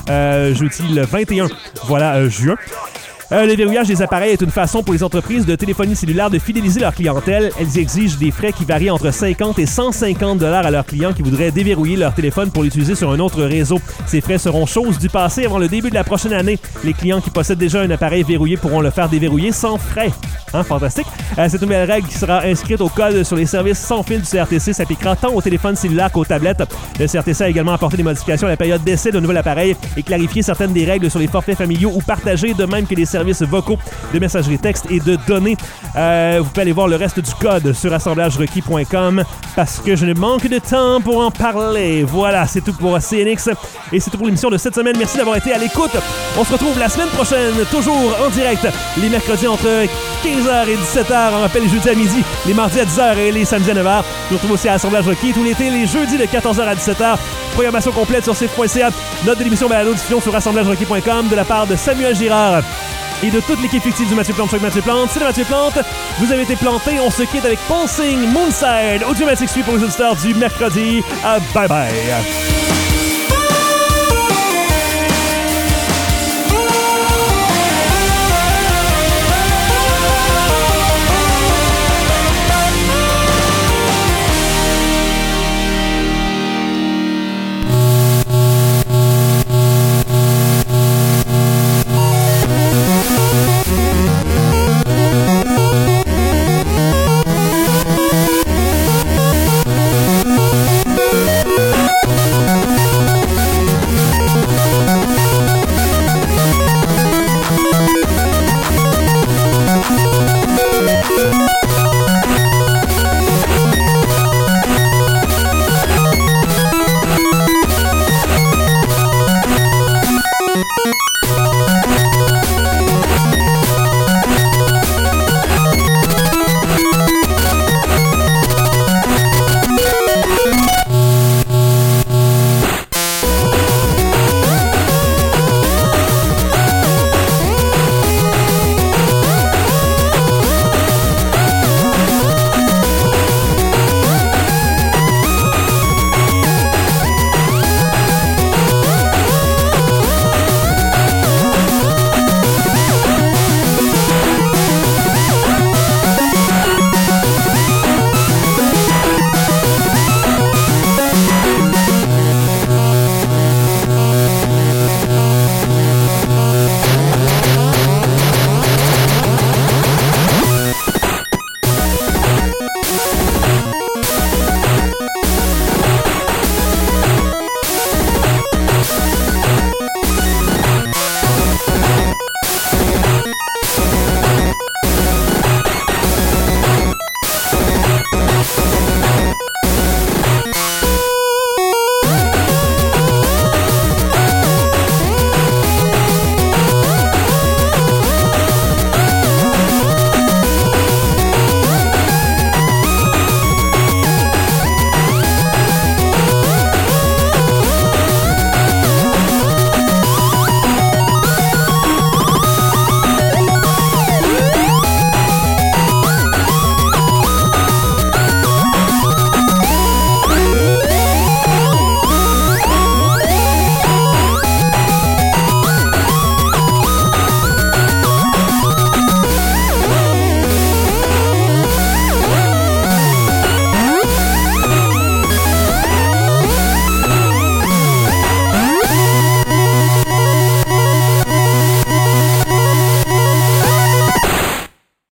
le 21 juin. Le verrouillage des appareils est une façon pour les entreprises de téléphonie cellulaire de fidéliser leur clientèle. Elles exigent des frais qui varient entre 50 et 150 $ à leurs clients qui voudraient déverrouiller leur téléphone pour l'utiliser sur un autre réseau. Ces frais seront chose du passé avant le début de la prochaine année. Les clients qui possèdent déjà un appareil verrouillé pourront le faire déverrouiller sans frais. Fantastique. Cette nouvelle règle qui sera inscrite au code sur les services sans fil du CRTC s'appliquera tant aux téléphones cellulaires qu'aux tablettes. Le CRTC a également apporté des modifications à la période d'essai d'un nouvel appareil et clarifié certaines des règles sur les forfaits familiaux ou partagés, de même que les services vocaux, de messagerie texte et de données. Vous pouvez aller voir le reste du code sur assemblagerequis.com parce que je ne manque de temps pour en parler. Voilà, c'est tout pour CNX et c'est tout pour l'émission de cette semaine. Merci d'avoir été à l'écoute. On se retrouve la semaine prochaine, toujours en direct, les mercredis entre 15h et 17h. On rappelle les jeudis à midi, les mardis à 10h et les samedis à 9h. Je retrouve aussi à Assemblage Requis tout l'été, les jeudis de 14h à 17h. Programmation complète sur site.ca. Note de l'émission balado-diffusion sur assemblagerequis.com de la part de Samuel Girard et de toute l'équipe fictive du Mathieu Plante avec Mathieu Plante. C'est le Mathieu Plante. Vous avez été planté. On se quitte avec Pulsing Moonside. Audiomatic Suite pour les auditeurs du mercredi. Bye bye.